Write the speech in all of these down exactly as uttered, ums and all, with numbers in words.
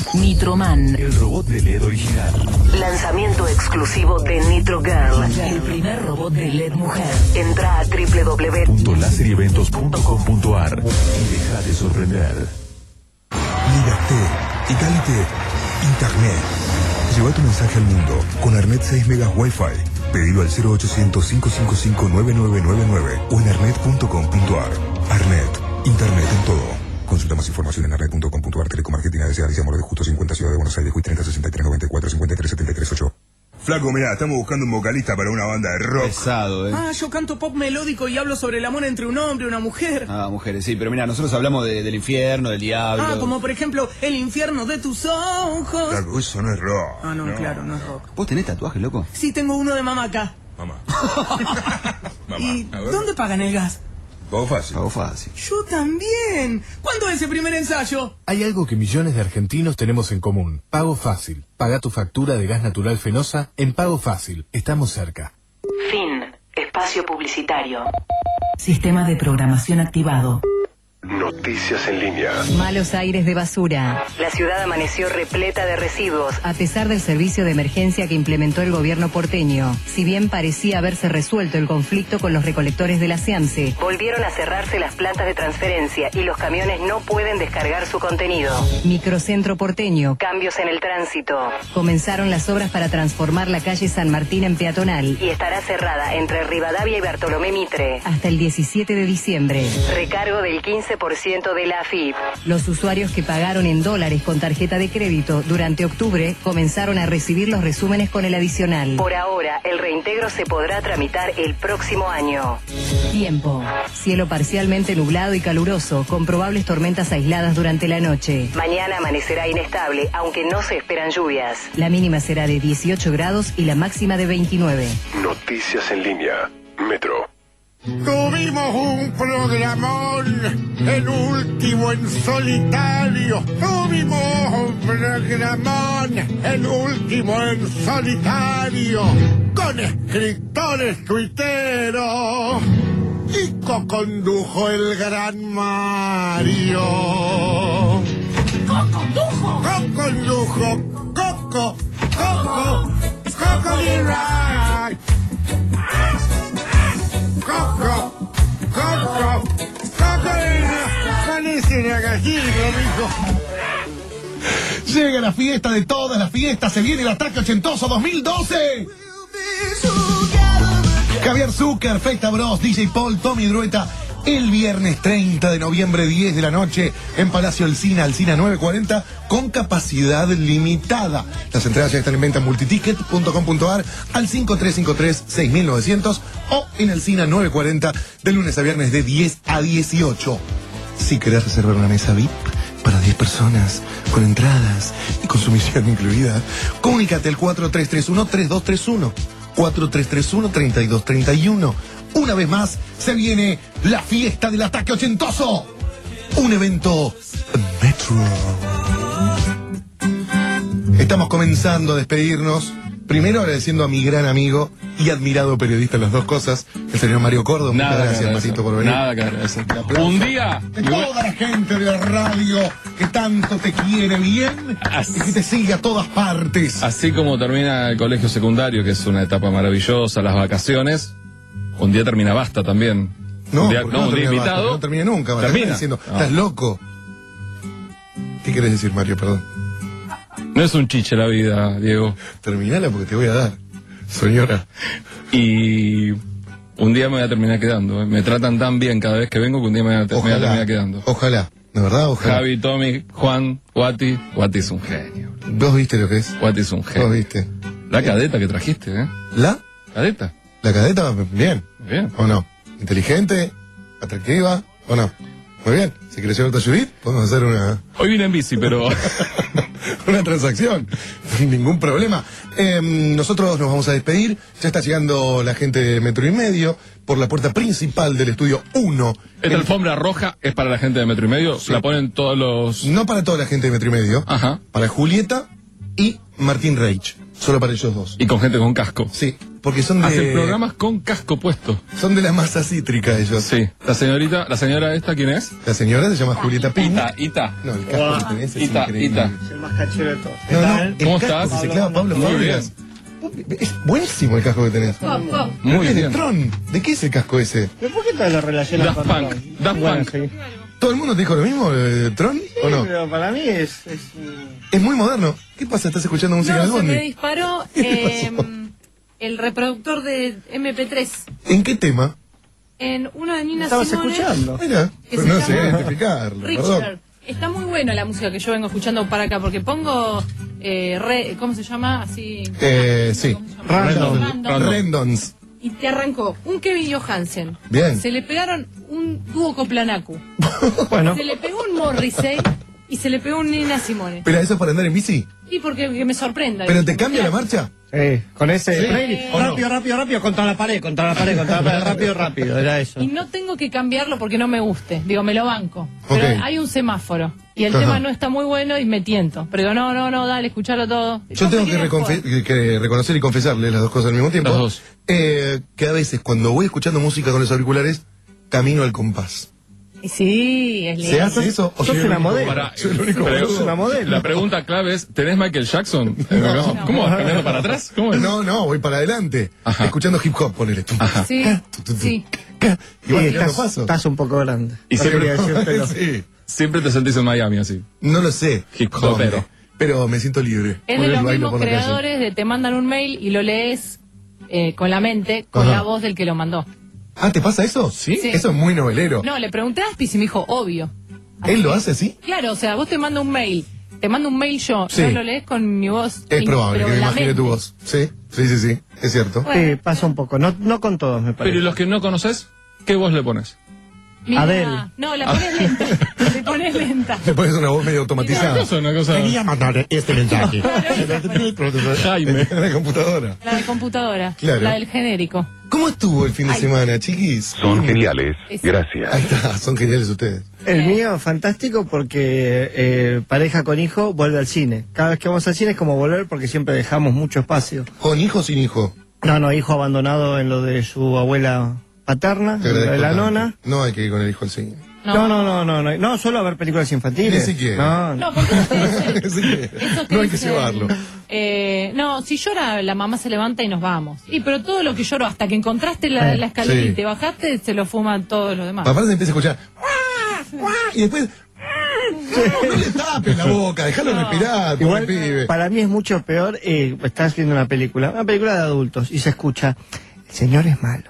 Nitroman, el robot de L E D original. Lanzamiento exclusivo de Nitro Girl, el primer robot de L E D mujer. Entra a doble u doble u doble u punto láser y eventos punto com punto a r y deja de sorprender. Liberté, égalité, Internet. Lleva tu mensaje al mundo con Arnet seis megas Wi-Fi. Pedido al cero ochocientos, cinco cinco cinco, nueve nueve nueve nueve o en arnet punto com punto a r. Arnet, Internet en todo. Consulta más información en arnet punto com punto a r. Telecom Argentina S A Dice Amor de Justo cincuenta Ciudad de Buenos Aires. Q treinta sesenta y tres noventa y cuatro cincuenta y tres setenta y tres ocho. Flaco, mirá, estamos buscando un vocalista para una banda de rock. Pesado, ¿eh? Ah, yo canto pop melódico y hablo sobre el amor entre un hombre y una mujer. Ah, mujeres, sí, pero mira, nosotros hablamos de, del infierno, del diablo. Ah, como por ejemplo, el infierno de tus ojos. Flaco, eso no es rock. Ah, no, no, claro, no es rock. ¿Vos tenés tatuajes, loco? Sí, tengo uno de mamá acá. Mamá. Mamá. ¿Y dónde pagan el gas? Pago fácil. Pago fácil. Yo también. ¿Cuándo es el primer ensayo? Hay algo que millones de argentinos tenemos en común. Pago Fácil. Paga tu factura de gas natural Fenosa en Pago Fácil. Estamos cerca. Fin. Espacio publicitario. Sistema de programación activado. Noticias en línea. Malos aires de basura. La ciudad amaneció repleta de residuos. A pesar del servicio de emergencia que implementó el gobierno porteño, si bien parecía haberse resuelto el conflicto con los recolectores de la SEAMSE, volvieron a cerrarse las plantas de transferencia y los camiones no pueden descargar su contenido. Microcentro porteño. Cambios en el tránsito. Comenzaron las obras para transformar la calle San Martín en peatonal y estará cerrada entre Rivadavia y Bartolomé Mitre hasta el diecisiete de diciembre. Recargo del quince por ciento de la A F I P. Los usuarios que pagaron en dólares con tarjeta de crédito durante octubre comenzaron a recibir los resúmenes con el adicional. Por ahora, el reintegro se podrá tramitar el próximo año. Tiempo. Cielo parcialmente nublado y caluroso, con probables tormentas aisladas durante la noche. Mañana amanecerá inestable, aunque no se esperan lluvias. La mínima será de dieciocho grados y la máxima de veintinueve. Noticias en línea. Metro. Tuvimos un programón, el último en solitario. Tuvimos un programón, el último en solitario. Con escritores tuiteros. Y co-condujo el gran Mario. ¿Co-condujo? Co-condujo. Coco. Coco. Coco Leroy. Coco, Coco, Coco, parece una gallina, mijo. Llega la fiesta de todas las fiestas, se viene el Ataque Ochentoso dos mil doce. Javier Zucker, Festa Bros, D J Paul, Tommy Drueta, el viernes treinta de noviembre, diez de la noche, en Palacio Alsina, Alsina nueve cuarenta, con capacidad limitada. Las entradas ya están en venta en multiticket punto com punto a r al cinco tres cinco tres, seis mil novecientos o en Alsina nueve cuarenta, de lunes a viernes de diez a dieciocho. Si querés reservar una mesa V I P para diez personas, con entradas y consumición incluida, comunícate al cuatro tres tres uno, tres dos tres uno, cuatro tres tres uno, tres dos tres uno. Una vez más, se viene la fiesta del Ataque Ochentoso. Un evento Metro. Estamos comenzando a despedirnos. Primero agradeciendo a mi gran amigo y admirado periodista, las dos cosas, el señor Mario Córdoba. Muchas gracias, Matito, por venir. Nada que agradecer. Un día. De toda la gente de la radio que tanto te quiere bien así, y que te sigue a todas partes. Así como termina el colegio secundario, que es una etapa maravillosa, las vacaciones, un día termina Basta también. No, un día, no, no, un día invitado. Basta, no termina nunca. Termina. Diciendo, no. Estás loco. ¿Qué querés decir, Mario? Perdón. No es un chiche la vida, Diego. Terminala porque te voy a dar, señora. Y un día me voy a terminar quedando. ¿eh? Me tratan tan bien cada vez que vengo que un día me voy a, ojalá, me voy a terminar quedando. Ojalá, de verdad, ojalá. Javi, Tommy, Juan, Guati. Guati es un genio. ¿Vos viste lo que es? Guati es un genio. ¿Vos viste? La cadeta que trajiste, ¿eh? ¿La? Cadeta. La cadeta, bien. Bien. ¿O no? Inteligente, atractiva, ¿o no? Muy bien. Si querés llevarte a Judith, podemos hacer una... Hoy vine en bici, pero... una transacción. Ningún problema. Eh, nosotros nos vamos a despedir. Ya está llegando la gente de Metro y Medio por la puerta principal del estudio uno. Esta alfombra roja es para la gente de Metro y Medio. Sí. La ponen todos los... No para toda la gente de Metro y Medio. Ajá. Para Julieta y Martín Reich. Solo para ellos dos. Y con gente con casco. Sí. Porque son de... Hacen programas con casco puesto. Son de la masa cítrica ellos. Sí. La señorita, la señora esta, ¿quién es? La señora se llama Julieta Pin. Ita, Ita. No, el casco que tenés es Ita, increíble. Ita. Es el más cachero de todos. No, no, ¿Qué el ¿Cómo casco estás? que se clava Pablo Muy Fábregas. Es buenísimo el casco que tenés. Pop, pop. Muy Es de bien. Tron. ¿De qué es el casco ese? ¿Pero por qué te lo relacionas Daft con Punk. Tron? Daft Bueno, Punk. sí. ¿Todo el mundo te dijo lo mismo de Tron? ¿O no? Pero para mí es... es mm, Es muy moderno. ¿Qué pasa? ¿Estás escuchando música No, del se Bondi? me disparó ¿Qué eh, pasó? el reproductor de eme pe tres ¿En qué tema? en uno de Nina estabas Simone. escuchando. Mira, Que pero se no llama sé identificarlo, Richard. perdón. Está muy buena la música que yo vengo escuchando para acá, porque pongo, eh, re- ¿cómo se llama? Así. Eh, sí. ¿Cómo se llama? Random. Random. Randons. Y te arrancó un Kevin Johansen. Bien. Se le pegaron un dúo Coplanacu. Bueno, Se le pegó un Morrissey y se le pegó un Nina Simone. ¿Pero eso es para andar en bici? Y porque que me sorprenda. ¿Pero te cambia la marcha? eh, con ese Sí. playlist. ¿O no? Rápido, rápido, rápido, contra la pared, contra la pared, contra la pared, rápido, rápido. Era eso. Y no tengo que cambiarlo porque no me guste. Digo, me lo banco. Ok. Pero hay un semáforo. Y el Ajá. tema no está muy bueno y me tiento. Pero digo, no, no, no, dale, escuchalo todo. Yo tengo que, reconfe- que- que reconocer y confesarle las dos cosas al mismo tiempo. Las dos. Eh, que a veces cuando voy escuchando música con los auriculares, camino al compás. Sí, es lindo. ¿Se hace eso? ¿O sos soy el una único- modelo. Pará, soy el único pero- boludo? una modelo. La pregunta clave es, ¿tenés Michael Jackson? ¿Cómo? ¿Cómo vas cambiando para atrás? ¿Cómo es? No, no, voy para adelante. Ajá. Escuchando hip hop, ponele. Ajá. Sí, sí. Y vas Sí, tirando estás, pasos. estás un poco grande. Y No siempre- quería decírtelo. Sí. Siempre te sentís en Miami así. No lo sé. Hip hopero. ¿Dónde? Pero me siento libre. Es Voy de y los bailo mismos por la calle. creadores de te mandan un mail y lo lees eh, con la mente, con Ajá. la voz del que lo mandó. Ah, ¿te pasa eso? Sí. Eso es muy novelero. No, le pregunté a Aspis y me dijo, obvio. ¿Él lo hace así? Claro, o sea, vos te mando un mail, te mando un mail yo, Sí. no lo lees con mi voz. Es in- probable pero que me la imagine mente. tu voz. Sí, sí, sí, sí. Es cierto. Bueno. Sí, pasa un poco. No, no con todos, me Pero ¿y parece. los que no conoces? ¿Qué voz le pones? Mira, Adele. no, la pones lenta. Le pones lenta. Le pones una voz medio automatizada. Eso es una cosa... Quería mandar este mensaje. Jaime. En la computadora. La de computadora. Claro. La del genérico. ¿Cómo estuvo el fin de semana, chiquis? Son geniales. Es- Ahí Gracias. está, son geniales ustedes. El mío, fantástico, porque eh, pareja con hijo vuelve al cine. Cada vez que vamos al cine es como volver porque siempre dejamos mucho espacio. ¿Con hijo o sin hijo? No, no, hijo abandonado en lo de su abuela paterna, Te en lo de agradezco la tanto. nona. No hay que ir con el hijo al cine. No, no, no, no, no, no, solo a ver películas infantiles. Ni siquiera. No, no. No, porque eso dice- Así que eso que no hay que dice, llevarlo. eh, no, si llora, la mamá se levanta y nos vamos. Y pero todo lo que lloró, hasta que encontraste la, la escalera Sí. y te bajaste, se lo fuman todos los demás. Papá se empieza a escuchar. "Guau, guau", y después. No le tapes la boca, déjalo respirar, pobre Igual, pibe. para mí es mucho peor, eh, estás viendo una película, una película de adultos, y se escucha, el señor es malo.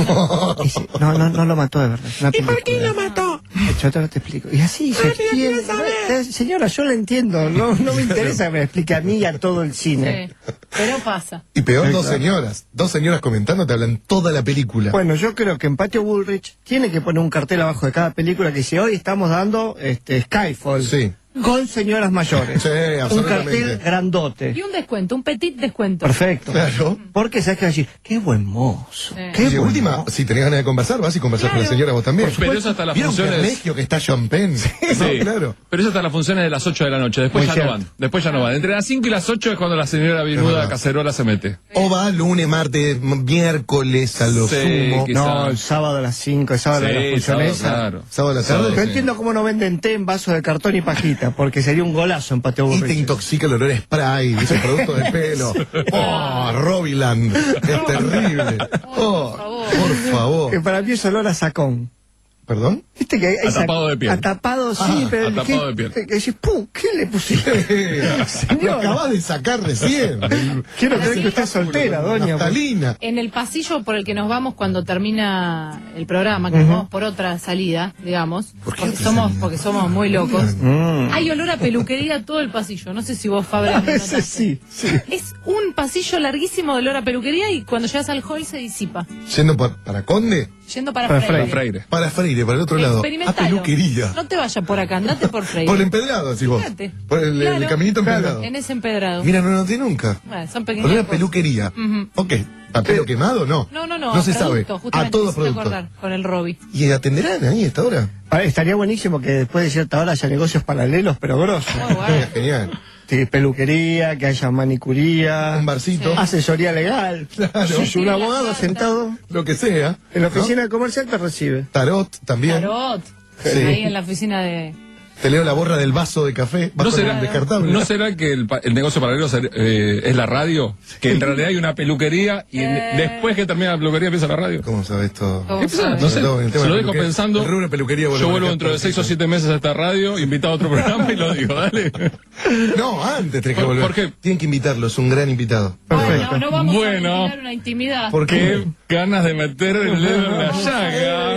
Dice, no, no, no lo mató de verdad. Es una ¿Y por qué película. lo mató? hecho, te, te explico. Y así se extiende. Eh, Señora, yo la entiendo, no, no me interesa que me explique a mí y a todo el cine. Sí, pero pasa. Y peor, Sí, dos claro. señoras. Dos señoras comentando, te hablan toda la película. Bueno, yo creo que en Patio Bullrich tiene que poner un cartel abajo de cada película que dice, hoy estamos dando este Skyfall. Sí. Con señoras mayores. Sí, un absolutamente. cartel grandote. Y un descuento, un petit descuento. Perfecto. Claro. Porque sabes que va a decir, qué buen mozo. Sí. Qué Y de buen última, mozo. si tenés ganas de conversar, vas y conversar con la señora vos también. Por Pero eso hasta las ¿Vieron funciones- que regio que está John Penn? Sí, No, claro. pero eso hasta las funciones de las ocho de la noche, después Muy ya cierto. no van, después ya no van. Entre las cinco y las ocho es cuando la señora Es vinuda verdad. cacerola se mete. O va lunes, martes, miércoles a lo Sí, sumo. quizá. No, el sábado a las cinco, el sábado a Sí, la función sábado, esa. claro. Sábado a la Sábado, tarde. Yo sí. entiendo cómo no venden té en vasos de cartón y pajita, porque sería un golazo en Patio Y Bullrich. te intoxica el olor a spray, ese producto de pelo. Oh, Robiland. Es terrible. Oh, por favor. Que para mí es olor a sacón. ¿Perdón? ¿Viste que hay A tapado de piel. A tapado, sí, Ah, pero a el tapado que- de piel. Que, que decís, ¡pum! ¿Qué le pusiste? Lo Señora, acabas de sacar recién. quiero creer que usted es soltera, doña. Naftalina. En el pasillo por el que nos vamos cuando termina el programa, que nos vamos por otra salida, digamos, ¿Por qué porque otra somos salida? porque somos muy locos. Mm. Hay olor a peluquería todo el pasillo. No sé si vos, Fabio, A veces sí, sí. Es un pasillo larguísimo de olor a peluquería y cuando llegas al hall se disipa. Yendo por- para Conde, Yendo para, Para Freire. Para Freire. para Freire, para el otro lado. A Experimentalo. peluquería. No te vayas por acá, andate por Freire. Por el empedrado, decís vos. Fíjate. Por el, el Claro. caminito empedrado. En ese empedrado. Mira, no lo noté nunca. Bueno, son Por pequeñas una cosas. peluquería. Ujú. Ok. ¿Papel quemado? No. No, no, no. No se producto, sabe. justamente, A todo me hiciste producto. acordar, con el Robbie. ¿Y atenderán ahí a esta hora? Pa- Estaría buenísimo que después de cierta hora haya negocios paralelos, pero grosos. Oh, bueno. Genial. Sí, peluquería, que haya manicuría, un barcito, sí. asesoría legal. Claro. Sí, un abogado sentado lo que sea. En la oficina ¿no? comercial te recibe. Tarot también. Tarot. Sí. Ahí en la oficina de... Te leo la borra del vaso de café. ¿No será, descartable. ¿No será que el, el negocio paralelo ser, eh, es la radio? Que en realidad hay una peluquería y en, eh... después que termina la peluquería empieza la radio. ¿Cómo sabes esto? ¿Qué pasa? No sé, se lo dejo pensando. Una peluquería, yo vuelvo dentro de seis o siete meses a esta radio, invitado a otro programa y lo digo, dale. No, antes tenés que volver. ¿Por qué? Tienen que invitarlo, es un gran invitado. Bueno, no, no vamos bueno, a tener una intimidad. ¿Por qué? Ganas de meter el dedo en la llaga.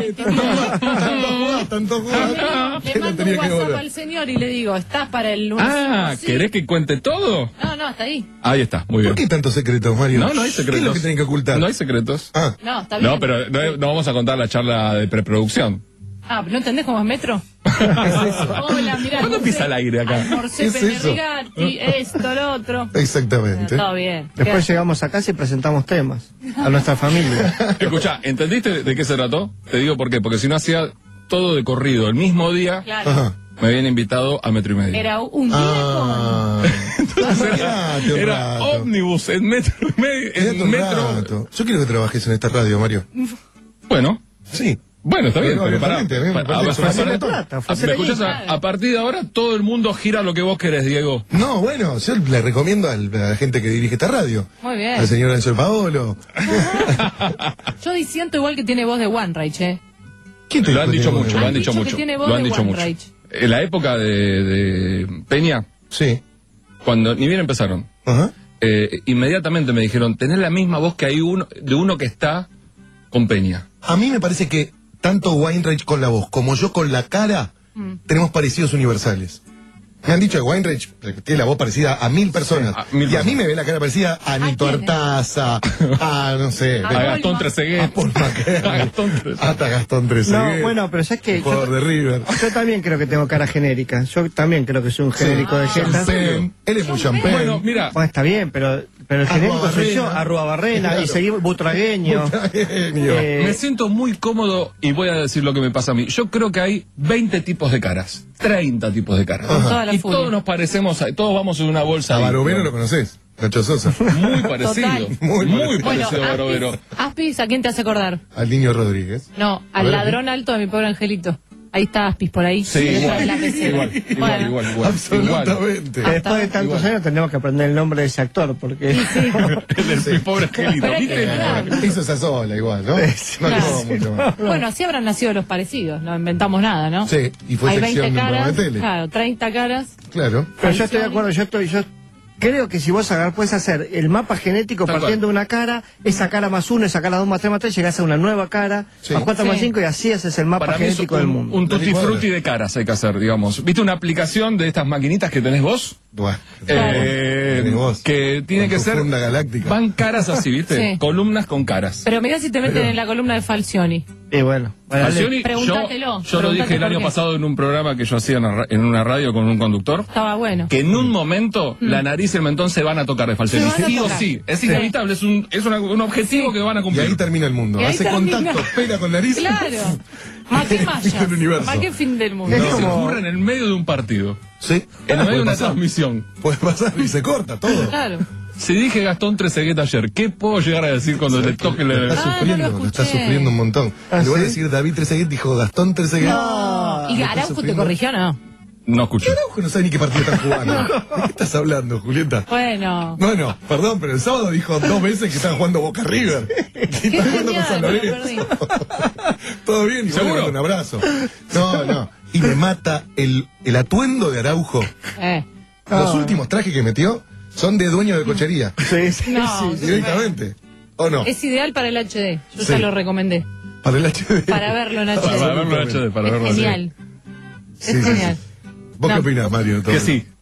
Tanto juego. Le mando un WhatsApp al señor y le digo, ¿estás para el lunes? Ah, ¿sí? ¿Querés que cuente todo? No, no, hasta ahí. Ahí está, muy bien. ¿Por qué tantos secretos, Mario? No, no hay secretos. ¿Qué es lo que tienen que ocultar? No hay secretos. Ah. No, está bien. No, pero no, no vamos a contar la charla de preproducción. Ah, ¿no entendés cómo es Metro? Hola, mirá. ¿Cuándo pisa el aire acá? Morcé, ¿Qué es eso? Rigatti, esto, lo otro. Exactamente. Todo bien. Después llegamos a casa y presentamos temas a nuestra familia. Escuchá, ¿entendiste de qué se trató? Te digo por qué. Porque si no hacía todo de corrido el mismo día, Claro. Ajá. me habían invitado a Metro y Medio. Era un día Ah. Entonces era, Quédate un era rato. ómnibus en Metro y Medio. Quédate En un metro. rato. Yo quiero que trabajes en esta radio, Mario. Bueno. Sí. Bueno, está bien, No, pero pará. honestamente, a mí me Pa- parece a- que para- es una plata, ¿Me fue escuchás? A, a partir de ahora todo el mundo gira lo que vos querés, Diego. No, bueno, yo le recomiendo al- a la gente que dirige esta radio. Muy bien. Al señor Ángel Paolo. Yo siento igual que tiene voz de One Rage, ¿eh? ¿Quién te Lo han dijo dicho que mucho, tiene lo voz han de- dicho dicho que mucho. tiene voz Lo han de dicho One mucho. Rage. En la época de, de Peña, Sí. cuando ni bien empezaron, Ajá. eh, inmediatamente me dijeron, tenés la misma voz que hay uno de uno que está con Peña. A mí me parece que tanto Weinreich con la voz como yo con la cara tenemos parecidos universales. Me han dicho que Weinreich tiene la voz parecida a mil personas. Sí, a mil y a personas. mí me ve la cara parecida a Nito quién es? Artaza, a no sé, A A Gastón Paul Trezeguet. a Paul McCartney, A Gastón Trezeguet. hasta Gastón Trezeguet. No, bueno, pero sabes que jugador yo, de River. yo también creo que tengo cara genérica. Yo también creo que soy un genérico de gente. Champagne. Él es muy champagne. Bueno, mira, Bueno, está bien, pero, pero el genérico soy yo, Arruabarrena. Arruabarrena, Claro. y seguimos butragueño. Genio. Eh, me siento muy cómodo y voy a decir lo que me pasa a mí. Yo creo que hay veinte tipos de caras, treinta tipos de caras. Con toda la Y furia. todos nos parecemos, a- todos vamos en una bolsa. A ahí. Barovero lo conoces, Nacho Sosa. Muy parecido. Total. Muy Muy, parecido. parecido a Barovero. Aspis, Aspis, ¿a quién te hace acordar? Al niño Rodríguez. No, A al ver, ladrón alto de mi pobre angelito. Ahí está Aspis por ahí. Sí, detrás igual, de la pecera. igual, igual, Bueno. igual, igual. Absolutamente. que después de tantos Igual. años tenemos que aprender el nombre de ese actor, porque... El de mi pobre angelito, Pero hay que ¿viste? esperar. Hizo esa sola igual, ¿no? No Claro. tuvo mucho más. Bueno, así habrán nacido los parecidos, no inventamos nada, ¿no? Sí, y fue Hay sección veinte de un programa caras, de tele. claro, treinta caras. Claro. Pero yo estoy de acuerdo, yo estoy, yo creo que si vos agarrás, puedes hacer el mapa genético Tal partiendo de una cara, esa cara más uno, esa cara dos más tres más tres, llegás a una nueva cara, Sí. más cuatro Sí. más cinco y así haces el mapa Para mí es genético un, del mundo. un tutti Licuadora. frutti de caras hay que hacer, digamos. ¿Viste una aplicación de estas maquinitas que tenés vos? Buah. Eh, Tenés vos. que tiene Con que tu ser... funda galáctica. Van caras así, ¿viste? Sí. Columnas con caras. Pero mirá si te meten en la columna de Falcioni. Y bueno, bueno, Falcioni, yo, Pregúntatelo, yo lo dije el pregúntate año por qué. pasado en un programa que yo hacía en una ra- en una radio con un conductor, Estaba bueno. que en un momento la nariz y el mentón se van a tocar de Falcioni. Se van a Sí o tocar. sí, es Sí. inevitable, es un, es una- un objetivo que van a Y cumplir. ahí termina el mundo. Y ahí Hace termina. contacto, pega con nariz. Claro. Más que Fin Maya. del universo. Más que fin del mundo. Es Se como- ocurre en el medio de un partido, Sí. en el medio de Puede una pasar. transmisión. Puede pasar y se corta todo. Claro. Si dije Gastón Trezeguet ayer, ¿qué puedo llegar a decir cuando le toque Lo la... está Ah, no sufriendo, lo lo, está escuché. sufriendo un montón. ¿Ah, En lugar de sí? decir David Trezeguet, dijo Gastón Trezeguet. No. ¿Y Lo está Araujo te sufriendo. corrigió no? No escuché. Araujo no sabe ni qué partido están jugando. ¿De qué estás hablando, Julieta? Bueno. Bueno, perdón, pero el sábado dijo dos veces que estaban jugando Boca River. Que Qué estaban jugando con genial, San me lo Lorenzo. perdí. Todo bien, y ¿Seguro? le mando un abrazo. No, no. Y me mata el, el atuendo de Araujo. Eh. Los últimos trajes que metió son de dueño de cochería. Sí, sí, No, sí. Directamente. ¿O no? Es ideal para el H D. Yo Sí. ya lo recomendé. Para el H D. Para verlo en H D. Para verlo en H D, para Es verlo en H D. genial. Sí, Es sí, genial. sí. ¿Vos No. qué opinás, Mario? de todo Que esto? sí.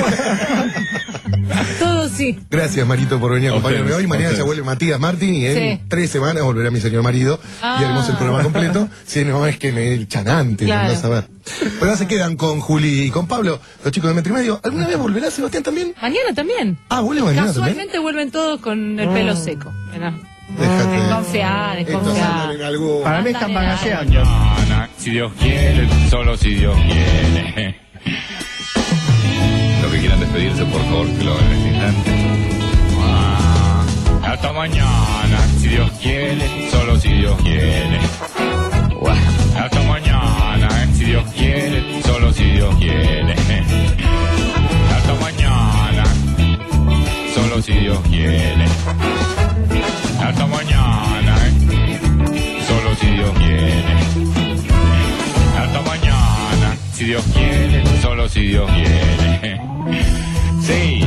Todo sí. Gracias, Marito, por venir a A acompañarme ustedes, hoy. a Mañana ya ustedes. vuelve Matías Martín y en Sí. tres semanas volverá mi señor marido Ah. y haremos el programa completo. Si no, es que me echan antes, Claro. andás a ver. Pero ahora se quedan con Juli y con Pablo, los chicos de Metro y Medio. ¿Alguna vez volverá Sebastián también? Mañana también. Ah, vuelve mañana también. Casualmente vuelven todos con el pelo seco. Mirá. Déjate. Desconfiar, Estos desconfiar. andan en algo. Para mí están bagajeando. Mañana, si Dios quiere, solo si Dios quiere. Lo que quieran decir. despedirse, por favor, que lo hagan en este instante. Ah, hasta mañana, si Dios quiere, solo si Dios quiere. Hasta mañana, si Dios quiere, solo si Dios quiere. Hasta mañana, solo si Dios quiere. Hasta mañana, solo si Dios quiere. Hasta mañana, si Dios quiere, solo si Dios quiere. Sí.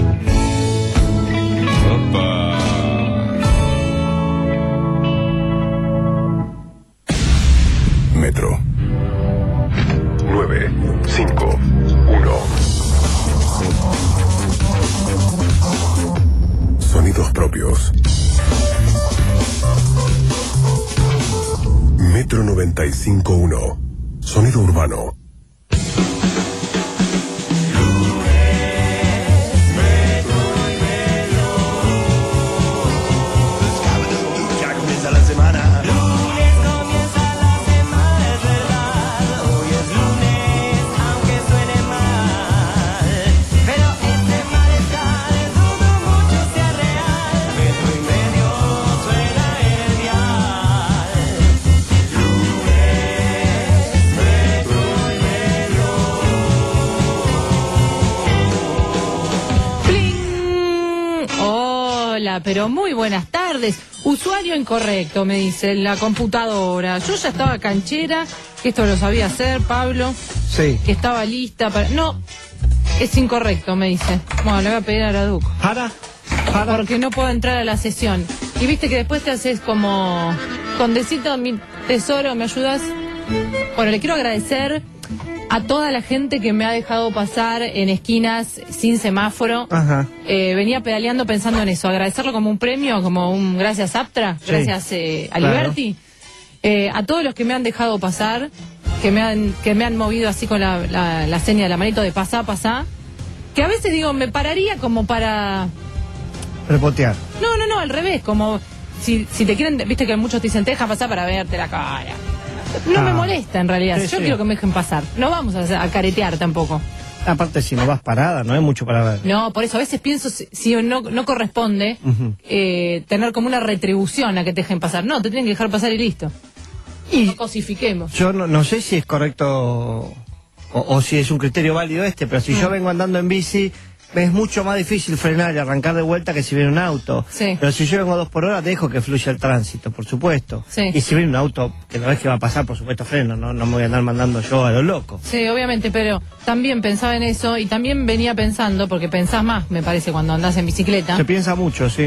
Opa. Metro. nueve, cinco, uno. Sonidos propios. Metro noventa y cinco punto uno. Sonido urbano. Ya comienza la semana. Pero muy buenas tardes. Usuario incorrecto, me dice la computadora. Yo ya estaba canchera, que esto lo sabía hacer, Pablo. Sí. Que estaba lista para... No, es incorrecto, me dice. Bueno, le voy a pedir a Araduco. ¿Para? ¿Para? Porque no puedo entrar a la sesión. Y viste que después te haces como... Condecito, mi tesoro, ¿me ayudas? Bueno, le quiero agradecer a toda la gente que me ha dejado pasar en esquinas sin semáforo. Ajá. Eh, venía pedaleando pensando en eso, agradecerlo como un premio, como un gracias Aptra, Sí. gracias eh, a Claro. Liberty. Eh, a todos los que me han dejado pasar, que me han, que me han movido así con la, la, la seña de la manito de pasá, pasá. Que a veces digo, me pararía como para... Prepotear. No, no, no, al revés, como si, si te quieren, viste que muchos te dicen, te dejan pasar para verte la cara. No Ah. me molesta en realidad, Sí, yo sí. quiero que me dejen pasar. No vamos a, a caretear tampoco. Aparte, si no vas parada, no hay mucho para ver. No, por eso a veces pienso si, si no, no corresponde Ujú. eh, tener como una retribución a que te dejen pasar. No, te tienen que dejar pasar y listo. Y no cosifiquemos. Yo no, no sé si es correcto o, o si es un criterio válido este, pero si Mm. yo vengo andando en bici, me es mucho más difícil frenar y arrancar de vuelta que si viene un auto. Sí. Pero si yo vengo a dos por hora, dejo que fluya el tránsito, por supuesto. Sí. Y si viene un auto, que no ves que va a pasar, por supuesto freno, no, no me voy a andar mandando yo a lo loco. Sí, obviamente, pero también pensaba en eso y también venía pensando, porque pensás más, me parece, cuando andás en bicicleta, Se piensa mucho, sí.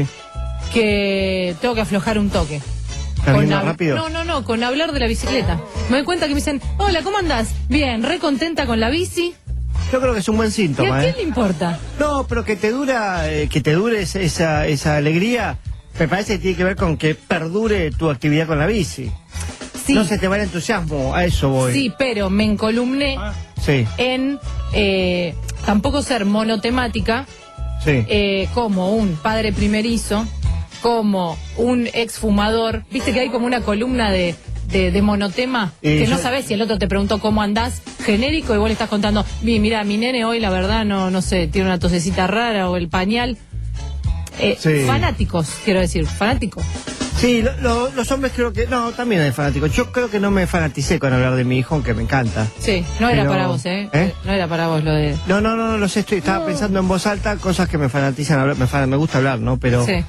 que tengo que aflojar un toque. Camina hab- rápido. No, no, no, con hablar de la bicicleta. Me doy cuenta que me dicen, hola, ¿cómo andás? Bien, re contenta con la bici. Yo creo que es un buen ¿Y a síntoma, quién ¿eh? le importa? No, pero que te dura, eh, que te dure esa, esa, esa alegría, me parece que tiene que ver con que perdure tu actividad con la bici. Sí. No se te va el entusiasmo, a eso voy. Sí, pero me encolumné Sí, en eh, tampoco ser monotemática, sí. eh, como un padre primerizo, como un exfumador. Viste que hay como una columna de, de, de monotema, Y que no yo- sabes si el otro te preguntó cómo andás, genérico, y vos le estás contando, "Mi- mira, mi nene hoy la verdad no, no sé, tiene una tosecita rara o el pañal. Eh, Sí. Fanáticos, quiero decir, fanáticos. Sí, lo- lo- los hombres creo que... No, también hay fanáticos. Yo creo que no me fanaticé con hablar de mi hijo, aunque me encanta. Sí, no era Pero- para vos, ¿eh? ¿Eh? No era para vos lo de... No, no, no, no lo sé, estoy, estaba pensando en voz alta, cosas que me fanatizan, hablar- me, fan- me gusta hablar, ¿no? Pero... Sí.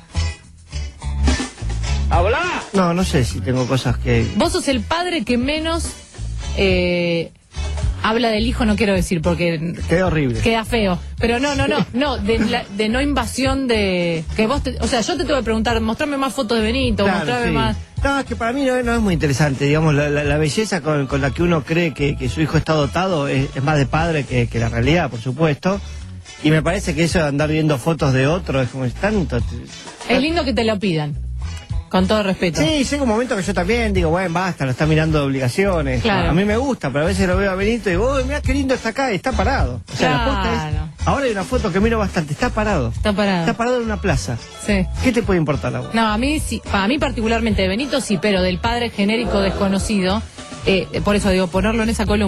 ¡Habla! No, no sé si tengo cosas que... Vos sos el padre que menos eh, habla del hijo, no quiero decir, porque Queda horrible. queda feo. Pero no, no, no, no, de, la- de no invasión de... que vos te- O sea, yo te tengo que preguntar, mostrame más fotos de Benito, Claro, mostrame sí. más... No, es que para mí no, no es muy interesante, digamos, la, la- la belleza con, con la que uno cree que, que su hijo está dotado es, es más de padre que, que la realidad, por supuesto. Y me parece que eso de andar viendo fotos de otro es como es tanto... Es lindo que te lo pidan, con todo respeto. Sí, llega un momento que yo también digo, bueno, basta, lo está mirando de obligaciones. Claro. A mí me gusta, pero a veces lo veo a Benito y digo, uy, mira qué lindo está acá, y está parado. O sea, la posta es- Claro. ahora hay una foto que miro bastante, está parado. Está parado. Está parado en una plaza. Sí. ¿Qué te puede importar a vos? No, a mí sí, a mí particularmente de Benito sí, pero del padre genérico desconocido, eh, por eso digo, ponerlo en esa columna.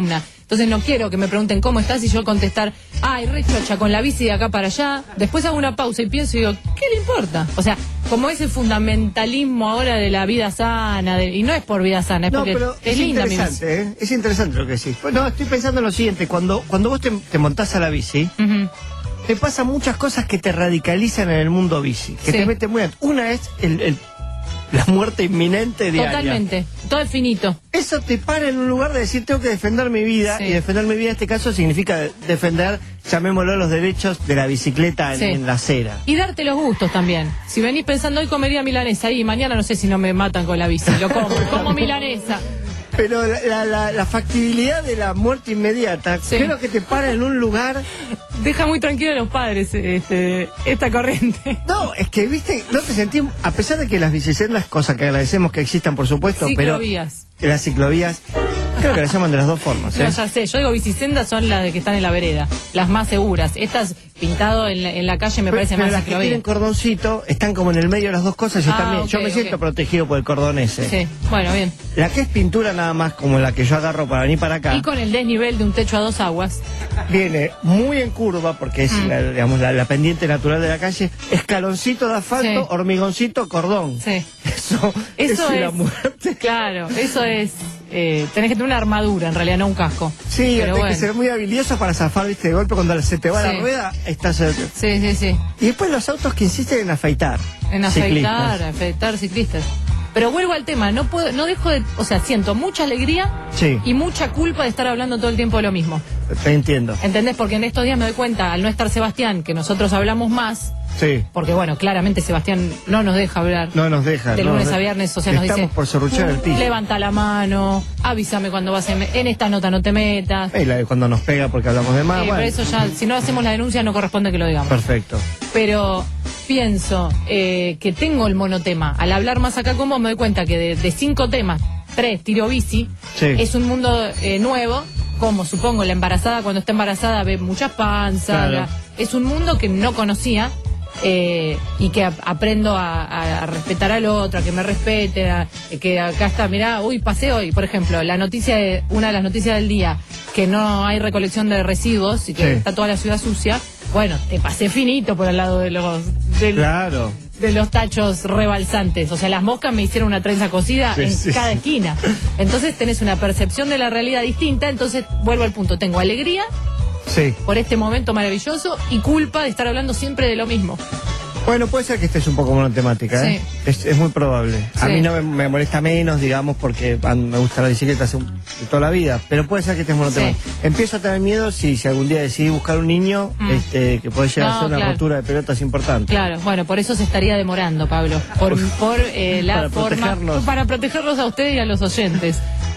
Entonces no quiero que me pregunten cómo estás y yo contestar, ay, re chocha, con la bici de acá para allá. Después hago una pausa y pienso y digo, ¿qué le importa? O sea, como ese fundamentalismo ahora de la vida sana, de, y no es por vida sana, es no, porque pero es, es linda mi bici. interesante, ¿eh? Es interesante lo que decís. Pues no, estoy pensando en lo siguiente, cuando, cuando vos te, te montás a la bici, uh-huh. te pasan muchas cosas que te radicalizan en el mundo bici, que sí. te meten muy... Una es el, el, la muerte inminente diaria. Totalmente, todo es finito. Eso te para en un lugar de decir, tengo que defender mi vida, sí. y defender mi vida en este caso significa defender, llamémoslo, los derechos de la bicicleta en, sí. en la acera. Y darte los gustos también. Si venís pensando, hoy comería milanesa, y mañana no sé si no me matan con la bici, lo como, como milanesa. Pero la, la, la, la factibilidad de la muerte inmediata, sí. creo que te para en un lugar... Deja muy tranquilo a los padres este, esta corriente. No, es que, viste, no te sentí... A pesar de que las bicisendas, cosa que agradecemos que existan, por supuesto, ciclovías. Pero las ciclovías, creo que las llaman de las dos formas. ¿eh? No, ya sé, yo digo bicisendas son las de que están en la vereda, las más seguras. Estas pintado en la, en la calle me pero, parece pero más las ciclovía. que tienen cordoncito están como en el medio de las dos cosas. Yo ah, también, okay, yo me okay. siento protegido por el cordón ese. Sí, bueno, bien. La que es pintura nada más, como la que yo agarro para venir para acá. Y con el desnivel de un techo a dos aguas. Viene muy en curva, porque es mm. la, digamos, la, la pendiente natural de la calle. Escaloncito de asfalto, sí. hormigoncito, cordón. Sí. Eso, eso es, es la muerte. Claro, eso es... Eh, tenés que tener una armadura, en realidad, no un casco. Sí, pero tenés bueno. que ser muy habilidoso para zafar, viste, de golpe cuando se te va sí. la rueda, estás... Sí, sí, sí. Y después los autos que insisten en afeitar. En afeitar, afeitar ciclistas. Pero vuelvo al tema, no puedo, no dejo de... O sea, siento mucha alegría sí. y mucha culpa de estar hablando todo el tiempo de lo mismo. Te entiendo. ¿Entendés? Porque en estos días me doy cuenta, al no estar Sebastián, que nosotros hablamos más... Sí. Porque bueno, claramente Sebastián no nos deja hablar. No nos deja. De no, lunes no, a viernes, o sea, nos estamos dice... por serruchar el piso. Levanta la mano, avísame cuando vas en, en esta nota no te metas. Y la de cuando nos pega porque hablamos de más. Eh, bueno. Por eso ya, si no hacemos la denuncia no corresponde que lo digamos. Perfecto. Pero pienso eh, que tengo el monotema. Al hablar más acá con vos me doy cuenta que de, de cinco temas, tres tiro bici, sí. es un mundo eh, nuevo. Como supongo la embarazada cuando está embarazada ve muchas panzas. Claro. La, es un mundo que no conocía. Eh, y que a, aprendo a, a, a respetar al otro, a que me respete, a, que acá está, mirá, uy, pasé hoy, por ejemplo, la noticia de, una de las noticias del día, que no hay recolección de residuos y que sí. está toda la ciudad sucia. Bueno, te pasé finito por al lado de los del, claro. de los tachos rebalsantes. O sea, las moscas me hicieron una trenza cocida sí, en sí, cada sí. esquina. Entonces tenés una percepción de la realidad distinta. Entonces vuelvo al punto, tengo alegría sí. por este momento maravilloso y culpa de estar hablando siempre de lo mismo. Bueno, puede ser que estés un poco monotemática, ¿eh? Sí. Es, es muy probable. Sí. A mí no me, me molesta menos, digamos, porque me gusta la bicicleta hace un, de toda la vida, pero puede ser que estés monotemática. Sí. Empiezo a tener miedo si, si algún día decidí buscar un niño, mm. este, que puede llegar no, a ser una claro. rotura de pelotas importante. Claro, bueno, por eso se estaría demorando, Pablo, por, por eh, la para forma... Protegerlos. Para protegerlos a ustedes y a los oyentes.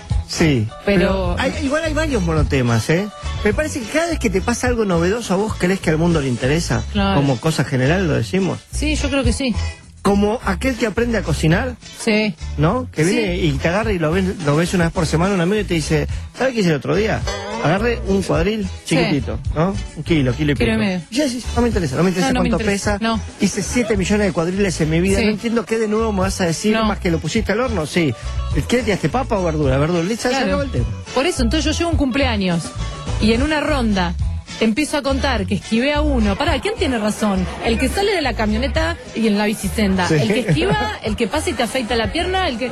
Sí, pero, pero hay, igual hay varios monotemas, ¿eh? Me parece que cada vez que te pasa algo novedoso a vos crees que al mundo le interesa, claro. como cosa general lo decimos. Sí, yo creo que sí. Como aquel que aprende a cocinar, sí, ¿no? Que viene sí. y te agarra y lo ves, lo ves una vez por semana un amigo y te dice, ¿sabes qué hice el otro día? Agarré un cuadril chiquitito, sí. ¿no? Un kilo, kilo y pico. Y ya decís, no me interesa, no me interesa no, no cuánto me interesa. pesa. No. Hice siete millones de cuadriles en mi vida, sí. no entiendo qué de nuevo me vas a decir, no. más que lo pusiste al horno, sí. ¿Qué le tiraste, papa o verdura? Verdura, listo, claro. se acabó el tema. Por eso, entonces yo llevo un cumpleaños y en una ronda te empiezo a contar que esquivé a uno. Pará, ¿quién tiene razón? ¿El que sale de la camioneta y en la bicicenda? Sí. ¿El que esquiva? ¿El que pasa y te afeita la pierna? ¿El que...?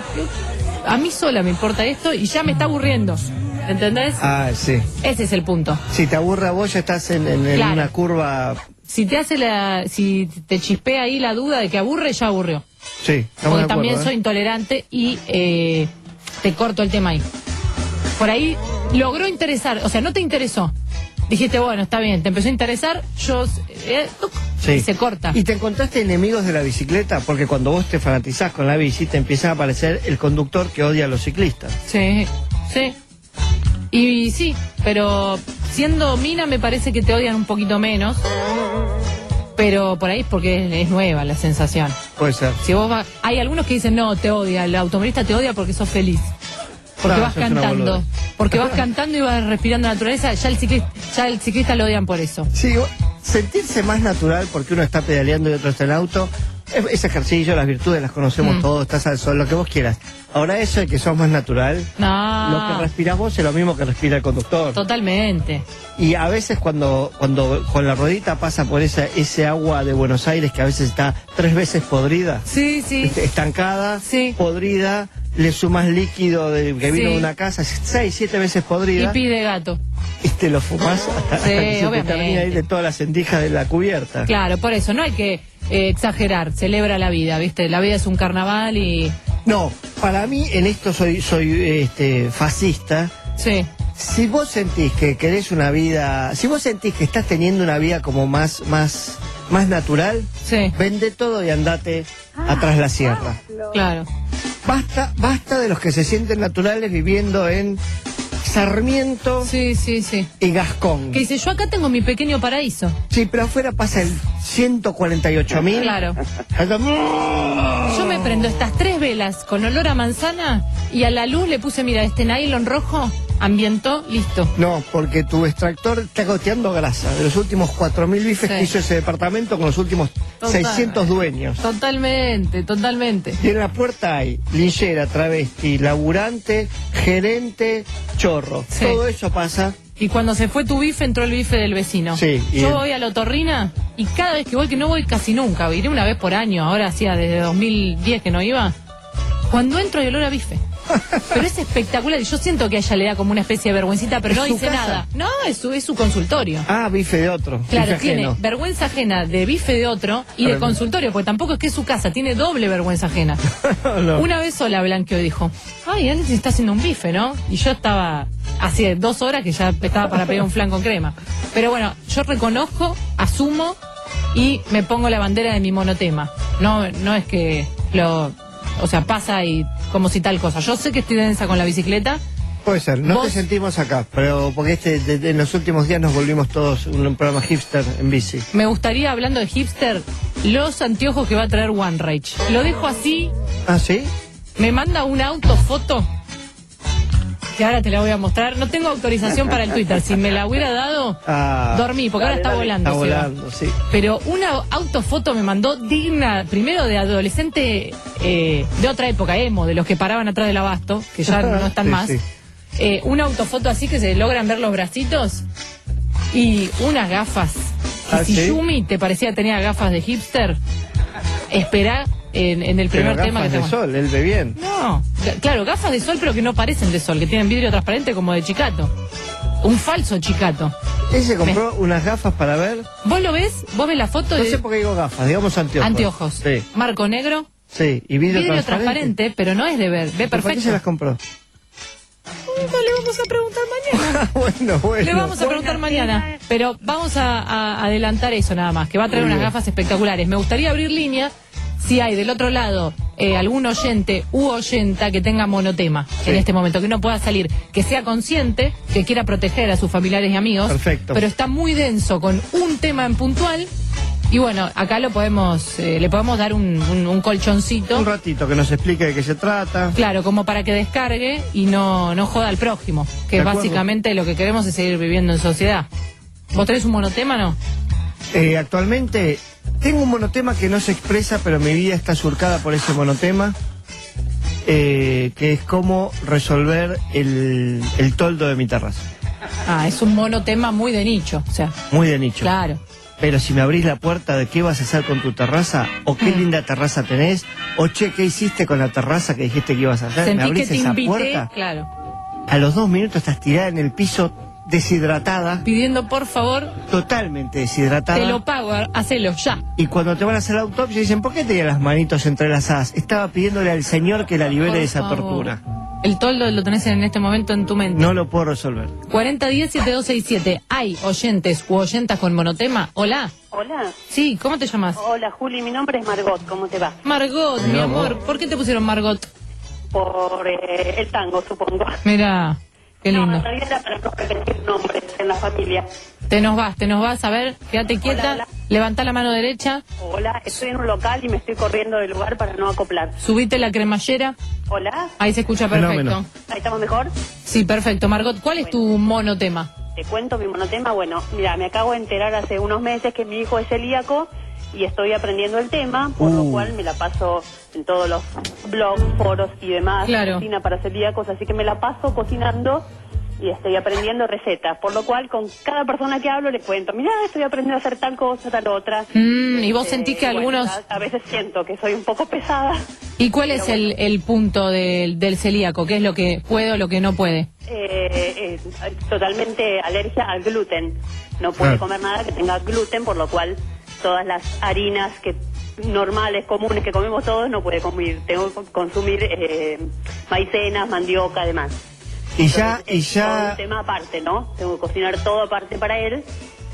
A mí sola me importa esto y ya me está aburriendo. ¿Entendés? Ah, sí. Ese es el punto. Si te aburre a vos ya estás en, en, en claro. una curva... Si te hace la... Si te chispea ahí la duda de que aburre, ya aburrió. Sí. Porque también acuerdo, soy ¿eh? intolerante y eh, te corto el tema ahí. Por ahí logró interesar, o sea, no te interesó. Dijiste, bueno, está bien, te empezó a interesar, yo... Eh, sí. Y se corta. ¿Y te encontraste enemigos de la bicicleta? Porque cuando vos te fanatizás con la bici, te empieza a aparecer el conductor que odia a los ciclistas. Sí, sí. Y, y sí, pero siendo mina me parece que te odian un poquito menos. Pero por ahí es porque es, es nueva la sensación. Puede ser. Si vos vas, hay algunos que dicen, no, te odia, el automovilista te odia porque sos feliz. Porque no, vas cantando. Porque vas cantando y vas respirando naturaleza, ya el ciclista, ya el ciclista lo odian por eso. Sí, sentirse más natural porque uno está pedaleando y otro está en auto, Ese ejercicio, las virtudes las conocemos Mm. todos, estás al sol, lo que vos quieras. Ahora eso de que sos más natural, No. lo que respirás vos es lo mismo que respira el conductor. Totalmente. Y a veces cuando cuando con la ruedita pasa por esa ese agua de Buenos Aires que a veces está tres veces podrida, Sí, sí. este, estancada, Sí. podrida, le sumas líquido de, que vino Sí. de una casa, seis, siete veces Y podrida, pide gato. y te lo fumás hasta, hasta Sí, que se te obviamente. termina ahí de todas las endijas de la cubierta. Claro, por eso no hay que eh, exagerar. Celebra la vida, ¿viste? La vida es un carnaval y. No, para mí en esto soy soy este fascista. Sí. Si vos sentís que querés una vida, si vos sentís que estás teniendo una vida como más más más natural, Sí. vende todo y andate atrás la sierra. Claro. Basta basta de los que se sienten naturales viviendo en Sarmiento Sí, sí, sí. y Gascón. Que dice, yo acá tengo mi pequeño paraíso. Sí, pero afuera pasa el ciento cuarenta y ocho mil. Claro. Yo me prendo estas tres velas con olor a manzana y a la luz le puse, mira, este nylon rojo, ambientó, listo. No, porque tu extractor está goteando grasa. De los últimos cuatro mil bifes Sí. que hizo ese departamento con los últimos Total. seiscientos dueños. Totalmente, totalmente. Y en la puerta hay linchera, travesti, laburante, gerente, chorro. Sí. Todo eso pasa. Y cuando se fue tu bife, entró el bife del vecino. Sí, y Yo el- voy a la otorrina y cada vez que voy, que no voy casi nunca, iré una vez por año, ahora hacía desde dos mil diez que no iba, cuando entro hay olor a bife. Pero es espectacular y yo siento que a ella le da como una especie de vergüencita, pero ¿Es no su dice casa? nada. No, es su, es su consultorio. Ah, bife de otro. Claro, bife tiene ajeno. vergüenza ajena de bife de otro y de Claro. consultorio, porque tampoco es que es su casa, tiene doble vergüenza ajena. No. Una vez sola blanqueó y dijo, ay, Andy se está haciendo un bife, ¿no? Y yo estaba, hace dos horas que ya estaba para pedir un flan con crema. Pero bueno, yo reconozco, asumo y me pongo la bandera de mi monotema. No, no es que lo, o sea, pasa y como si tal cosa. Yo sé que estoy densa con la bicicleta. Puede ser, no ¿Vos? te sentimos acá, pero porque este de- de- en los últimos días nos volvimos todos un, un programa hipster en bici. Me gustaría, hablando de hipster, los anteojos que va a traer One Rage. Lo dejo así. ¿Ah, sí? Me manda una autofoto que ahora te la voy a mostrar. No tengo autorización para el Twitter. Si me la hubiera dado, Ah, dormí, porque ahora dale, está dale, volando. Está Seba. volando, sí. Pero una autofoto me mandó digna, primero de adolescente eh, de otra época, emo, de los que paraban atrás del abasto, que ya no están Sí, más. sí. Eh, una autofoto así que se logran ver los bracitos y unas gafas. Que ¿Ah, si sí? Yumi te parecía que tenía gafas de hipster, espera en, en el primer Pero tema que gafas te de sol, él ve bien. No, ga- claro, gafas de sol, pero que no parecen de sol, que tienen vidrio transparente como de Chicato. Un falso Chicato. Él se compró unas gafas para ver. ¿Vos lo ves? ¿Vos ves la foto? No de sé por qué digo gafas, digamos anteojos. Anteojos. Sí, Marco negro. sí. Y vidrio, Vidrio transparente, pero no es de ver. Ve ¿Por qué perfecto. se las compró? No le vamos a preguntar mañana. bueno, bueno. Le vamos a preguntar mañana. Pero vamos a, a adelantar eso nada más, que va a traer Muy unas bien. gafas espectaculares. Me gustaría abrir línea si hay del otro lado eh, algún oyente u oyenta que tenga monotema Sí. en este momento, que no pueda salir, que sea consciente, que quiera proteger a sus familiares y amigos. Perfecto. Pero está muy denso con un tema en puntual. Y bueno, acá lo podemos, eh, le podemos dar un, un- un colchoncito. Un ratito que nos explique de qué se trata. Claro, como para que descargue y no, no joda al prójimo, que De acuerdo. básicamente lo que queremos es seguir viviendo en sociedad. ¿Vos tenés un monotema, no? Eh, actualmente tengo un monotema que no se expresa, pero mi vida está surcada por ese monotema, eh, que es cómo resolver el, el toldo de mi terraza. Ah, es un monotema muy de nicho, o sea, Muy de nicho. claro. Pero si me abrís la puerta de qué vas a hacer con tu terraza, o qué Mm. linda terraza tenés, o che, ¿qué hiciste con la terraza que dijiste que ibas a hacer? ¿Me Sentí que abrís te esa invité, puerta? claro. A los dos minutos estás tirada en el piso, deshidratada, Pidiendo por favor, totalmente deshidratada. te lo pago, hacelo ya. Y cuando te van a hacer la autopsia dicen, ¿por qué tenía las manitos entrelazadas? Estaba pidiéndole al Señor que la libere Por de esa favor. tortura. El toldo lo tenés en este momento en tu mente. No lo puedo resolver. cuarenta diez, setenta y dos sesenta y siete. ¿Hay oyentes u oyentas con monotema? Hola. Hola. Sí, ¿cómo te llamas? Hola, Juli, mi nombre es Margot, ¿cómo te va? Margot, mi Mira, amor. vos. ¿Por qué te pusieron Margot? Por eh, el tango, supongo. Mira, qué No, lindo. en realidad era para no repetir nombres en la familia. Te nos vas, te nos vas. A ver, quédate quieta. hola. Levanta la mano derecha. Hola, estoy en un local y me estoy corriendo del lugar para no acoplar. Subite la cremallera. Hola, Ahí se escucha perfecto. Fenómeno. ¿ahí estamos mejor? Sí, perfecto. Margot, ¿cuál es tu monotema? Te cuento mi monotema. Bueno, mira, me acabo de enterar hace unos meses que mi hijo es celíaco y estoy aprendiendo el tema, por Uh. lo cual me la paso en todos los blogs, foros y demás, Claro. cocina para celíacos, así que me la paso cocinando y estoy aprendiendo recetas, por lo cual con cada persona que hablo le cuento, mirá, estoy aprendiendo a hacer tal cosa, tal otra. Mm, y vos Este, sentís que bueno, algunos... a, a veces siento que soy un poco pesada. ¿Y cuál Pero es el, el punto del, del celíaco? ¿Qué es lo que puede o lo que no puede? Eh, eh, totalmente alergia al gluten. No puede Ah. comer nada que tenga gluten, por lo cual todas las harinas que normales, comunes que comemos todos, no puede comer. Tengo que consumir eh, maicenas, mandioca, además. Y ya, y Es ya... un tema aparte, ¿no? Tengo que cocinar todo aparte para él.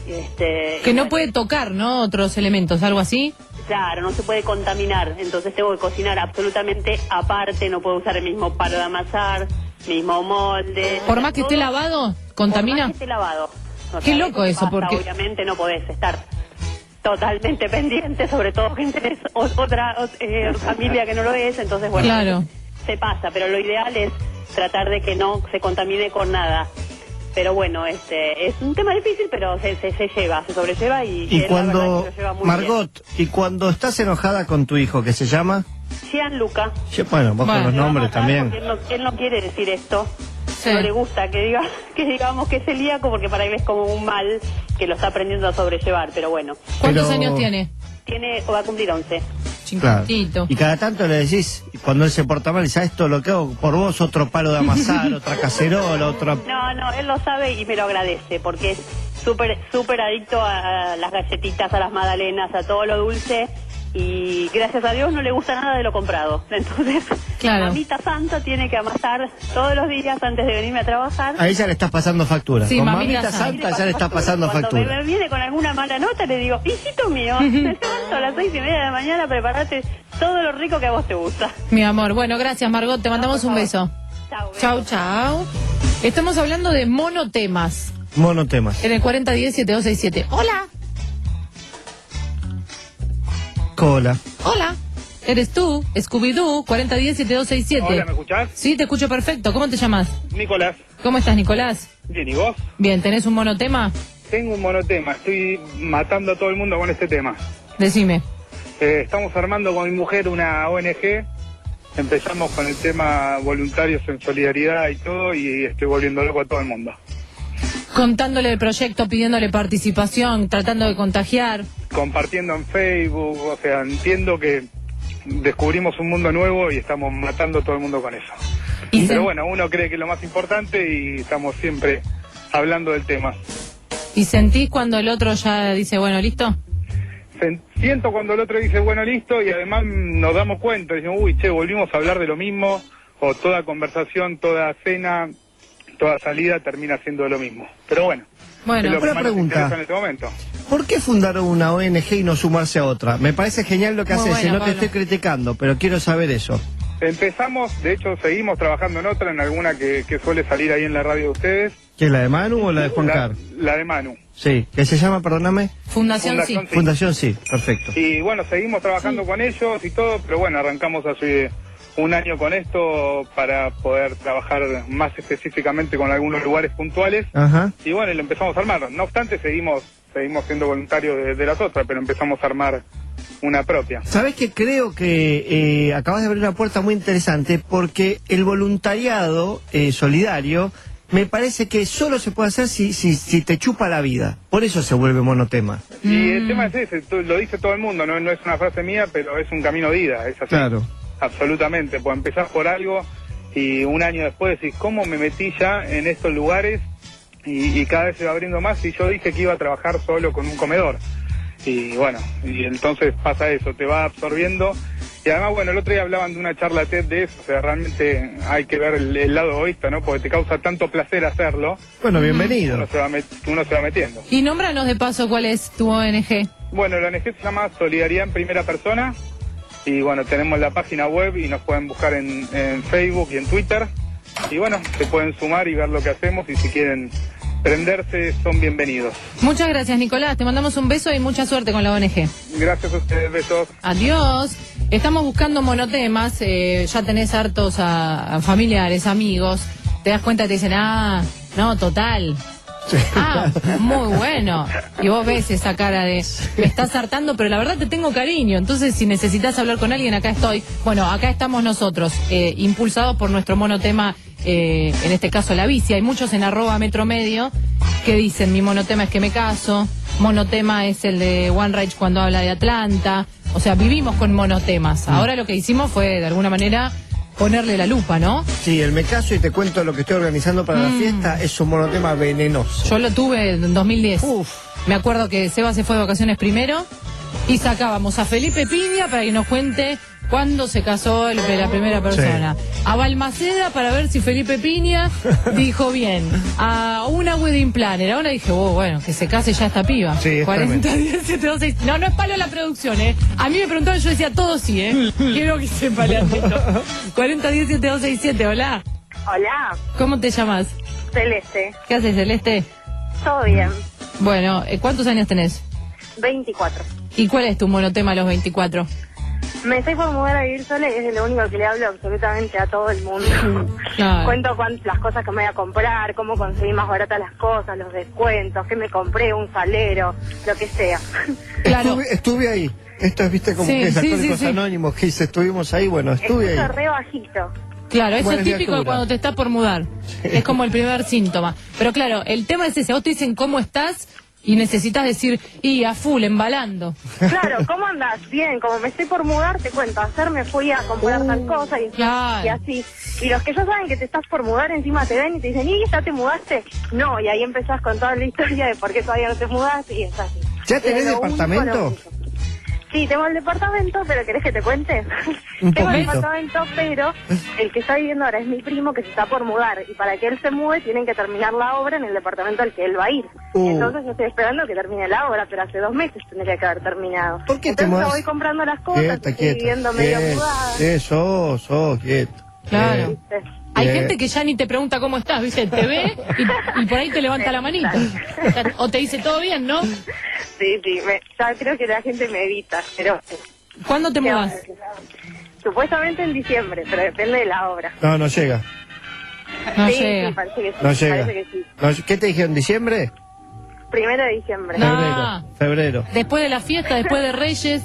Este, Que no puede tocar, ¿no? Otros elementos, algo así. Claro, no se puede contaminar, entonces tengo que cocinar absolutamente aparte, no puedo usar el mismo palo de amasar, mismo molde. Por más que todo, esté lavado, ¿contamina? Por más que esté lavado. O Qué sea, loco te eso, pasa, porque- obviamente no podés estar totalmente pendiente, sobre todo que tenés o- otra o- eh, familia que no lo es, entonces bueno, Claro. se pasa, pero lo ideal es tratar de que no se contamine con nada. Pero bueno, este es un tema difícil, pero se, se, se lleva, se sobrelleva y, Y él, la verdad, cuando... que lo lleva muy Margot, y cuando estás enojada con tu hijo, ¿qué se llama? bien. Gianluca. Sí, bueno, vos con los Me va a nombres matar también. porque Él no, él no quiere decir esto. No le gusta que diga que digamos que es celíaco porque para él es como un mal que lo está aprendiendo a sobrellevar, pero bueno. ¿Cuántos Pero- años tiene? Tiene, o va a cumplir once. Claro. Y cada tanto le decís, cuando él se porta mal, dice, "Ah, esto lo que hago por vos, otro palo de amasar, otra cacerola, otra... No, no, él lo sabe y me lo agradece porque es súper, súper adicto a las galletitas, a las magdalenas, a todo lo dulce y gracias a Dios no le gusta nada de lo comprado. Entonces, Claro. mamita santa tiene que amasar todos los días antes de venirme a trabajar. A ella le estás pasando factura. Sí, con mamita mamita santa. santa ya le estás pasando Cuando factura. me viene con alguna mala nota le digo, hijito mío, me levanto a las seis y media de la mañana, preparate todo lo rico que a vos te gusta. Mi amor, bueno, gracias Margot, te mandamos un beso. Chau, Chau, chau. Estamos hablando de monotemas Monotemas. en el cuarenta diez, setenta y dos sesenta y siete. Hola, Cola. hola. Eres tú, Scooby-Doo, cuarenta diez, setenta y dos sesenta y siete. Hola, ¿me escuchás? Sí, te escucho perfecto. ¿Cómo te llamas? Nicolás. ¿Cómo estás, Nicolás? Bien, ¿y vos? Bien, ¿tenés un monotema? Tengo un monotema, estoy matando a todo el mundo con este tema. Decime. Eh, estamos armando con mi mujer una O N G, empezamos con el tema voluntarios en solidaridad y todo, y estoy volviendo loco a todo el mundo. Contándole el proyecto, pidiéndole participación, tratando de contagiar. Compartiendo en Facebook, o sea, entiendo que descubrimos un mundo nuevo y estamos matando a todo el mundo con eso. Y Pero sen- bueno, uno cree que es lo más importante y estamos siempre hablando del tema. ¿Y sentís cuando el otro ya dice, bueno, listo? Se- Siento cuando el otro dice, bueno, listo, y además nos damos cuenta, decimos, uy, che, volvimos a hablar de lo mismo, o toda conversación, toda cena, toda salida termina siendo lo mismo. Pero bueno, Bueno, es lo que una más nos pregunta. interesa en este momento. ¿Por qué fundaron una O N G y no sumarse a otra? Me parece genial lo que Muy haces, y buena, no te Pablo. estoy criticando, pero quiero saber eso. Empezamos, de hecho seguimos trabajando en otra, en alguna que, que suele salir ahí en la radio de ustedes. ¿Qué es la de Manu o la de Juan La, Carlos? la de Manu. Sí, ¿qué se llama, perdóname? Fundación, Fundación sí. Sí. Fundación sí, perfecto. Y bueno, seguimos trabajando con ellos y todo, pero bueno, arrancamos hace un año con esto para poder trabajar más específicamente con algunos lugares puntuales. Ajá. Y bueno, y lo empezamos a armar. No obstante, seguimos seguimos siendo voluntarios de, de las otras, pero empezamos a armar una propia. ¿Sabés que creo que eh, acabas de abrir una puerta muy interesante? Porque el voluntariado eh, solidario me parece que solo se puede hacer si, si, si te chupa la vida. Por eso se vuelve monotema. Y el tema es ese, tú- lo dice todo el mundo, no, no es una frase mía, pero es un camino de ida, es así. Claro. Absolutamente, pues empezás por algo y un año después decís, ¿cómo me metí ya en estos lugares? Y, y cada vez se va abriendo más y yo dije que iba a trabajar solo con un comedor. Y bueno, y entonces pasa eso, te va absorbiendo. Y además, bueno, el otro día hablaban de una charla TED de eso, o sea, realmente hay que ver el, el lado egoísta, ¿no? Porque te causa tanto placer hacerlo. Bueno, bienvenido. Uno se va, met- uno se va metiendo. Y nómbranos de paso cuál es tu O N G. Bueno, la O N G se llama Solidaridad en Primera Persona y bueno, tenemos la página web y nos pueden buscar en, en Facebook y en Twitter y bueno, se pueden sumar y ver lo que hacemos y si quieren prenderse son bienvenidos. Muchas gracias, Nicolás. Te mandamos un beso y mucha suerte con la O N G. Gracias a ustedes, besos. Adiós. Estamos buscando monotemas. eh, ya tenés hartos a, a familiares, amigos. Te das cuenta y te dicen, ah, no, total. Ah, muy bueno. Y vos ves esa cara de, me estás hartando, pero la verdad te tengo cariño. Entonces, si necesitas hablar con alguien, acá estoy. Bueno, acá estamos nosotros, eh, impulsados por nuestro monotema, eh, en este caso la bici. Hay muchos en arroba metro medio que dicen, mi monotema es que me caso. Monotema es el de One Rage cuando habla de Atlanta. O sea, vivimos con monotemas. Ahora lo que hicimos fue, de alguna manera, ponerle la lupa, ¿no? Sí, el me caso y te cuento lo que estoy organizando para mm. la fiesta, es un monotema venenoso. Yo lo tuve en dos mil diez. Uf. Me acuerdo que Seba se fue de vacaciones primero y sacábamos a Felipe Piña para que nos cuente cuándo se casó el, la primera persona. Sí. A Balmaceda para ver si Felipe Piña dijo bien. A una wedding planner. Ahora dije, oh, bueno, que se case ya esta piba. Sí, cuarenta, diez, siete, dos, seis. No, no es palo la producción, ¿eh? A mí me preguntaron, yo decía todo sí, ¿eh? Quiero que sepa Leandrito. cuarenta, diez, siete, dos, seis, siete. Hola. Hola. ¿Cómo te llamas? Celeste. ¿Qué haces, Celeste? Todo bien. Bueno, ¿cuántos años tenés? veinticuatro. ¿Y cuál es tu monotema a los veinticuatro? Me estoy por mudar a vivir sola y es de lo único que le hablo absolutamente a todo el mundo. Claro. Cuento cuántas, las cosas que me voy a comprar, cómo conseguir más baratas las cosas, los descuentos, qué me compré, un salero, lo que sea. Claro. Estuve, estuve ahí. Esto es, viste, como sí, que es sí, Alcohólicos sí, sí. Anónimos, que dice, estuvimos ahí, bueno, estuve Esto ahí. Es re bajito. Claro, eso Buena es típico criatura. de cuando te estás por mudar. Sí. Es como el primer síntoma. Pero claro, el tema es ese, vos te dicen cómo estás y necesitas decir, y a full, embalando. Claro, ¿cómo andás? Bien, como me estoy por mudar, te cuento, ayer me fui a comprar uh, tal cosa y, claro. y así. Y los que ya saben que te estás por mudar encima te ven y te dicen, ¿y ya te mudaste? No, y ahí empezás con toda la historia de por qué todavía no te mudaste y es así. ¿Ya tenés departamento? Sí, tengo el departamento, pero ¿querés que te cuente? Un tengo el poquito. departamento, pero el que está viviendo ahora es mi primo que se está por mudar. Y para que él se mude tienen que terminar la obra en el departamento al que él va a ir. Uh. Entonces yo estoy esperando que termine la obra, pero hace dos meses tendría que haber terminado. ¿Por qué Entonces te mudas? voy comprando las cosas, Quieta, estoy quieta. viviendo medio Bien. mudada. Eso, sos, quieto. Claro. ¿Viste? Hay Bien. gente que ya ni te pregunta cómo estás, ¿viste? Te ve y, y por ahí te levanta la manito. O te dice todo bien, ¿no? Sí, sí, me, ya creo que la gente me evita, pero... ¿Cuándo te mudas? Supuestamente en diciembre, pero depende de la obra. No, no llega. No sí, llega. Sí, parece que sí. No llega. Parece que sí. No, ¿qué te dijeron? ¿Diciembre? Primero de diciembre. No. Febrero. Febrero. Después de la fiesta, después de Reyes,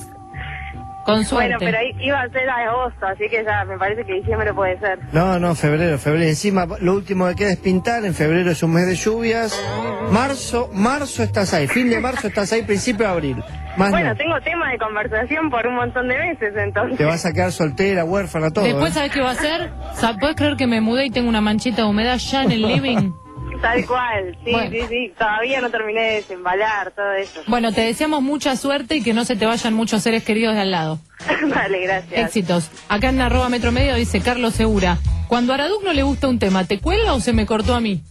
con suerte. Bueno, pero ahí iba a ser a agosto, así que ya me parece que diciembre puede ser. No, no, febrero, febrero. Encima, lo último que queda es pintar. En febrero es un mes de lluvias. Marzo, marzo estás ahí. Fin de marzo estás ahí, principio de abril. Más Bueno, no. tengo tema de conversación por un montón de meses, entonces. Te vas a quedar soltera, huérfana, todo. Después, ¿eh? ¿sabes qué va a hacer? ¿Puedes creer que me mudé y tengo una manchita de humedad ya en el living? Tal cual, sí, Bueno. sí, sí. Todavía no terminé de desembalar, todo eso. Bueno, te deseamos mucha suerte y que no se te vayan muchos seres queridos de al lado. Vale, gracias. Éxitos. Acá en arroba metro medio dice Carlos Segura. Cuando a Araduc no le gusta un tema, ¿te cuelga o se me cortó a mí?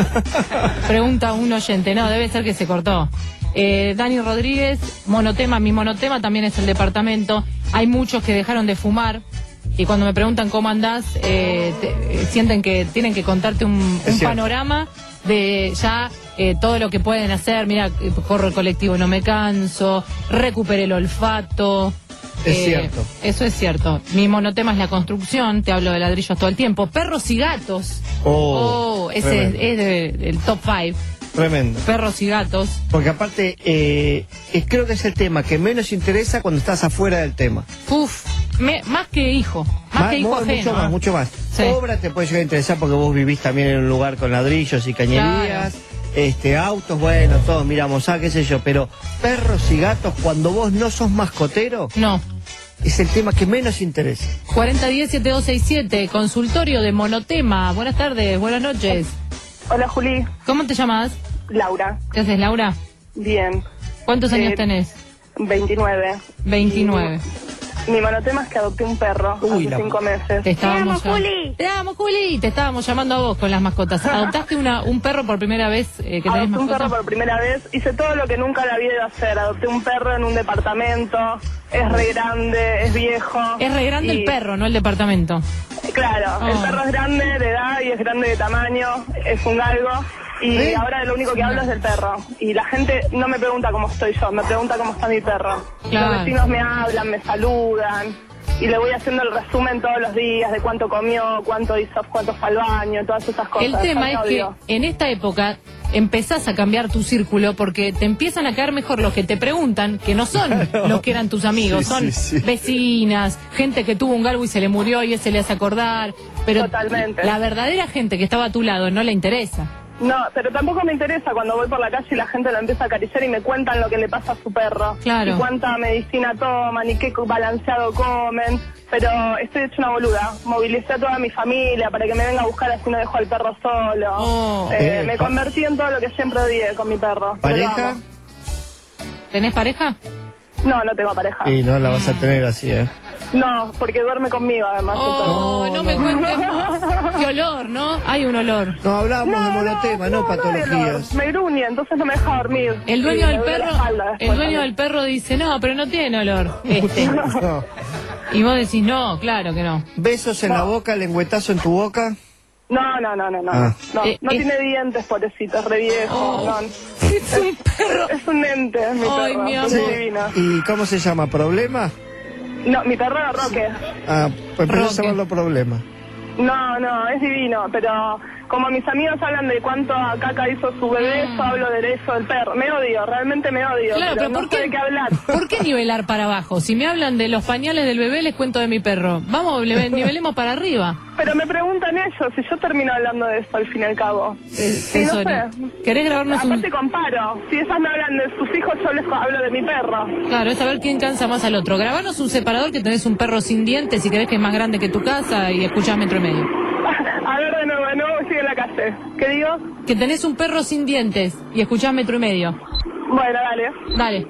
Pregunta un oyente. No, debe ser que se cortó. Eh, Dani Rodríguez, monotema. Mi monotema también es el departamento. Hay muchos que dejaron de fumar. Y cuando me preguntan cómo andás, eh, te, eh, sienten que tienen que contarte un, un panorama de ya eh, todo lo que pueden hacer. Mira, eh, corro el colectivo, no me canso, recuperé el olfato. Es Eh, cierto. Eso es cierto. Mi monotema es la construcción, te hablo de ladrillos todo el tiempo. Perros y gatos. Oh, Oh, ese es, tremendo. es de- del top five. Tremendo. Perros y gatos. Porque aparte, eh, es- creo que es el tema que menos interesa cuando estás afuera del tema. Uf, me- más que hijo. Más, que hijo mu- ajeno. mucho más, mucho más. Sí. Obra te puede llegar a interesar porque vos vivís también en un lugar con ladrillos y cañerías. Este, autos, bueno, todos miramos, ah, qué sé yo, pero perros y gatos, cuando vos no sos mascotero, no. Es el tema que menos interesa. cuarenta diez siete dos seis siete, consultorio de monotema. Buenas tardes, buenas noches. Hola, Juli. ¿Cómo te llamas? Laura. ¿Qué haces, Laura? Bien. ¿Cuántos años Eh, tenés? veintinueve. veintinueve. Mi monotema es que adopté un perro Uy, hace la- cinco meses. Te estábamos llam- Te amo, Juli. Te estábamos llamando a vos con las mascotas. ¿Adoptaste una, un perro por primera vez eh, que tenés Adopté un mascota? perro por primera vez. Hice todo lo que nunca la vi de hacer. Adopté un perro en un departamento. Es re grande, es viejo. Es re grande y- el perro, no el departamento. Claro, Oh. el perro es grande de edad y es grande de tamaño. Es un galgo. Y ¿Eh? ahora de lo único que hablo es del perro. Y la gente no me pregunta cómo estoy yo, me pregunta cómo está mi perro. Claro. Los vecinos me hablan, me saludan. y le voy haciendo el resumen todos los días de cuánto comió, cuánto hizo, cuánto fue al baño, todas esas cosas. El tema es que en esta época empezás a cambiar tu círculo porque te empiezan a caer mejor los que te preguntan, que no son los que eran tus amigos, Sí, son sí, sí. vecinas, gente que tuvo un galgo y se le murió y ese le hace acordar, pero Totalmente. la verdadera gente que estaba a tu lado no le interesa. No, pero tampoco me interesa cuando voy por la calle y la gente lo empieza a acariciar y me cuentan lo que le pasa a su perro. Claro. Y cuánta medicina toman y qué balanceado comen. Pero estoy hecha una boluda. Movilicé a toda mi familia para que me venga a buscar así no dejo al perro solo. Oh. Eh, Eh, me convertí en todo lo que siempre odié con mi perro. Pero lo ¿Pareja? amo. ¿Tenés pareja? No, no tengo pareja. Y no la vas a tener así, ¿eh? No, porque duerme conmigo además. el perro. Oh, no, me cuentes más. Qué olor, ¿no? Hay un olor. No, hablábamos de No, monotema, no, no, patologías. no, me gruñe, entonces no me deja dormir. El dueño Y me del duele la perro, espalda después el dueño también. del perro dice, no, pero no tiene olor. Este. No. Y vos decís, no, claro que no. ¿Besos en la boca, lengüetazo en tu boca? No, no, no, no, no. Ah. No, Eh, no eh. tiene dientes, pobrecito, es re viejo. Oh. No. Es un perro. Es un ente, es mi Ay, perro. mi es amor. divino. ¿Y cómo se llama? ¿Problema? No, mi perro es Roque. Ah, pues empezó a Roque. llamarlo problema. No, no, es divino, pero como mis amigos hablan de cuánto caca hizo su bebé, yo hablo de eso del perro. Me odio, realmente me odio. Claro, pero no ¿por sé qué? de qué hablar. ¿Por qué nivelar para abajo? Si me hablan de los pañales del bebé, les cuento de mi perro. Vamos, le- nivelemos para arriba. Pero me preguntan ellos y yo termino hablando de eso al fin y al cabo. Sí, no Tesoro, sé. ¿querés grabarnos un...? Aparte comparo. Si ellas me hablan de sus hijos, yo les hablo de mi perro. Claro, es saber quién cansa más al otro. Grabanos un separador que tenés un perro sin dientes, si querés que es más grande que tu casa y escuchás Metro y Medio. A ver, de nuevo, de nuevo sigue en la calle. ¿Qué digo? Que tenés un perro sin dientes y escuchás Metro y Medio. Bueno, dale. Dale.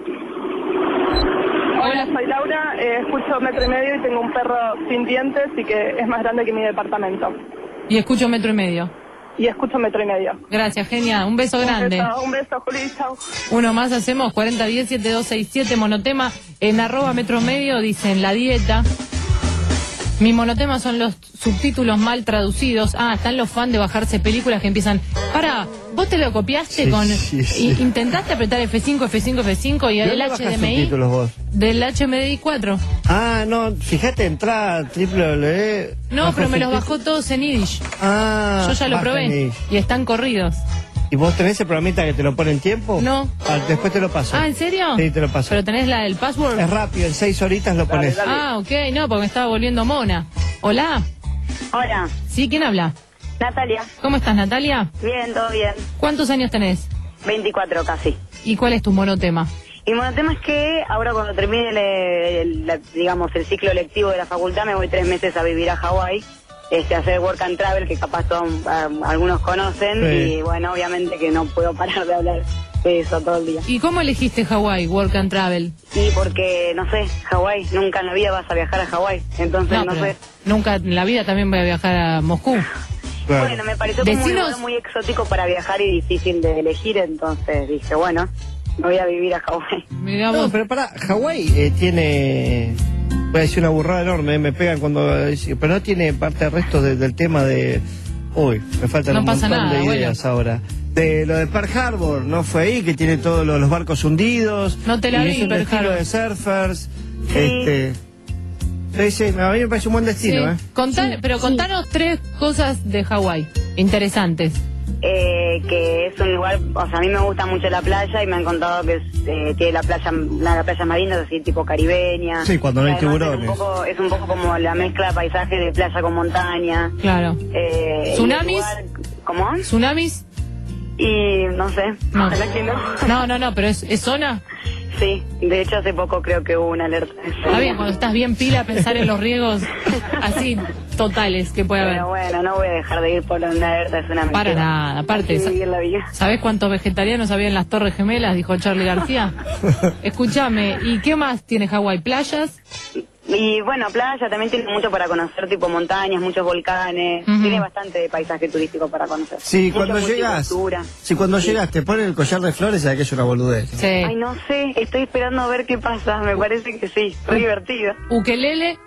Hola, soy Laura, eh, escucho Metro y Medio y tengo un perro sin dientes y que es más grande que mi departamento. Y escucho Metro y Medio. Y escucho Metro y Medio. Gracias, genia. Un beso grande. Un beso, un beso, Juli, chao. Uno más hacemos, cuarenta diez, setenta y dos sesenta y siete, monotema. En arroba Metro Medio dicen la dieta. Mi monotema son los subtítulos mal traducidos. Ah, están los fans de bajarse películas que empiezan. Para, ¿vos te lo copiaste Sí, con. sí, sí. y- intentaste apretar F cinco, F cinco, F cinco y ¿De el dónde bajás H D M I? subtítulos vos? Del H M D I cuatro. Ah, no, fíjate, entrá a triple W W E. No, baja pero me los subtítulos. bajó todos en Yiddish. Ah, Yo ya lo baja en probé. Yiddish. Y están corridos. ¿Y vos tenés ese programita que te lo pone en tiempo? No. Ah, después te lo paso. Ah, ¿en serio? Sí, te lo paso. Pero tenés la del password. Es rápido, en seis horitas lo pones. Ah, ok, no, porque me estaba volviendo mona. Hola. Hola, ¿Sí? ¿Quién habla? Natalia. ¿Cómo estás, Natalia? Bien, todo bien. ¿Cuántos años tenés? veinticuatro casi. ¿Y cuál es tu monotema? Y bueno, el tema es que ahora cuando termine, el, el- la- digamos, el ciclo lectivo de la facultad, me voy tres meses a vivir a Hawái, este, a hacer work and travel, que capaz todos, ah, algunos conocen, Sí. y bueno, obviamente que no puedo parar de hablar de eso todo el día. ¿Y cómo elegiste Hawái, Work and Travel? Y porque, no sé, Hawái, nunca en la vida vas a viajar a Hawái, entonces no, pero sé. nunca en la vida también voy a viajar a Moscú. Bueno, me pareció como un Decinos- lugar muy exótico para viajar y difícil de elegir, entonces dije, bueno, me voy a vivir a Hawái. No, pero para, Hawái eh, tiene. Voy a decir una burrada enorme, eh, me pegan cuando. Pero no tiene parte de restos de- del tema de. Uy, me faltan No un pasa montón nada, de ideas ahora. De lo de Pearl Harbor, ¿no fue ahí? Que tiene todos los, los barcos hundidos. No te la y vi, es un Pearl destino Harbor. de surfers. Este. Sí, sí, a mí me parece un buen destino, Sí. ¿eh? Contar- pero contanos tres cosas de Hawái interesantes. Eh, que es un lugar, o sea, a mí me gusta mucho la playa y me han contado que es, eh, tiene la playa, la, la playa marina, así tipo caribeña. Sí, cuando no hay Además, tiburones. Es un, poco, es un poco como la mezcla de paisaje de playa con montaña. Claro. Eh, ¿Tsunamis? y el lugar- ¿Cómo? ¿Tsunamis? Y no sé, No. ojalá que no. No, no, no, pero es, es zona. Sí, de hecho hace poco creo que hubo una alerta. Está bien, cuando estás bien pila, pensar en los riesgos así totales que puede haber. Pero bueno, no voy a dejar de ir por una alerta, es una mentira. Para nada, aparte. Así sa- vivir la vida. ¿Sabés cuántos vegetarianos había en las Torres Gemelas? Dijo Charlie García. Escúchame, ¿y qué más tiene Hawái? ¿Playas? Y bueno, playa también tiene mucho para conocer, tipo montañas, muchos volcanes, Ujú. tiene bastante paisaje turístico para conocer. Sí, Mucha cuando llegas. multicultura. Si cuando llegas te ponen el collar de flores, sabes que es una boludez. Sí. Ay, no sé, estoy esperando a ver qué pasa, me parece que sí, re divertido. ¿Ukelele?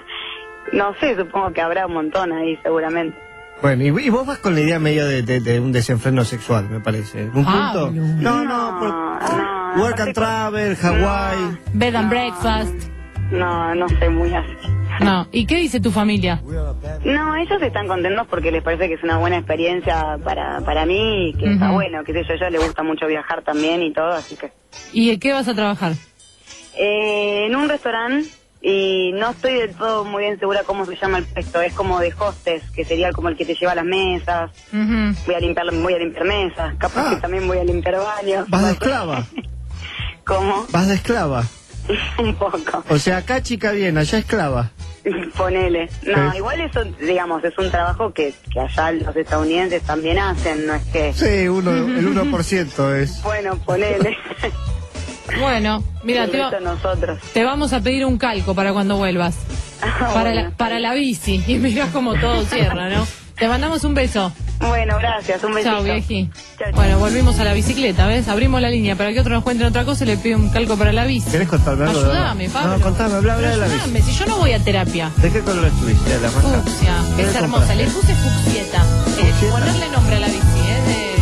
No sé, supongo que habrá un montón ahí seguramente. Bueno, y, y vos vas con la idea medio de, de- de un desenfreno sexual, me parece. ¿Un Pablo. punto? No, no, por- No, Work and travel, Hawái. Bed and breakfast. no, no sé muy así. No. ¿Y qué dice tu familia? No, ellos están contentos porque les parece que es una buena experiencia para, para mí y que Uh-huh. está bueno, qué sé yo, a ellos les gusta mucho viajar también y todo, así que... ¿Y en qué vas a trabajar? Eh, en un restaurante, y no estoy del todo muy bien segura cómo se llama el puesto, es como de hostess, que sería como el que te lleva las mesas. Uh-huh. Voy a limpiar, voy a limpiar mesas, capaz Ah. que también voy a limpiar baños. ¿Vas de esclava? ¿Cómo? ¿Vas de esclava? Un poco. O sea, acá chica bien, allá esclava. Ponele. No, Sí. igual eso, digamos, es un trabajo que, que allá los estadounidenses también hacen, no es que... Sí, uno, el uno por ciento es. Bueno, ponele. Bueno, mira, El te, va- resto nosotros. te vamos a pedir un calco para cuando vuelvas. Para, bueno. la, para la bici. Y mirá como todo cierra, ¿no? Te mandamos un beso. Bueno, gracias, un besito. Chao, vieji. Bueno, volvimos a la bicicleta, ¿ves? Abrimos la línea para que otro nos cuente otra cosa y le pido un calco para la bici. ¿Querés contarme algo? Ayúdame, Pablo. No, contame, habla, habla de la bici. Ayúdame, si yo no voy a terapia. ¿De qué color estuviste? ¿De la marca? Fucsia, ¿Qué es le hermosa. compraste? Le puse fucsieta. Eh, ¿Fucsieta? ponerle nombre a la bici, ¿eh? De...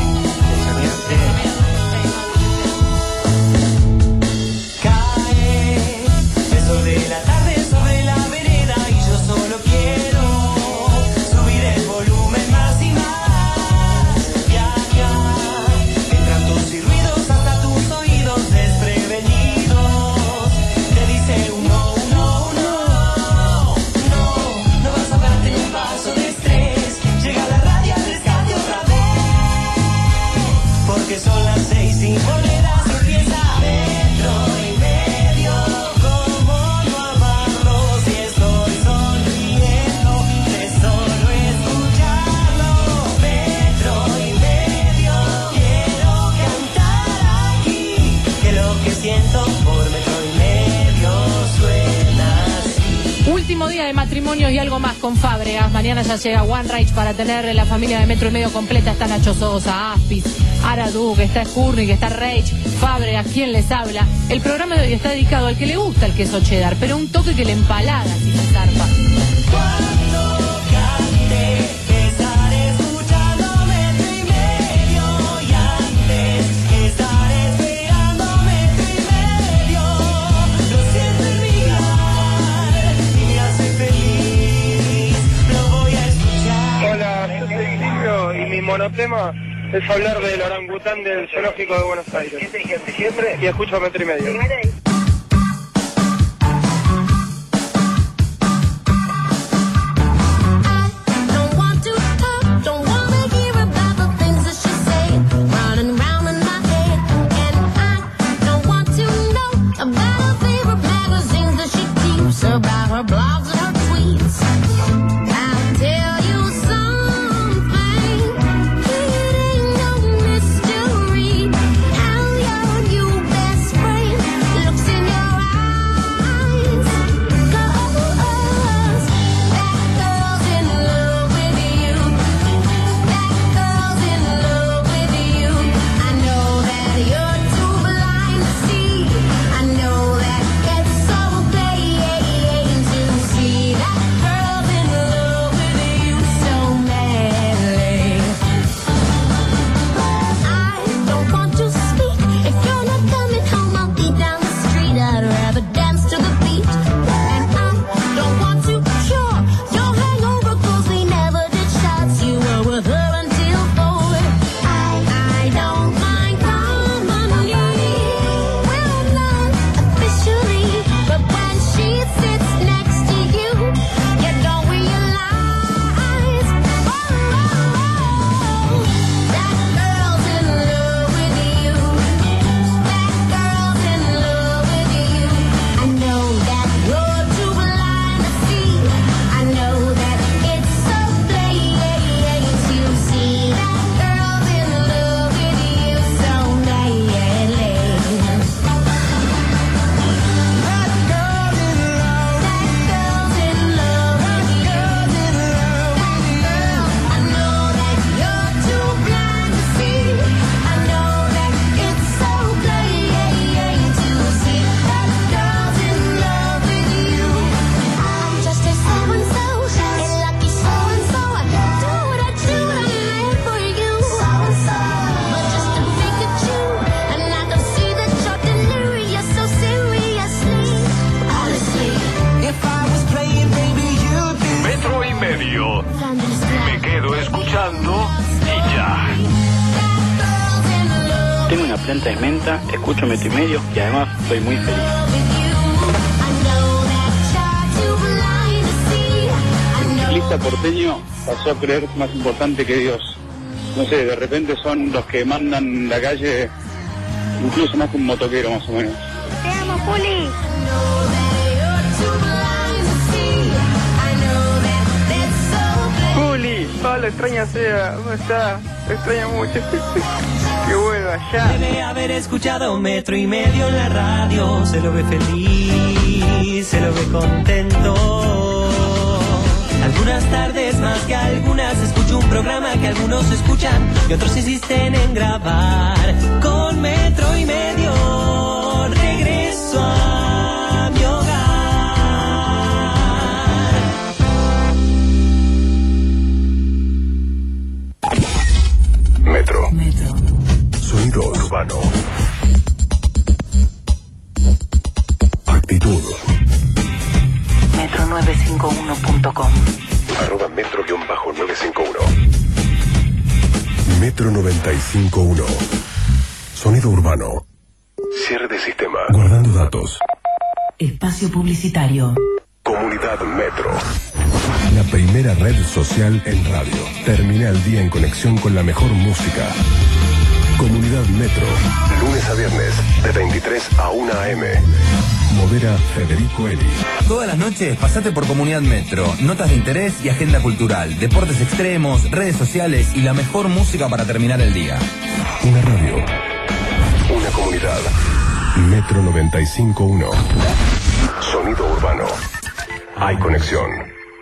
El sol de la tarde sobre la vereda y yo solo quiero subir el volumen más y más. Viajar entre autos y ruidos hasta tus oídos desprevenidos. Te dice uno, uno, uno. No, no vas a darte un paso de estrés. Llega la radio al rescate otra vez. Porque son las seis y monedas empieza metro y medio. ¿Cómo no amarlo si estoy sonriendo de solo escucharlo? Metro y medio. Quiero cantar aquí que lo que siento por metro y medio suena así. Último día de matrimonios y algo más con Fábregas. Mañana ya llega One Rage para tener la familia de Metro y Medio completa. Está Nacho Sosa, Aspis, Aradú, que está Spurnik, que está Rage, Fábregas, ¿quién les habla? El programa de hoy está dedicado al que le gusta el queso cheddar, pero un toque que le empalaga si se zarpa. Cuando cante estaré escuchando metro y medio y antes estaré esperando metro y medio. Lo siento en mi gar y me hace feliz. Lo voy a escuchar. Hola, yo soy Silvio y mi monotema es hablar del orangután del zoológico de Buenos Aires. Y escucho metro y medio. Don't want to talk, don't wanna hear about the things that she say, running round in my head. And I don't want to know about her favorite magazines that she keeps, about her blogs and her tweets. I'll tell you something, it ain't no mystery how your new best friend looks presenta es Menta, escucho Metro y Medio y además soy muy feliz. El ciclista porteño pasó a creer más importante que Dios. No sé, de repente son los que mandan la calle, incluso más que un motoquero más o menos. Te amo, Juli. Juli, hola, extraña sea, ¿cómo está? Te extraño mucho. Que vuelva ya. Debe haber escuchado Metro y Medio en la radio. Se lo ve feliz, se lo ve contento. Algunas tardes más que algunas escucho un programa que algunos escuchan y otros insisten en grabar. Con Metro y Medio regreso a mi hogar. Metro. Metro. Sonido urbano. Actitud. metro nueve cinco uno punto com. Arroba metro nueve cinco uno. Metro noventa y cinco punto uno. Sonido urbano. Cierre de sistema. Guardando datos. Espacio publicitario. Comunidad Metro. La primera red social en radio. Termina el día en conexión con la mejor música. Comunidad Metro. Lunes a viernes, de veintitrés a una a eme. Modera Federico Eli. Todas las noches pasate por Comunidad Metro. Notas de interés y agenda cultural. Deportes extremos, redes sociales y la mejor música para terminar el día. Una radio. Una comunidad. Metro noventa y cinco punto uno. Sonido urbano. Hay conexión.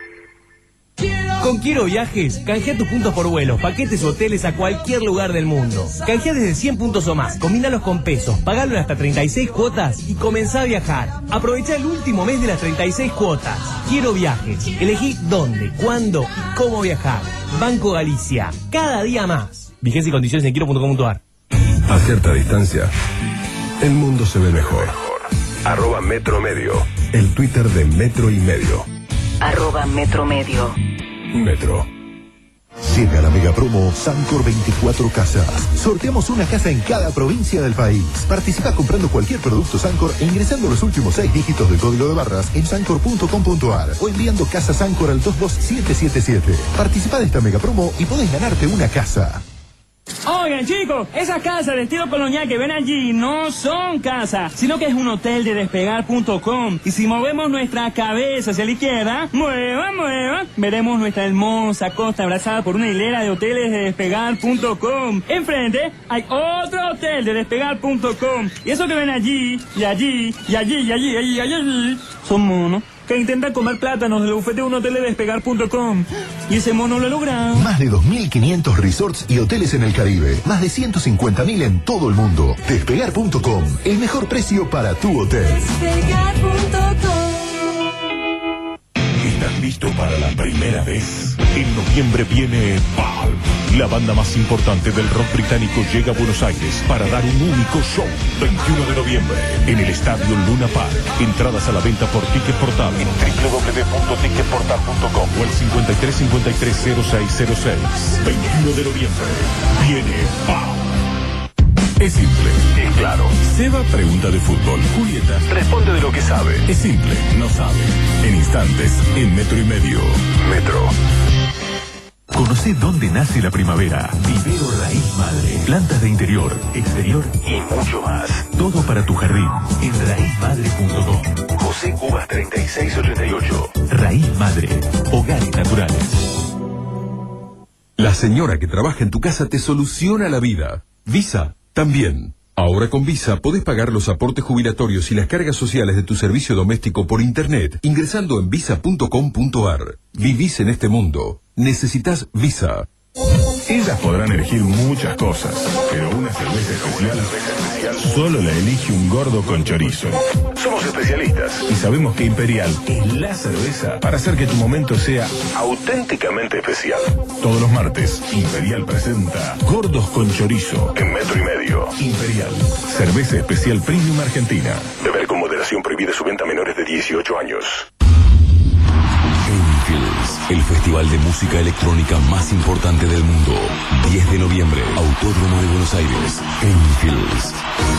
Con Quiero Viajes, canjea tus puntos por vuelos, paquetes o hoteles a cualquier lugar del mundo. Canjea desde cien puntos o más, combínalos con pesos, pagalo en hasta treinta y seis cuotas y comenzá a viajar. Aprovecha el último mes de las treinta y seis cuotas. Quiero Viajes. Elegí dónde, cuándo y cómo viajar. Banco Galicia. Cada día más. Vigencia y condiciones en quiero punto com punto ar. A cierta distancia, el mundo se ve mejor. Arroba Metro Medio. El Twitter de Metro y Medio. Arroba Metro Medio. Metro. Llega la mega promo Sancor veinticuatro Casas. Sorteamos una casa en cada provincia del país. Participa comprando cualquier producto Sancor e ingresando los últimos seis dígitos del código de barras en sancor punto com punto ar o enviando casa Sancor al dos dos siete siete siete. Participa de esta mega promo y podés ganarte una casa. Oigan, chicos, esas casas de estilo colonial que ven allí no son casas, sino que es un hotel de despegar punto com. Y si movemos nuestra cabeza hacia la izquierda, mueva, mueva, veremos nuestra hermosa costa abrazada por una hilera de hoteles de despegar punto com. Enfrente hay otro hotel de despegar punto com. Y eso que ven allí, y allí, y allí, y allí, y allí, y allí, son monos que intentan comer plátanos del bufete de un hotel de despegar punto com. Y ese mono lo ha logrado. Más de dos mil quinientos resorts y hoteles en el Caribe. Más de ciento cincuenta mil en todo el mundo. Despegar punto com. El mejor precio para tu hotel. Despegar punto com. ¿Estás listo para la primera vez? En noviembre viene Palm. La banda más importante del rock británico llega a Buenos Aires para dar un único show. veintiuno de noviembre en el estadio Luna Park. Entradas a la venta por Ticket Portal en doble u doble u doble u punto ticket portal punto com o el cincuenta y tres cincuenta y tres cero seis cero seis. veintiuno de noviembre viene Palm. Es simple, es claro. Seba pregunta de fútbol. Julieta responde de lo que sabe. Es simple, no sabe. En instantes, en Metro y Medio. Metro. Conoce dónde nace la primavera. Vivero Raíz Madre. Plantas de interior, exterior y mucho más. Todo para tu jardín en raíz madre punto com. José Cubas treinta y seis ochenta y ocho. Raíz Madre. Hogares naturales. La señora que trabaja en tu casa te soluciona la vida. Visa también. Ahora con Visa podés pagar los aportes jubilatorios y las cargas sociales de tu servicio doméstico por internet ingresando en visa punto com punto ar. Vivís en este mundo. Necesitas Visa. Ellas podrán elegir muchas cosas, pero una cerveza especial solo la elige un gordo con chorizo. Somos especialistas y sabemos que Imperial es la cerveza para hacer que tu momento sea auténticamente especial. Todos los martes, Imperial presenta Gordos con Chorizo en Metro y Medio. Imperial, cerveza especial premium argentina. Beber con moderación, prohibida su venta a menores de dieciocho años. Enfields. el festival de música electrónica más importante del mundo. diez de noviembre, Autódromo de Buenos Aires, Greenfields.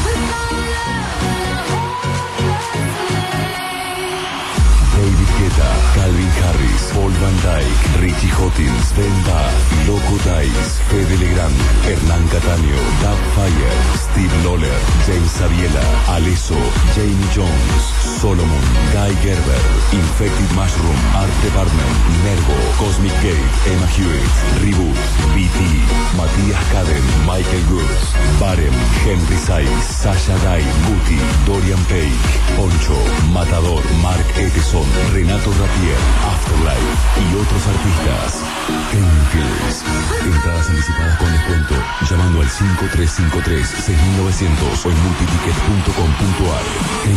David Guetta, Calvin Harris, Paul Van Dyke, Richie Hawkins, Ben Bath, Loco Dice, Fede Legrand, Hernán Cataño, Dub Fire, Steve Lawler, James Sabiela, Alesso, Jamie Jones, Solomon, Guy Gerber, Infected Mushroom, Art Department, Nervo, Cosmic Gate, Emma Hewitt, Reboot, B T, Matías Caden, Michael Goods, Barem, Henry Sykes, Sasha Guy, Guti, Dorian Page, Poncho, Matador, Mark Eteson, Renato Rapier, Afterlife y otros artistas. Greenfields. Entradas anticipadas con descuento llamando al cinco tres cinco tres, seis nueve cero cero o en multiticket punto com punto ar.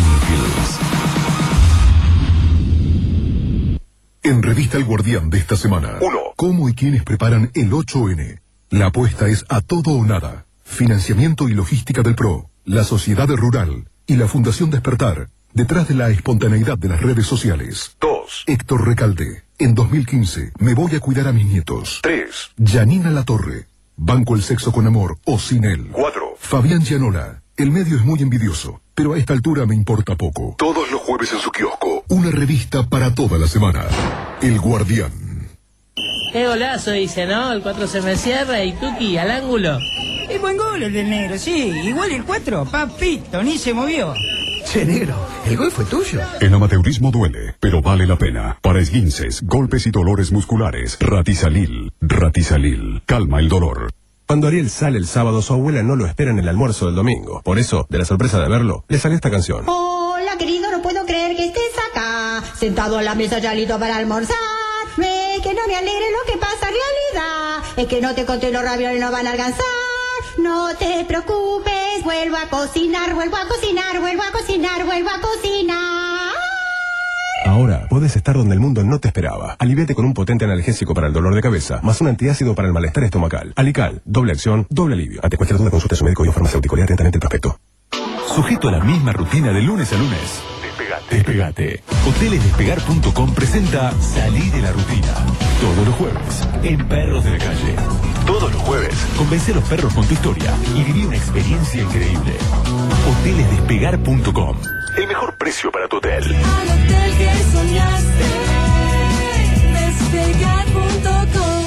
Greenfields. En Revista El Guardián de esta semana. uno. ¿Cómo y quiénes preparan el ocho ene? La apuesta es a todo o nada. Financiamiento y logística del P R O, la Sociedad Rural y la Fundación Despertar. Detrás de la espontaneidad de las redes sociales. dos. Héctor Recalde. En dos mil quince, me voy a cuidar a mis nietos. tres. Janina Latorre. Banco el sexo con amor o sin él. cuatro. Fabián Gianola. El medio es muy envidioso, pero a esta altura me importa poco. Todos los jueves en su kiosco. Una revista para toda la semana. El Guardián. Qué golazo dice, ¿no? El cuatro se me cierra y Tuki al ángulo. Es buen gol el del negro, sí. Igual el cuatro, papito, ni se movió. Che, negro, ¿el gol fue tuyo? El amateurismo duele, pero vale la pena. Para esguinces, golpes y dolores musculares, Ratizalil. Ratizalil. Calma el dolor. Cuando Ariel sale el sábado, su abuela no lo espera en el almuerzo del domingo. Por eso, de la sorpresa de verlo, le salió esta canción. Hola, querido, no puedo creer que estés acá, sentado a la mesa ya listo para almorzar. Me, que no me alegre lo que pasa en realidad, es que no te conté los ravioles no van a alcanzar. No te preocupes, vuelvo a cocinar, vuelvo a cocinar, vuelvo a cocinar, vuelvo a cocinar. Ahora puedes estar donde el mundo no te esperaba. Aliviate con un potente analgésico para el dolor de cabeza, más un antiácido para el malestar estomacal. Alical, doble acción, doble alivio. Ante cualquier duda consulte a su médico y o farmacéutico. Lea atentamente el prospecto. Sujeto a la misma rutina de lunes a lunes. Despegate. Despegate. Hoteles Despegar punto com presenta Salí de la rutina. Todos los jueves, en Perros de la Calle. Todos los jueves, convence a los perros con tu historia y viví una experiencia increíble. Hoteles Despegar punto com. El mejor precio para tu hotel. Al hotel que soñaste, Despegar punto com.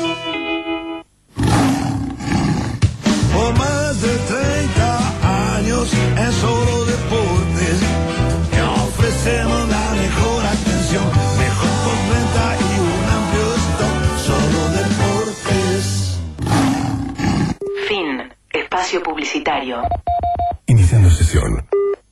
Por más de treinta años en Solo Deportes, te ofrecemos la mejor atención, mejor postventa y un amplio stock. Solo Deportes. Fin. Espacio publicitario. Iniciando sesión.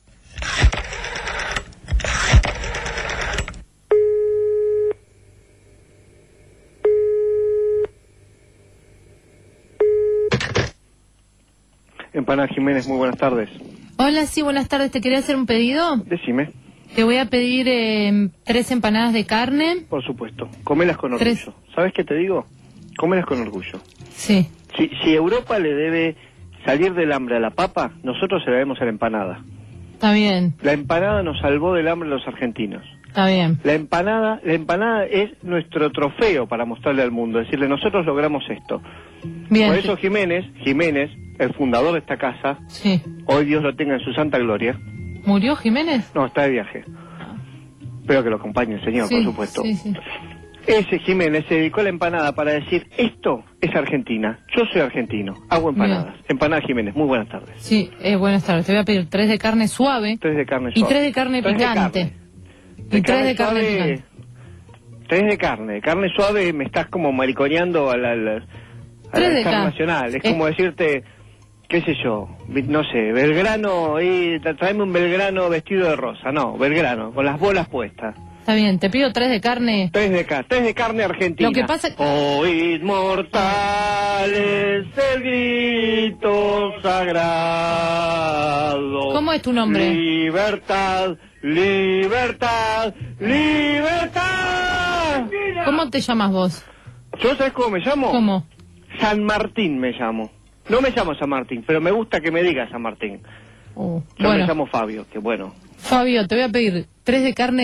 Empanadas Jiménez, muy buenas tardes. Hola, sí, buenas tardes. ¿Te quería hacer un pedido? Decime. Te voy a pedir eh, tres empanadas de carne. Por supuesto. Comelas con orgullo. Tres. ¿Sabes qué te digo? Comelas con orgullo. Sí. Si, si Europa le debe salir del hambre a la papa, nosotros se la debemos a la empanada. Está bien, La empanada nos salvó del hambre a los argentinos. está bien. La empanada, la empanada es nuestro trofeo para mostrarle al mundo, decirle, nosotros logramos esto. Bien. Por eso Jiménez, Jiménez, el fundador de esta casa, Sí. hoy Dios lo tenga en su santa gloria. ¿Murió Jiménez? No, está de viaje. Espero que lo acompañe el señor, Sí, por supuesto. Sí, sí. Ese Jiménez se dedicó a la empanada para decir, esto es Argentina, yo soy argentino, hago empanadas. Empanadas Jiménez, muy buenas tardes. Sí, eh, buenas tardes. Te voy a pedir tres de carne suave Tres de carne y suave. tres de carne Tres de picante. carne. Y tres de carne suave, picante. Tres de carne. Carne suave me estás como mariconeando a la, a la, a Tres la de carne carne. nacional. Es Eh. como decirte, qué sé yo, no sé, Belgrano, y tráeme un Belgrano vestido de rosa. No, Belgrano, con las bolas puestas. Está bien, te pido tres de carne. Tres de, ca tres de carne argentina. Lo que pasa- Oíd mortales el grito sagrado. ¿Cómo es tu nombre? Libertad, libertad, libertad. ¿Cómo te llamas vos? ¿Yo sabes cómo me llamo? ¿Cómo? San Martín me llamo. No me llamo San Martín, pero me gusta que me diga San Martín. Uh, Yo bueno, me llamo Fabio, que bueno. Fabio, te voy a pedir tres de carne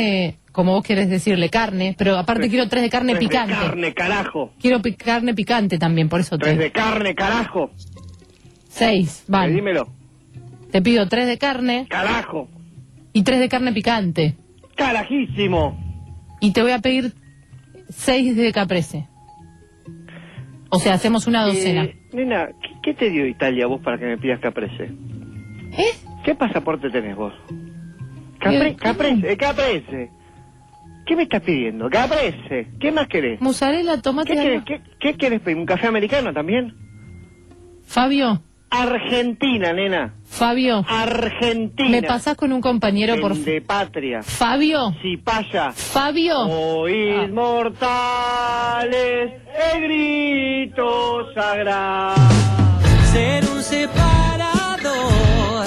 como vos querés decirle, carne, pero aparte Tres- quiero tres de carne tres de picante. carne, carajo. Quiero pi- carne picante también, por eso Tres tres. de carne, carajo. Seis, van. Eh, dímelo. Te pido tres de carne. Carajo. Y tres de carne picante. Carajísimo. Y te voy a pedir seis de caprese. O sea, hacemos una docena. Eh, nena, ¿qué, qué te dio Italia vos para que me pidas caprese? ¿Eh? ¿Qué pasaporte tenés vos? Capre, Eh, caprese, eh, caprese. ¿Qué me estás pidiendo? Caprese. ¿Qué más querés? Mozzarella, tomate. ¿Qué y querés, algo. qué, qué querés pedir? ¿Un café americano también? Fabio, Argentina, nena. Fabio. Argentina. ¿Me pasás con un compañero, por De patria. Fabio. Si paya. Fabio. Oíd mortales el grito sagrado. Ser un separador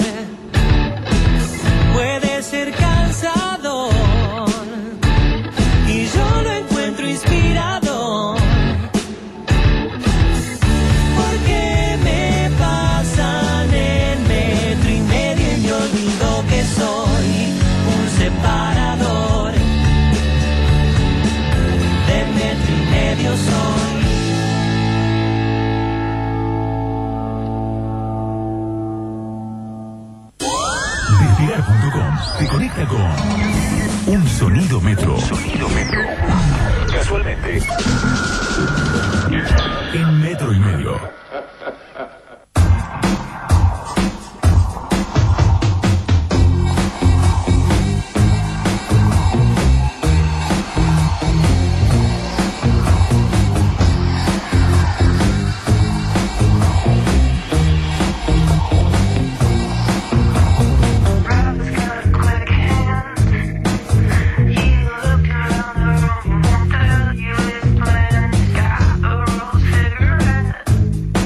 puede ser cansador y yo lo encuentro inspirador. Porque me pasan el metro y medio y me olvido que soy un separador. De metro y medio soy. Despegar punto com te conecta con un sonido metro. Sonido metro. Casualmente. En metro y medio. You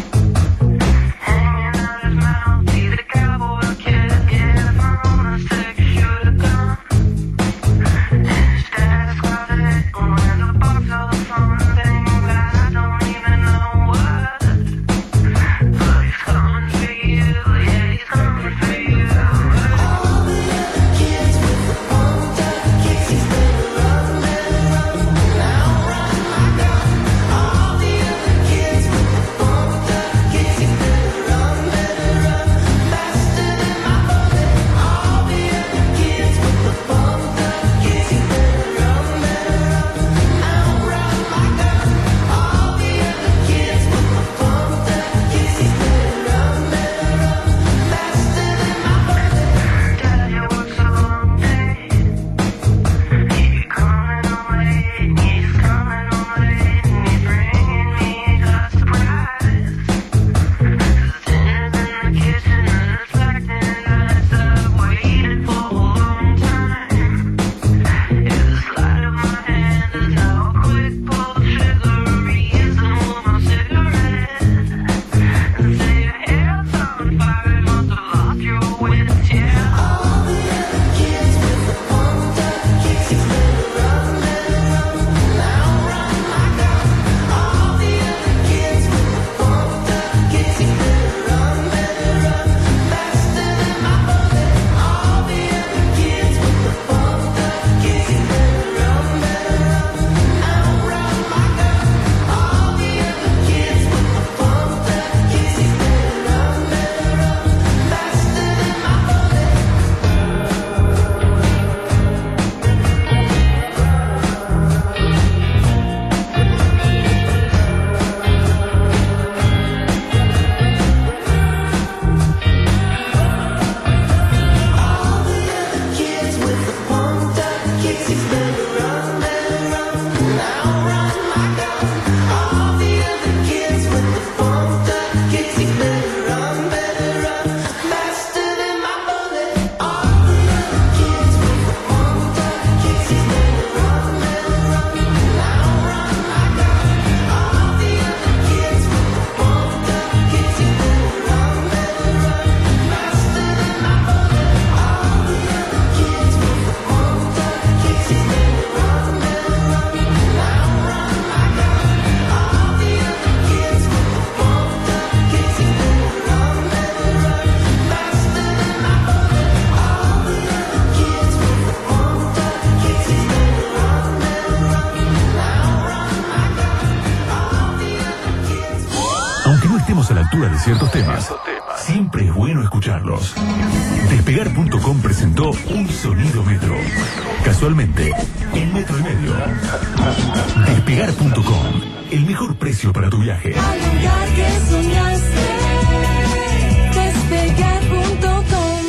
lectura de ciertos temas, siempre es bueno escucharlos. Despegar punto com presentó Un Sonido Metro. Casualmente, en metro y medio. Despegar punto com, el mejor precio para tu viaje. Al lugar que soñaste, despegar punto com.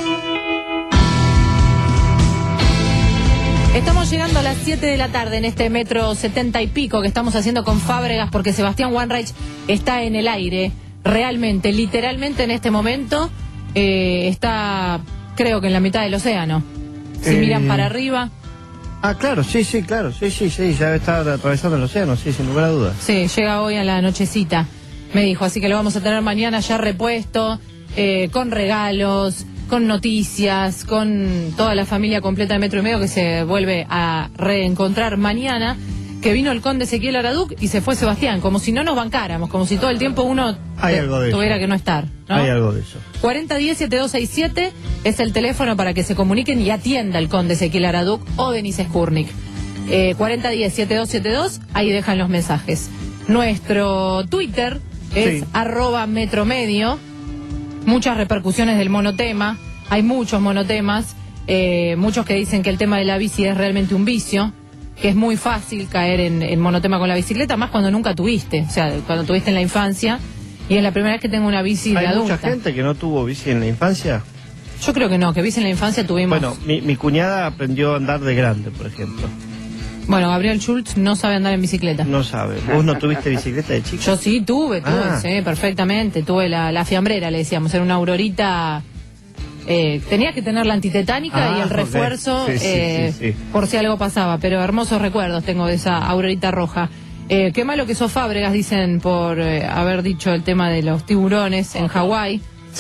Estamos llegando a las siete de la tarde en este metro setenta y pico que estamos haciendo con Fábregas, porque Sebastián Wanreich está en el aire, realmente, literalmente en este momento, eh, está, creo que en la mitad del océano. Si Eh, miran para arriba. Ah, claro, sí, sí, claro, sí, sí, sí, ya debe estar atravesando el océano, sí, sin lugar a dudas. Sí, llega hoy a la nochecita, me dijo, así que lo vamos a tener mañana ya repuesto, eh, con regalos, con noticias, con toda la familia completa de Metro y Medio que se vuelve a reencontrar mañana, que vino el conde Ezequiel Araduc y se fue Sebastián, como si no nos bancáramos, como si todo el tiempo uno Hay te- algo de eso. tuviera que no estar, ¿no? Hay algo de eso. cuarenta diez, setenta y dos sesenta y siete es el teléfono para que se comuniquen y atienda el conde Ezequiel Araduc o Denise Skurnik. Eh, cuarenta diez, setenta y dos setenta y dos, ahí dejan los mensajes. Nuestro Twitter es Sí. arroba metromedio. Muchas repercusiones del monotema, hay muchos monotemas, eh, muchos que dicen que el tema de la bici es realmente un vicio, que es muy fácil caer en, en monotema con la bicicleta, más cuando nunca tuviste, o sea, cuando tuviste en la infancia, y es la primera vez que tengo una bici de ¿Hay adulta. mucha gente que no tuvo bici en la infancia? Yo creo que no, que bici en la infancia tuvimos... Bueno, mi, mi cuñada aprendió a andar de grande, por ejemplo. Bueno, Gabriel Schultz no sabe andar en bicicleta. No sabe. ¿Vos no tuviste bicicleta de chico? Yo sí tuve, tuve, Ah. sí, perfectamente. Tuve la, la fiambrera, le decíamos, era una aurorita. Eh, tenía que tener la antitetánica Ah, y el ok. refuerzo Sí, sí, eh, sí, sí. por si algo pasaba. Pero hermosos recuerdos tengo de esa aurorita roja. Eh, qué malo que sos Fábregas, dicen, por eh, haber dicho el tema de los tiburones en Hawái.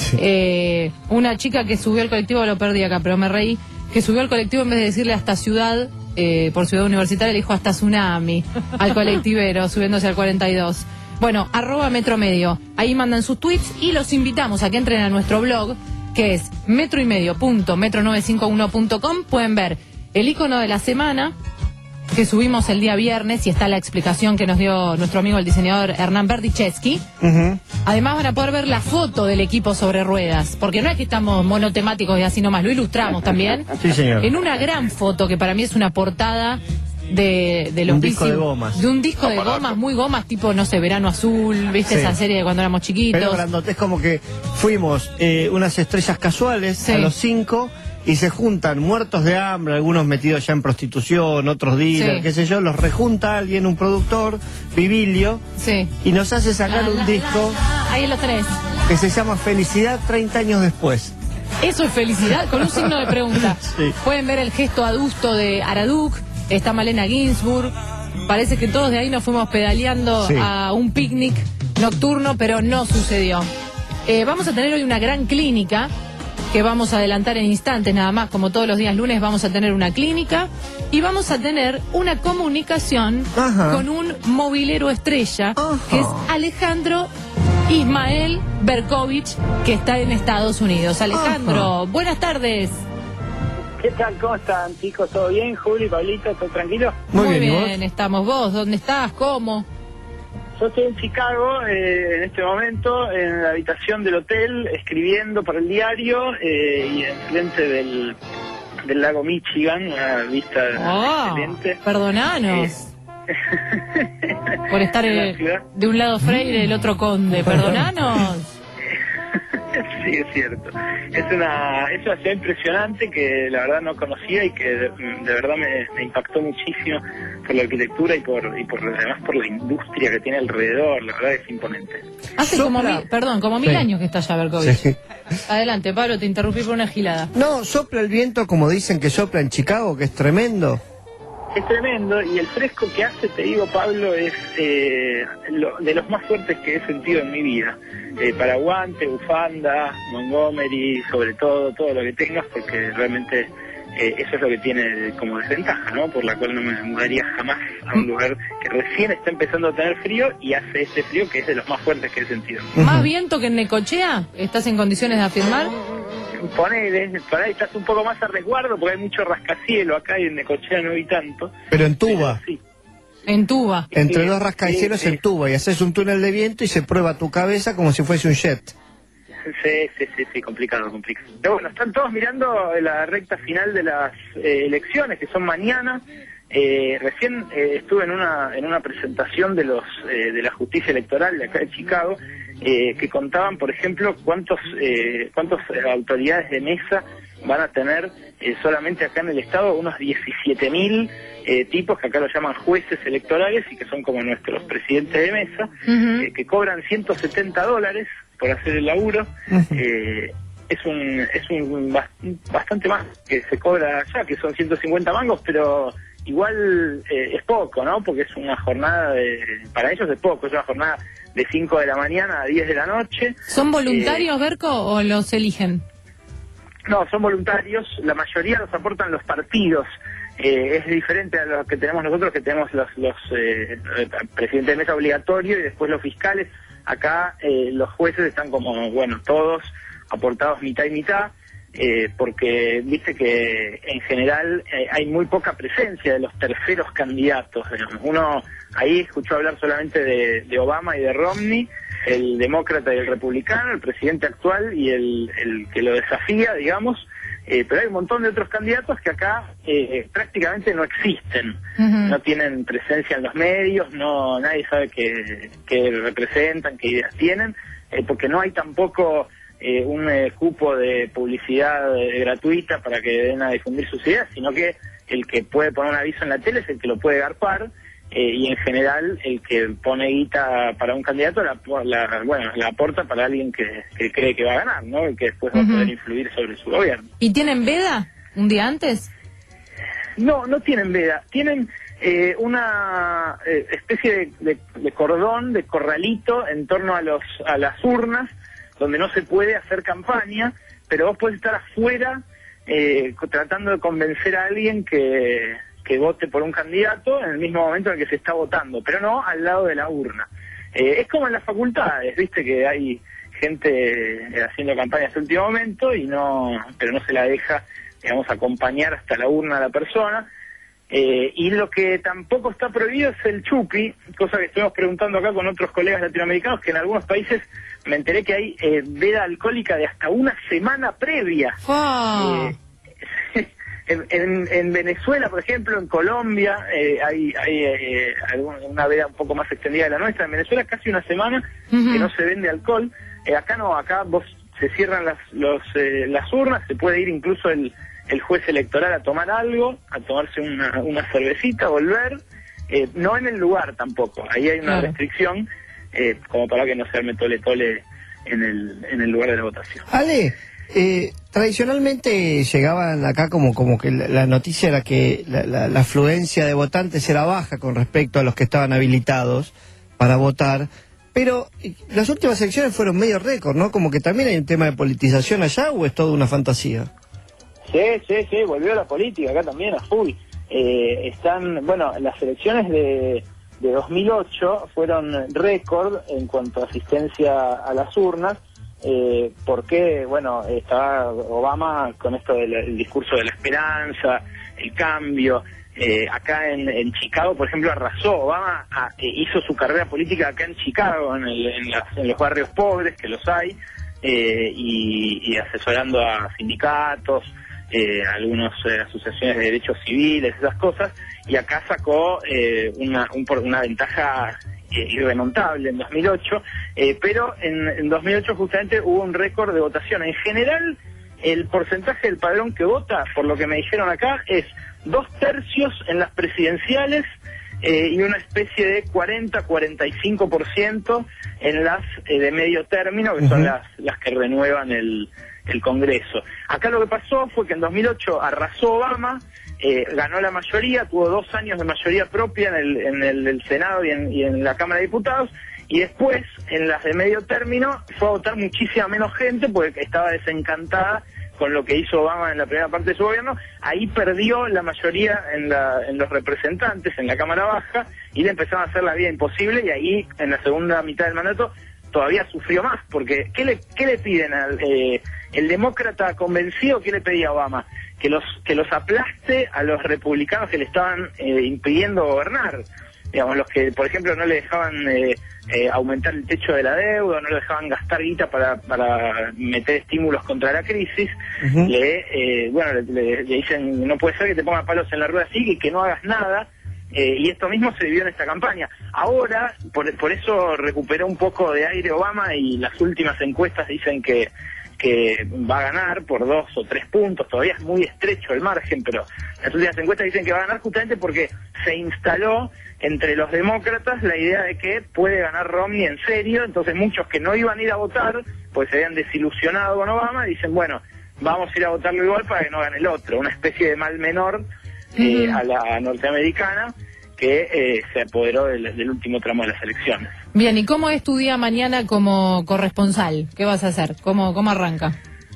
Eh, una chica que subió al colectivo, lo perdí acá, pero me reí, que subió al colectivo en vez de decirle hasta ciudad, eh, por ciudad universitaria, le dijo hasta tsunami al colectivero, subiéndose al cuarenta y dos. Bueno, arroba Metro Medio, ahí mandan sus tweets y los invitamos a que entren a nuestro blog, que es metro y medio punto metro novecientos cincuenta y uno punto com. Pueden ver el icono de la semana que subimos el día viernes y está la explicación que nos dio nuestro amigo el diseñador Hernán Berdichevsky. Además van a poder ver la foto del equipo sobre ruedas, porque no es que estamos monotemáticos y así nomás, lo ilustramos también. Sí, señor. En una gran foto que para mí es una portada de, de los Un disco bici- de gomas. de un disco de gomas, muy gomas, tipo, no sé, Verano Azul, ¿viste Sí. esa serie de cuando éramos chiquitos? Pero grandote, es como que fuimos eh, unas estrellas casuales Sí. a los cinco y se juntan muertos de hambre, algunos metidos ya en prostitución, otros dealers, Sí. qué sé yo, los rejunta alguien, un productor, Vivilio, Sí. y nos hace sacar un disco Ahí los tenés. que se llama Felicidad treinta años después. Eso es felicidad, con un signo de pregunta. Sí. Pueden ver el gesto adusto de Araduc, está Malena Ginsburg. Parece que todos de ahí nos fuimos pedaleando Sí. a un picnic nocturno, pero no sucedió. Eh, vamos a tener hoy una gran clínica que vamos a adelantar en instantes nada más, como todos los días lunes vamos a tener una clínica y vamos a tener una comunicación Ajá. con un movilero estrella, que es Alejandro Ismael Berkovich, que está en Estados Unidos. Alejandro, buenas tardes. ¿Qué tal? ¿Cómo están, chicos? ¿Todo bien? Juli, Pablito, ¿todo tranquilo? Muy bien, ¿y estamos vos. ¿Dónde estás? ¿Cómo? Yo estoy en Chicago eh, en este momento, en la habitación del hotel, escribiendo para el diario eh, y enfrente del, del lago Michigan, una vista Oh, excelente. perdonanos. Por estar La eh, ciudad. de un lado Freire, del otro Conde. Perdonanos. Sí, es cierto. Es una, es una ciudad impresionante que la verdad no conocía y que de, de verdad me, me impactó muchísimo por la arquitectura y por y por además por la industria que tiene alrededor. La verdad es imponente. Hace como Sopla. mil, perdón, como mil Sí. años que está ya Berkovich. Sí. Adelante, Pablo, te interrumpí por una gilada. No, sopla el viento como dicen que sopla en Chicago, que es tremendo. Es tremendo y el fresco que hace, te digo, Pablo, es eh, lo- de los más fuertes que he sentido en mi vida. Eh, paraguante, bufanda, Montgomery, sobre todo, todo lo que tengas, porque realmente eh, eso es lo que tiene como desventaja, ¿no? Por la cual no me mudaría jamás a un lugar que recién está empezando a tener frío y hace ese frío que es de los más fuertes que he sentido. ¿Más viento que en Necochea? ¿Estás en condiciones de afirmar? Ponele, por ahí estás un poco más a resguardo porque hay mucho rascacielos acá y en Necochea no vi tanto. Pero en tuba. Sí. En tuba. Entre Sí, dos rascacielos sí, sí. en tuba y haces un túnel de viento y se prueba tu cabeza como si fuese un jet. Sí, sí, sí, sí, complicado, complicado. Pero bueno, están todos mirando la recta final de las eh, elecciones, que son mañana. Eh, recién eh, estuve en una en una presentación de los eh, de la justicia electoral de acá de Chicago, eh, que contaban, por ejemplo, cuántos eh, cuántos eh, autoridades de mesa van a tener eh, solamente acá en el estado, unos diecisiete mil eh, tipos que acá lo llaman jueces electorales y que son como nuestros presidentes de mesa, Ujú. eh, que cobran ciento setenta dólares por hacer el laburo. eh, es un es un bas- bastante más que se cobra allá, que son ciento cincuenta mangos, pero igual eh, es poco, ¿no? Porque es una jornada de, para ellos es poco, es una jornada de cinco de la mañana a diez de la noche. ¿Son voluntarios, Eh, Berco, o los eligen? no, son voluntarios, la mayoría los aportan los partidos. Eh, es diferente a lo que tenemos nosotros, que tenemos los, los eh, presidentes de mesa obligatorio y después los fiscales. Acá eh, los jueces están como, bueno, todos aportados mitad y mitad, eh, porque viste que en general eh, hay muy poca presencia de los terceros candidatos, digamos. Uno ahí escuchó hablar solamente de, de Obama y de Romney, el demócrata y el republicano, el presidente actual y el, el que lo desafía, digamos. Eh, pero hay un montón de otros candidatos que acá eh, prácticamente no existen, Ujú. no tienen presencia en los medios, no nadie sabe qué, qué representan, qué ideas tienen, eh, porque no hay tampoco eh, un eh, cupo de publicidad eh, gratuita para que den a difundir sus ideas, sino que el que puede poner un aviso en la tele es el que lo puede garpar. Eh, y en general el que pone guita para un candidato la, la bueno la aporta para alguien que, que cree que va a ganar, ¿no? Y que después va a poder influir sobre su gobierno. ¿Y tienen veda un día antes? No, no tienen veda, tienen eh, una eh, especie de, de, de cordón, de corralito en torno a los a las urnas, donde no se puede hacer campaña, pero vos podés estar afuera eh, tratando de convencer a alguien que que vote por un candidato en el mismo momento en el que se está votando, pero no al lado de la urna. Eh, es como en las facultades, viste que hay gente eh, haciendo campaña hasta el último momento y no, pero no se la deja, digamos, acompañar hasta la urna a la persona. Eh, y lo que tampoco está prohibido es el chupi, cosa que estuvimos preguntando acá con otros colegas latinoamericanos, que en algunos países me enteré que hay eh, veda alcohólica de hasta una semana previa. Oh. Eh, En, en, en Venezuela, por ejemplo, en Colombia, eh, hay, hay eh, alguna, una veda un poco más extendida de la nuestra. En Venezuela casi una semana Ujú. que no se vende alcohol. Eh, acá no, acá vos se cierran las los, eh, las urnas, se puede ir incluso el, el juez electoral a tomar algo, a tomarse una, una cervecita, volver. Eh, no en el lugar tampoco, ahí hay una Claro. restricción, eh, como para que no se arme tole tole en el, en el lugar de la votación. Ale, eh, tradicionalmente llegaban acá como como que la, la noticia era que la, la, la afluencia de votantes era baja con respecto a los que estaban habilitados para votar, pero eh, las últimas elecciones fueron medio récord, ¿no? Como que también hay un tema de politización allá, ¿o es todo una fantasía? Sí, sí, sí, volvió la política acá también a full. Eh, están, bueno, las elecciones de, de dos mil ocho fueron récord en cuanto a asistencia a las urnas, eh, porque, bueno, estaba Obama con esto del el discurso de la esperanza, el cambio. Eh, acá en, en Chicago, por ejemplo, arrasó. Obama a, eh, hizo su carrera política acá en Chicago, en, el, en, las, en los barrios pobres, que los hay, eh, y, y asesorando a sindicatos, eh, algunas eh, asociaciones de derechos civiles, esas cosas, y acá sacó eh, una, un, por- una ventaja eh, irremontable en dos mil ocho, eh, pero en, en dos mil ocho justamente hubo un récord de votación. En general, el porcentaje del padrón que vota, por lo que me dijeron acá, es dos tercios en las presidenciales eh, y una especie de cuarenta a cuarenta y cinco por ciento en las eh, de medio término, que son las, las que renuevan el, el Congreso. Acá lo que pasó fue que en dos mil ocho arrasó Obama, eh, ganó la mayoría, tuvo dos años de mayoría propia en el, en el, el Senado y en, y en la Cámara de Diputados, y después, en las de medio término, fue a votar muchísima menos gente porque estaba desencantada con lo que hizo Obama en la primera parte de su gobierno. Ahí perdió la mayoría en, la, en los representantes, en la Cámara Baja, y le empezaron a hacer la vida imposible, y ahí, en la segunda mitad del mandato, todavía sufrió más, porque ¿qué le, qué le piden al eh, el demócrata convencido? ¿Qué le pedía a Obama? Que los, que los aplaste a los republicanos que le estaban eh, impidiendo gobernar. digamos, los que, por ejemplo, no le dejaban eh, eh, aumentar el techo de la deuda, no le dejaban gastar guita para, para meter estímulos contra la crisis, uh-huh. le, eh, bueno, le, le, le dicen, no puede ser que te pongan palos en la rueda así, que, que no hagas nada. Eh, y esto mismo se vivió en esta campaña. Ahora, por, por eso recuperó un poco de aire Obama, y las últimas encuestas dicen que, que va a ganar por dos o tres puntos. Todavía es muy estrecho el margen, pero las últimas encuestas dicen que va a ganar justamente porque se instaló entre los demócratas la idea de que puede ganar Romney en serio. Entonces muchos que no iban a ir a votar, pues se habían desilusionado con Obama, dicen, bueno, vamos a ir a votarlo igual para que no gane el otro. Una especie de mal menor Eh, a la norteamericana que eh, se apoderó del, del último tramo de las elecciones. Bien, ¿y cómo es tu día mañana como corresponsal? ¿Qué vas a hacer? ¿Cómo, cómo arranca?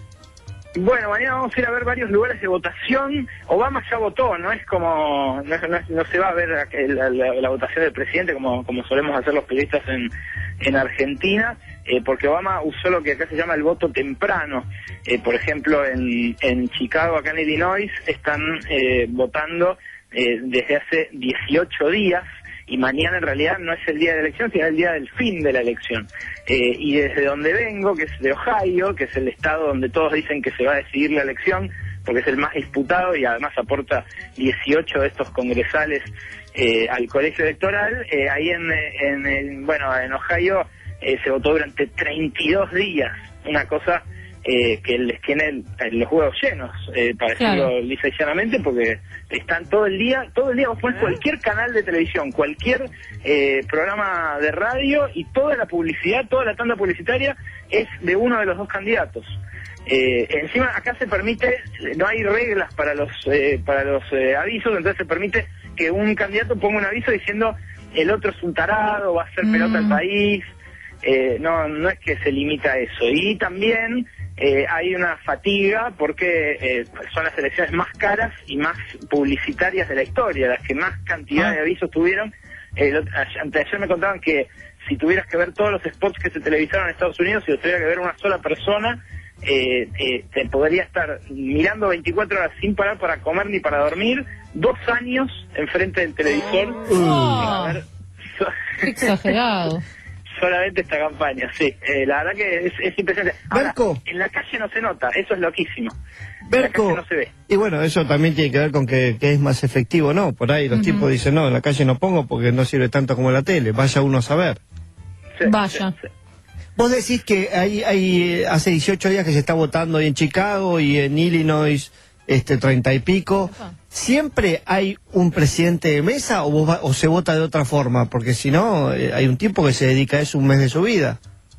Bueno, mañana vamos a ir a ver varios lugares de votación. Obama ya votó, no es como, no, es, no, es, no se va a ver la, la, la votación del presidente como, como solemos hacer los periodistas en, en Argentina, eh, porque Obama usó lo que acá se llama el voto temprano. Eh, por ejemplo, en, en Chicago, acá en Illinois, están eh, votando eh, desde hace dieciocho días, y mañana en realidad no es el día de la elección, sino el día del fin de la elección. Eh, y desde donde vengo, que es de Ohio, que es el estado donde todos dicen que se va a decidir la elección, porque es el más disputado y además aporta dieciocho de estos congresales eh, al colegio electoral, eh, ahí en, en, en, bueno, en Ohio eh, se votó durante treinta y dos días, una cosa eh, que les tiene los huevos llenos, eh, para decirlo claro. lisa y llanamente, porque están todo el día, todo el día vos pones cualquier canal de televisión, cualquier eh, programa de radio, y toda la publicidad, toda la tanda publicitaria es de uno de los dos candidatos. Eh, encima acá se permite, no hay reglas para los eh, para los eh, avisos, entonces se permite que un candidato ponga un aviso diciendo el otro es un tarado, va a hacer pelota al país. Eh, no no es que se limita a eso. Y también eh, hay una fatiga porque eh, son las elecciones más caras y más publicitarias de la historia, las que más cantidad de avisos tuvieron. Eh, ayer me contaban que si tuvieras que ver todos los spots que se televisaron en Estados Unidos, si los tuviera que ver una sola persona, eh, eh, te podría estar mirando veinticuatro horas sin parar para comer ni para dormir, dos años enfrente del televisor. Oh. A ver, so Qué exagerado. Solamente esta campaña, sí. Eh, la verdad que es, es impresionante. Ahora, en la calle no se nota, eso es loquísimo. En la calle no se ve. Y bueno, eso también tiene que ver con que, que es más efectivo, ¿no? Por ahí los uh-huh. tipos dicen, no, en la calle no pongo porque no sirve tanto como en la tele. Vaya uno a saber. Sí, Vaya. Sí, sí. Vos decís que hay, hay hace dieciocho días que se está votando ahí en Chicago y en Illinois este treinta y pico. ¿Siempre hay un presidente de mesa o, vos va, o se vota de otra forma? Porque si no, eh, hay un tipo que se dedica a eso un mes de su vida.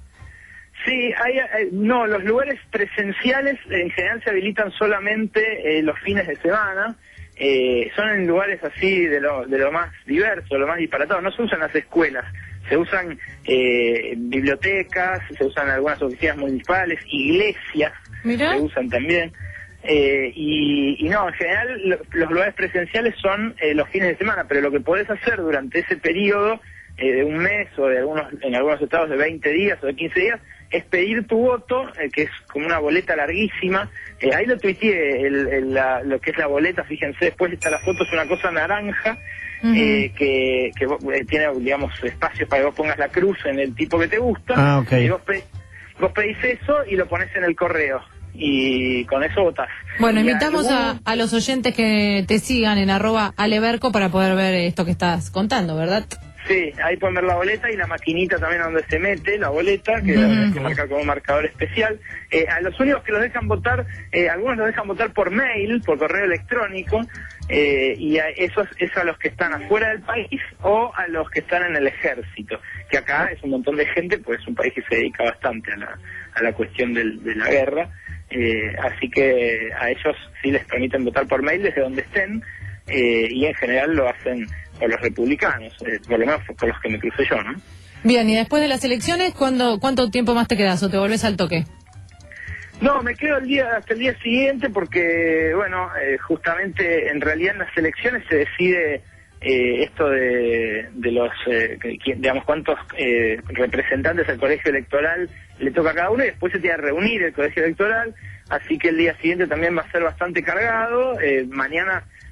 Sí, hay, hay, no, los lugares presenciales en general se habilitan solamente eh, los fines de semana. Eh, son en lugares así de lo, de lo más diverso, lo más disparatado. No se usan las escuelas, se usan eh, bibliotecas, se usan algunas oficinas municipales, iglesias. ¿Mirá? Se usan también. Eh, y, y no, en general lo, los lugares presenciales son eh, los fines de semana, pero lo que podés hacer durante ese periodo eh, de un mes o de algunos en algunos estados de veinte días o de quince días es pedir tu voto, eh, que es como una boleta larguísima. Eh, ahí lo tuiteé, el, el, la, lo que es la boleta, fíjense, después está la foto, es una cosa naranja, uh-huh. eh, que, que eh, tiene, digamos, espacios para que vos pongas la cruz en el tipo que te gusta. Ah, okay. Y vos, pe vos pedís eso y lo pones en el correo. Y con eso votás. Bueno, invitamos a, a los oyentes que te sigan en arroba aleberco para poder ver esto que estás contando, ¿verdad? Sí, ahí pueden ver la boleta y la maquinita también donde se mete la boleta, que uh-huh. la que marca como marcador especial. Eh, a los únicos que los dejan votar, eh, algunos los dejan votar por mail, por correo electrónico, eh, y a esos es a los que están afuera del país o a los que están en el ejército, que acá es un montón de gente, pues es un país que se dedica bastante a la, a la cuestión del, de la guerra. Eh, así que a ellos sí les permiten votar por mail desde donde estén, eh, y en general lo hacen por los republicanos, eh, por lo menos por los que me crucé yo, ¿no? Bien, y después de las elecciones, ¿cuándo, ¿cuánto tiempo más te quedas o te volvés al toque? No, me quedo el día, hasta el día siguiente porque, bueno, eh, justamente en realidad en las elecciones se decide eh, esto de, de los, eh, que, digamos, cuántos eh, representantes del colegio electoral le toca a cada uno, y después se tiene que reunir el colegio electoral, así que el día siguiente también va a ser bastante cargado. Eh, mañana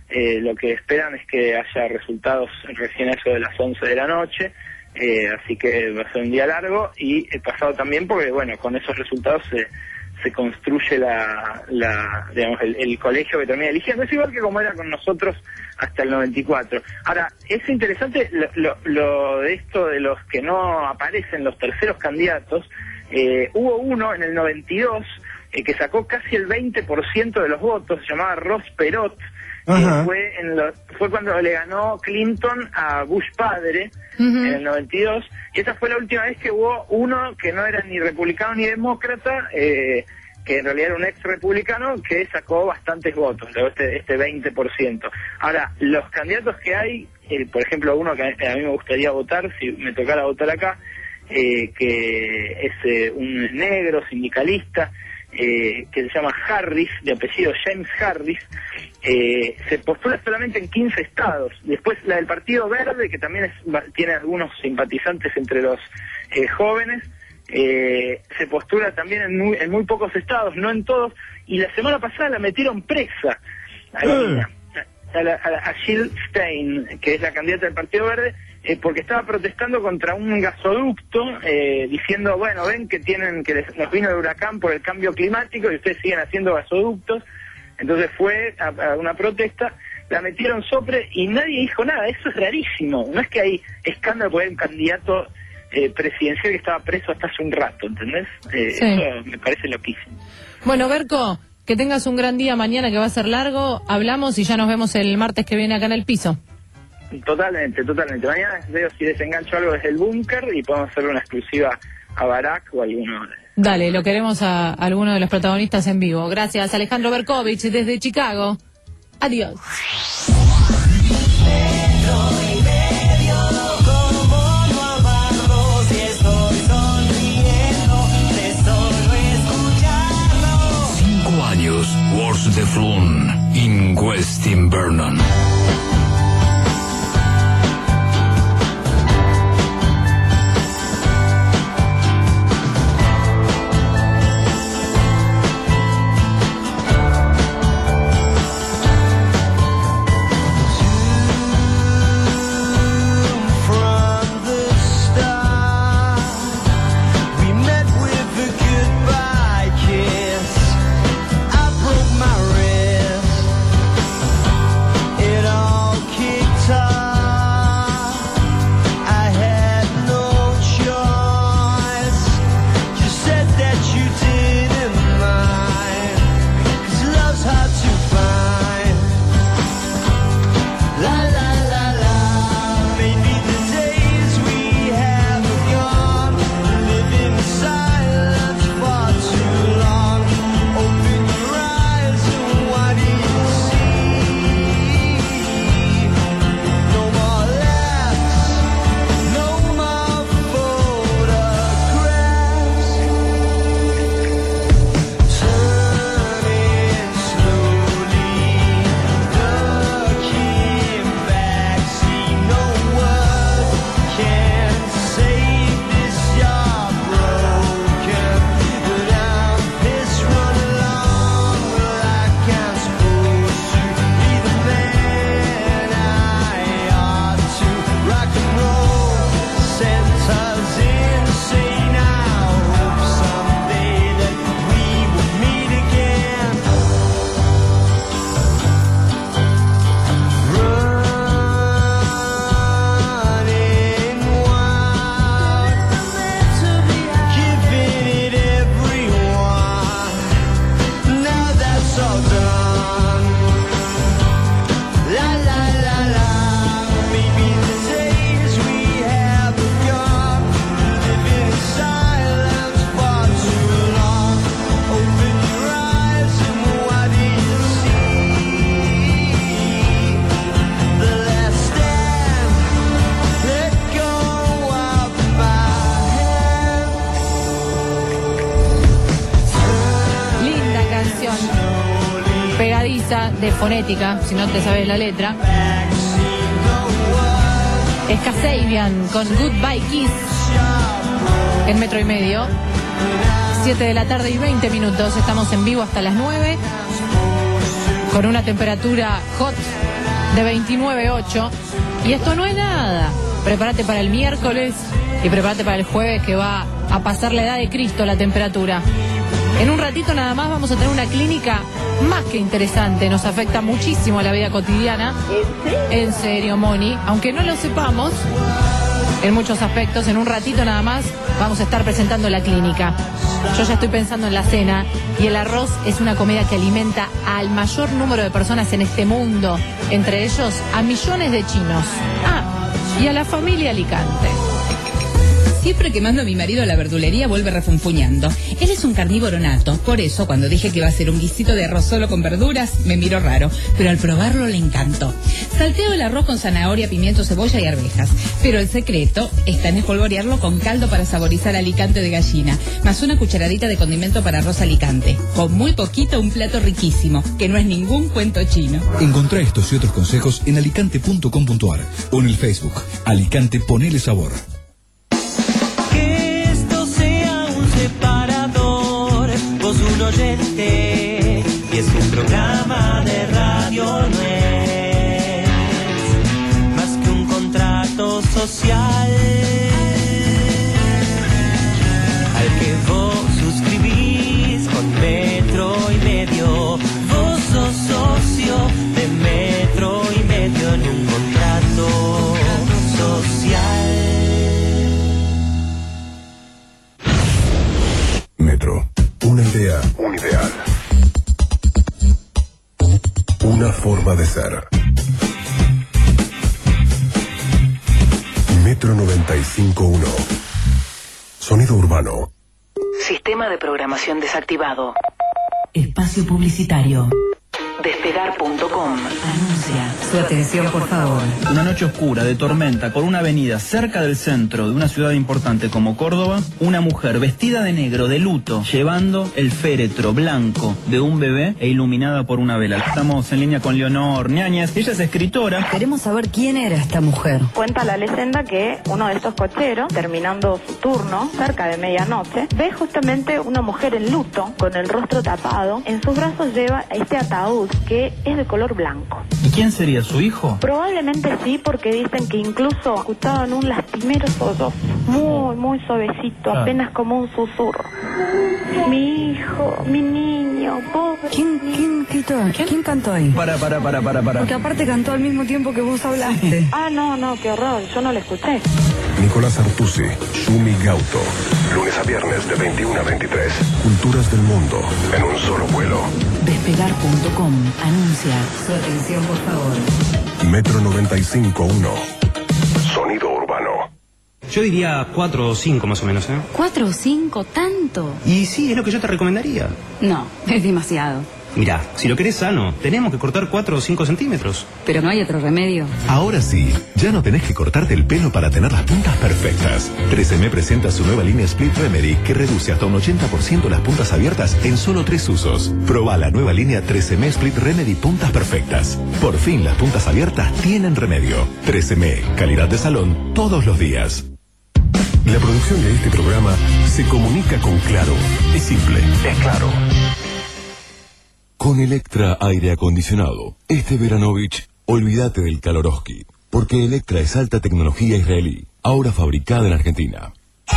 eh, lo que esperan es que haya resultados recién a eso de las once de la noche, eh, así que va a ser un día largo, y el pasado también porque, bueno, con esos resultados se, se construye la, la digamos, el, el colegio que termina eligiendo. Es igual que como era con nosotros hasta el noventa y cuatro. Ahora, es interesante lo, lo, lo de esto de los que no aparecen, los terceros candidatos. Eh, hubo uno en el noventa y dos eh, que sacó casi el veinte por ciento de los votos, se llamaba Ross Perot, que fue, en lo, fue cuando le ganó Clinton a Bush padre, uh-huh, en el noventa y dos, y esa fue la última vez que hubo uno que no era ni republicano ni demócrata, eh, que en realidad era un ex republicano, que sacó bastantes votos, este, este veinte por ciento. Ahora, los candidatos que hay, eh, por ejemplo, uno que a mí me gustaría votar, si me tocara votar acá, eh, que es eh, un negro sindicalista, eh, que se llama Harris, de apellido James Harris, eh, se postula solamente en quince estados. Después la del Partido Verde, que también es, tiene algunos simpatizantes entre los eh, jóvenes, eh, se postula también en muy, en muy pocos estados, no en todos, y la semana pasada la metieron presa a, la, a, la, a, la, a Jill Stein, que es la candidata del Partido Verde, eh, porque estaba protestando contra un gasoducto, eh, diciendo, bueno, ven que tienen que les, nos vino el huracán por el cambio climático y ustedes siguen haciendo gasoductos. Entonces fue a, a una protesta, la metieron sopre y nadie dijo nada. Eso es rarísimo. No es que hay escándalo porque hay un candidato eh, presidencial que estaba preso hasta hace un rato, ¿entendés? Eh, sí. Eso me parece loquísimo. Bueno, Berco, que tengas un gran día mañana, que va a ser largo. Hablamos y ya nos vemos el martes que viene acá en el piso. Totalmente, totalmente. Mañana veo si desengancho algo desde el búnker y podemos hacer una exclusiva a Barack o a alguno. Dale, lo queremos a, a alguno de los protagonistas en vivo. Gracias, Alejandro Berkovich, desde Chicago. Adiós. Cinco años, Wars de Flun, in West Invernon. De fonética, si no te sabes la letra. Es Kasabian con Goodbye Kiss en Metro y Medio. siete de la tarde y veinte minutos. Estamos en vivo hasta las nueve con una temperatura hot de veintinueve punto ocho. Y esto no es nada. Prepárate para el miércoles y prepárate para el jueves, que va a pasar la edad de Cristo la temperatura. En un ratito nada más vamos a tener una clínica más que interesante. Nos afecta muchísimo la vida cotidiana. ¿En serio? En serio, Moni. Aunque no lo sepamos, en muchos aspectos, en un ratito nada más vamos a estar presentando la clínica. Yo ya estoy pensando en la cena, y el arroz es una comida que alimenta al mayor número de personas en este mundo, entre ellos a millones de chinos. Ah, y a la familia Alicante. Siempre que mando a mi marido a la verdulería vuelve refunfuñando. Él es un carnívoro nato, por eso cuando dije que iba a hacer un guisito de arroz solo con verduras, me miró raro, pero al probarlo le encantó. Salteo el arroz con zanahoria, pimiento, cebolla y arvejas, pero el secreto está en espolvorearlo con caldo para saborizar Alicante de gallina, más una cucharadita de condimento para arroz Alicante. Con muy poquito, un plato riquísimo, que no es ningún cuento chino. Encontrá estos y otros consejos en alicante punto com punto ar o en el Facebook. Alicante, ponele sabor. Vos un oyente y es un programa de radio, no es más que un contrato social al que vos suscribís con Metro y Medio. Vos sos socio de Metro y Medio en un contrato social. Metro. Una idea, un ideal. Una forma de ser. Metro noventa y cinco punto uno. Sonido urbano. Sistema de programación desactivado. Espacio publicitario. Despegar punto com. Anuncia. Su atención, por favor. Una noche oscura de tormenta por una avenida cerca del centro de una ciudad importante como Córdoba, una mujer vestida de negro, de luto, llevando el féretro blanco de un bebé e iluminada por una vela. Estamos en línea con Leonor Ñañez. Ella es escritora. Queremos saber quién era esta mujer. Cuenta la leyenda que uno de estos cocheros, terminando su turno, cerca de medianoche, ve justamente una mujer en luto, con el rostro tapado. En sus brazos lleva este ataúd que es de color blanco. ¿Y quién sería su hijo? Probablemente sí, porque dicen que incluso escuchaban un lastimero sollozo, muy, muy suavecito, Ah. apenas como un susurro. Mi hijo, mi niño, pobre. ¿Quién, quién, gritó? ¿Quién cantó ahí? Para, para, para, para, para. Porque aparte cantó al mismo tiempo que vos hablaste. Ah, no, no, qué horror, yo no lo escuché. Nicolás Artusi, Shumi Gauto. Lunes a viernes de veintiuno a veintitrés. Culturas del mundo en un solo vuelo. Despegar punto com. Anuncia. Su atención, por favor. Metro noventa y cinco punto uno. Sonido urbano. Yo diría cuatro o cinco más o menos, ¿eh? ¿Cuatro o cinco? ¿Tanto? Y sí, es lo que yo te recomendaría. No, es demasiado. Mirá, si lo querés sano, tenemos que cortar cuatro o cinco centímetros. Pero no hay otro remedio. Ahora sí, ya no tenés que cortarte el pelo para tener las puntas perfectas. tres eme presenta su nueva línea Split Remedy que reduce hasta un ochenta por ciento las puntas abiertas en solo tres usos. Probá la nueva línea tres eme Split Remedy Puntas Perfectas. Por fin las puntas abiertas tienen remedio. tres eme, calidad de salón todos los días. La producción de este programa se comunica con Claro. Es simple, es claro. Con Electra Aire Acondicionado, este Veranovich, olvídate del Kaloroski, porque Electra es alta tecnología israelí, ahora fabricada en Argentina.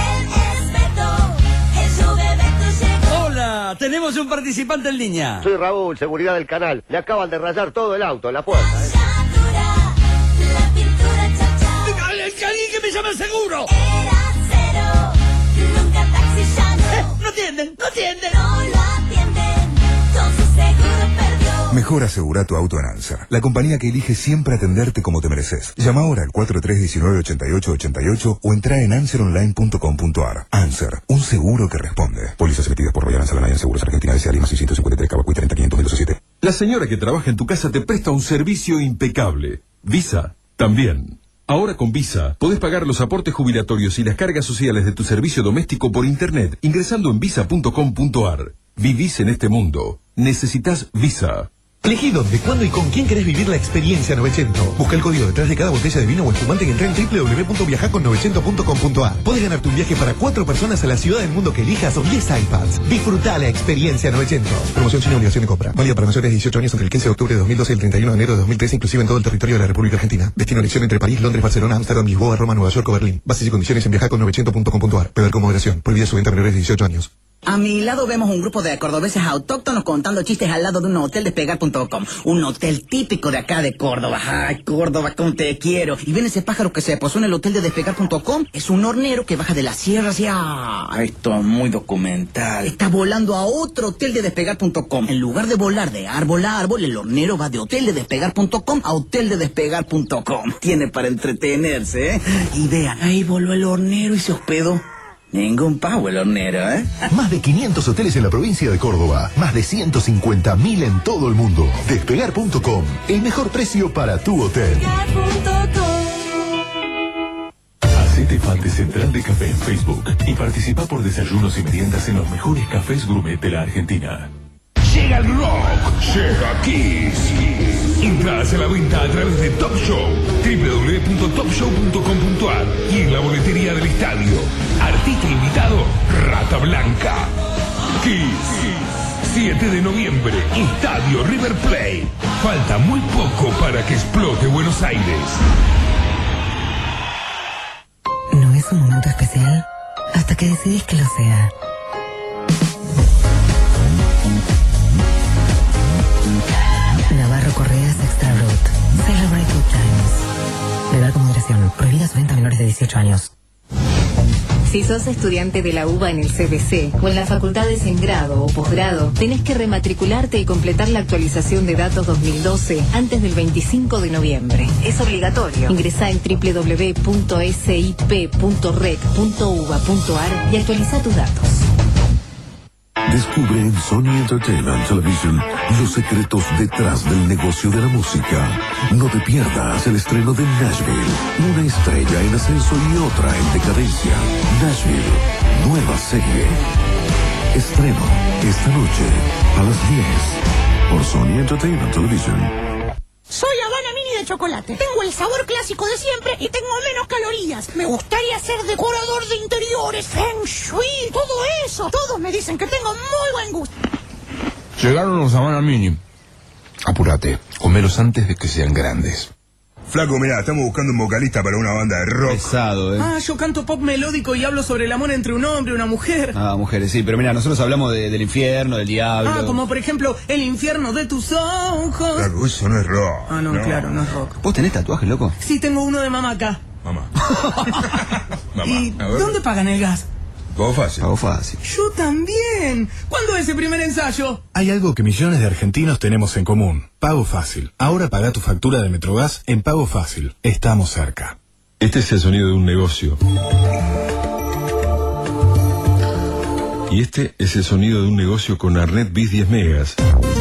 Hola, tenemos un participante en línea. Soy Raúl, seguridad del canal. Le acaban de rayar todo el auto en la puerta. ¿eh? ¡Alguien que me llame al seguro! Eh, no atienden, no atienden. No lo atienden, con su seguro perdió. Mejor asegura tu auto en Anser, la compañía que elige siempre atenderte como te mereces. Llama ahora al cuatro tres uno nueve, ocho ocho ocho ocho o entra en anser online punto com punto ar. Anser, un seguro que responde. Pólizas emitidas por Royal Anser en Seguros Argentina S A Lima seiscientos cincuenta y tres Cabacuy treinta quinientos mil siete. La señora que trabaja en tu casa te presta un servicio impecable. Visa, también. Ahora con Visa, podés pagar los aportes jubilatorios y las cargas sociales de tu servicio doméstico por internet ingresando en visa punto com punto ar. Vivís en este mundo. Necesitas Visa. Elegí dónde, cuándo y con quién querés vivir la experiencia novecientos. Busca el código detrás de cada botella de vino o espumante y entra en doble u doble u doble u punto viaja con novecientos punto com punto a r. Podés ganarte un viaje para cuatro personas a la ciudad del mundo que elijas o diez iPads. Disfruta la experiencia novecientos. Promoción sin obligación de compra. Válida para mayores de dieciocho años entre el quince de octubre de dos mil doce y el treinta y uno de enero de dos mil trece, inclusive en todo el territorio de la República Argentina. Destino elección entre París, Londres, Barcelona, Ámsterdam, Lisboa, Roma, Nueva York o Berlín. Bases y condiciones en viaja con novecientos punto com punto a r. Beber con moderación. Prohibida su venta a menores de dieciocho años. A mi lado vemos un grupo de cordobeses autóctonos contando chistes al lado de un hotel despegar punto com. Un hotel típico de acá de Córdoba. Ay, Córdoba, cómo te quiero. Y ven ese pájaro que se posó en el hotel de despegar punto com. Es un hornero que baja de la sierra hacia... Esto es muy documental. Está volando a otro hotel de despegar punto com. En lugar de volar de árbol a árbol, el hornero va de hotel de despegar punto com a hotel de despegar punto com. Tiene para entretenerse, ¿eh? Y vean, ahí voló el hornero y se hospedó. Ningún pavo el hornero, ¿eh? Más de quinientos hoteles en la provincia de Córdoba. Más de ciento cincuenta mil en todo el mundo. Despegar punto com. El mejor precio para tu hotel. Hacete fan de Central de Café en Facebook y participa por desayunos y meriendas en los mejores cafés gourmet de la Argentina. Llega el rock, llega Kiss. Entradas a la venta a través de Top Show, doble u doble u doble u punto top show punto com punto a r y en la boletería del estadio. Artista invitado, Rata Blanca. Kiss, siete de noviembre, Estadio River Plate. Falta muy poco para que explote Buenos Aires. No es un momento especial hasta que decidís que lo sea. Navarro Correas Extra Root. Celebrate good times. Beber con moderación. Prohibida su venta a menores de dieciocho años. Si sos estudiante de la UBA en el C B C o en las facultades en grado o posgrado, tenés que rematricularte y completar la actualización de datos dos mil doce antes del veinticinco de noviembre. Es obligatorio. Ingresá en doble u doble u doble u punto s i p punto rec punto u b a punto a r y actualiza tus datos. Descubre en Sony Entertainment Television los secretos detrás del negocio de la música. No te pierdas el estreno de Nashville, una estrella en ascenso y otra en decadencia. Nashville, nueva serie. Estreno esta noche a las diez por Sony Entertainment Television. Soy Habana Mini de chocolate. Tengo el sabor clásico de siempre y tengo menos calorías. Me gustaría ser decorador de interiores, feng shui, todo eso. Todos me dicen que tengo muy buen gusto. Llegaron los Habana Mini. Apúrate, comelos antes de que sean grandes. Flaco, mirá, estamos buscando un vocalista para una banda de rock. Pesado, ¿eh? Ah, yo canto pop melódico y hablo sobre el amor entre un hombre y una mujer. Ah, mujeres, sí, pero mira, nosotros hablamos de, del infierno, del diablo. Ah, como por ejemplo, el infierno de tus ojos. Flaco, eso no es rock. Ah, no, no, claro, no es rock. ¿Vos tenés tatuajes, loco? Sí, tengo uno de mamá acá. Mamá. Mamá. ¿Y dónde pagan el gas? Pago fácil. Pago fácil. Yo también. ¿Cuándo es el primer ensayo? Hay algo que millones de argentinos tenemos en común. Pago Fácil. Ahora paga tu factura de Metrogas en Pago Fácil. Estamos cerca. Este es el sonido de un negocio. Y este es el sonido de un negocio con Arnet Bis diez megas.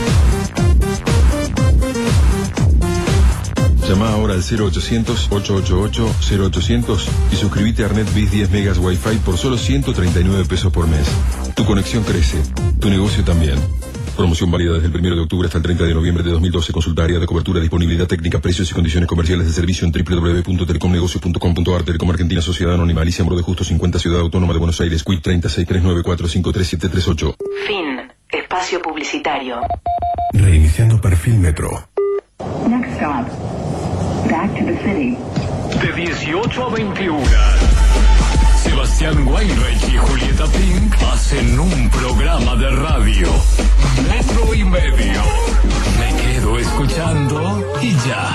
Llama ahora al cero ochocientos, ochocientos ochenta y ocho, cero ochocientos y suscríbete a Arnet Bis diez megas Wi-Fi por solo ciento treinta y nueve pesos por mes. Tu conexión crece, tu negocio también. Promoción válida desde el primero de octubre hasta el treinta de noviembre de dos mil doce. Consulta área de cobertura, disponibilidad técnica, precios y condiciones comerciales de servicio en doble u doble u doble u punto telecomnegocio punto com punto a r. Telecom Argentina, Sociedad Anónima, Alicia Moro de Justo cincuenta, Ciudad Autónoma de Buenos Aires, Q I treinta y seis, trescientos noventa y cuatro, cincuenta y tres setecientos treinta y ocho. Fin. Espacio publicitario. Reiniciando perfil Metro. Next stop. Back to the city. De dieciocho a veintiuno. Sebastián Weinreich y Julieta Pink hacen un programa de radio. Metro y medio. Me quedo escuchando y ya.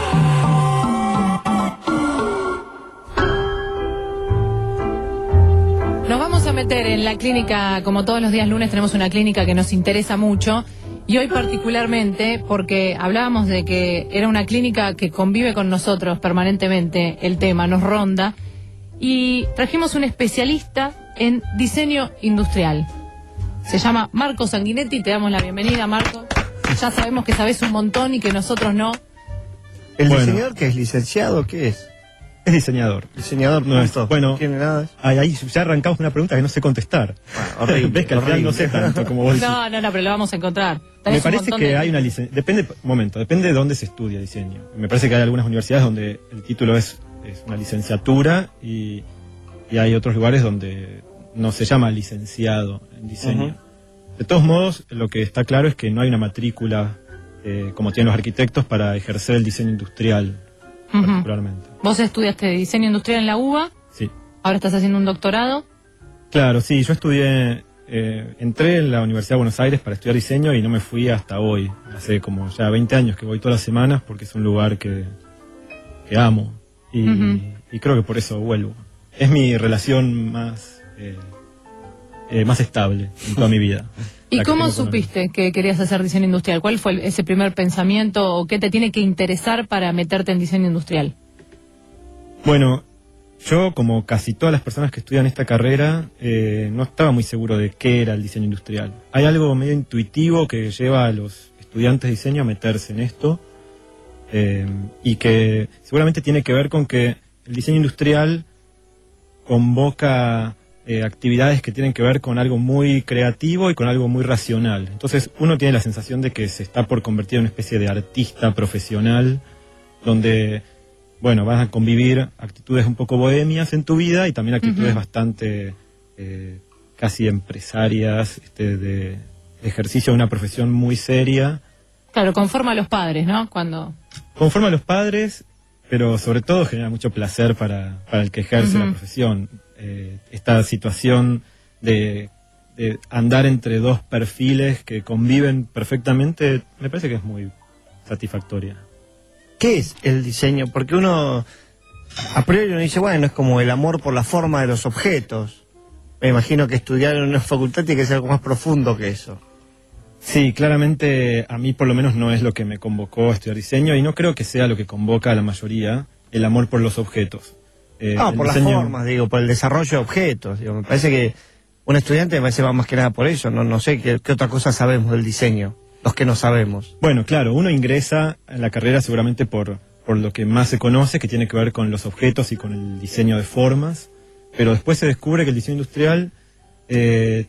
Nos vamos a meter en la clínica, como todos los días lunes tenemos una clínica que nos interesa mucho. Y hoy particularmente porque hablábamos de que era una clínica que convive con nosotros permanentemente, el tema nos ronda, y trajimos un especialista en diseño industrial. Se llama Marco Sanguinetti, te damos la bienvenida, Marco. Ya sabemos que sabés un montón y que nosotros no. ¿El Bueno. diseñador que es licenciado, qué es? Es diseñador. Diseñador, no es. punto. Bueno, ¿Tiene nada? ahí, ahí ya arrancamos una pregunta que no sé contestar. Ah, horrible, Ves que al final horrible. no sé tanto como vos decís. No, no, no, pero lo vamos a encontrar. Me Tenés un parece montón que de- hay una licencia. Depende, un momento, depende de dónde se estudia diseño. Me parece que hay algunas universidades donde el título es, es una licenciatura y, y hay otros lugares donde no se llama licenciado en diseño. Ujú. De todos modos, lo que está claro es que no hay una matrícula eh, como tienen los arquitectos para ejercer el diseño industrial, Ujú. particularmente. Vos estudiaste diseño industrial en la U B A, Sí. ahora estás haciendo un doctorado. Claro, sí, yo estudié, eh, entré en la Universidad de Buenos Aires para estudiar diseño y no me fui hasta hoy. Hace como ya veinte años que voy todas las semanas porque es un lugar que, que amo y, Ujú. y creo que por eso vuelvo. Es mi relación más, eh, eh, más estable en toda mi vida. ¿Y La que cómo tengo con el- supiste que querías hacer diseño industrial? ¿Cuál fue el- ese primer pensamiento o qué te tiene que interesar para meterte en diseño industrial? Bueno, yo, como casi todas las personas que estudian esta carrera, eh, no estaba muy seguro de qué era el diseño industrial. Hay algo medio intuitivo que lleva a los estudiantes de diseño a meterse en esto, eh, y que seguramente tiene que ver con que el diseño industrial convoca eh, actividades que tienen que ver con algo muy creativo y con algo muy racional. Entonces uno tiene la sensación de que se está por convertir en una especie de artista profesional, donde, bueno, vas a convivir actitudes un poco bohemias en tu vida y también actitudes Ujú. bastante eh, casi empresarias, este, de ejercicio de una profesión muy seria, Claro, conforma a los padres, ¿no? Cuando... conforme a los padres, pero sobre todo genera mucho placer para, para el que ejerce Ujú. la profesión. Eh, esta situación de, de andar entre dos perfiles que conviven perfectamente, me parece que es muy satisfactoria. ¿Qué es el diseño? Porque uno, a priori uno dice, bueno, es como el amor por la forma de los objetos. Me imagino que estudiar en una facultad tiene que ser algo más profundo que eso. Sí, claramente a mí por lo menos no es lo que me convocó a estudiar diseño y no creo que sea lo que convoca a la mayoría, el amor por los objetos. Eh, Ah, el por diseño- las formas, digo, por el desarrollo de objetos. Digo, me parece que un estudiante me parece va más que nada por eso. No, no sé qué, qué otra cosa sabemos del diseño, los que no sabemos. Bueno, claro, uno ingresa en la carrera seguramente por, por lo que más se conoce, que tiene que ver con los objetos y con el diseño de formas, pero después se descubre que el diseño industrial eh,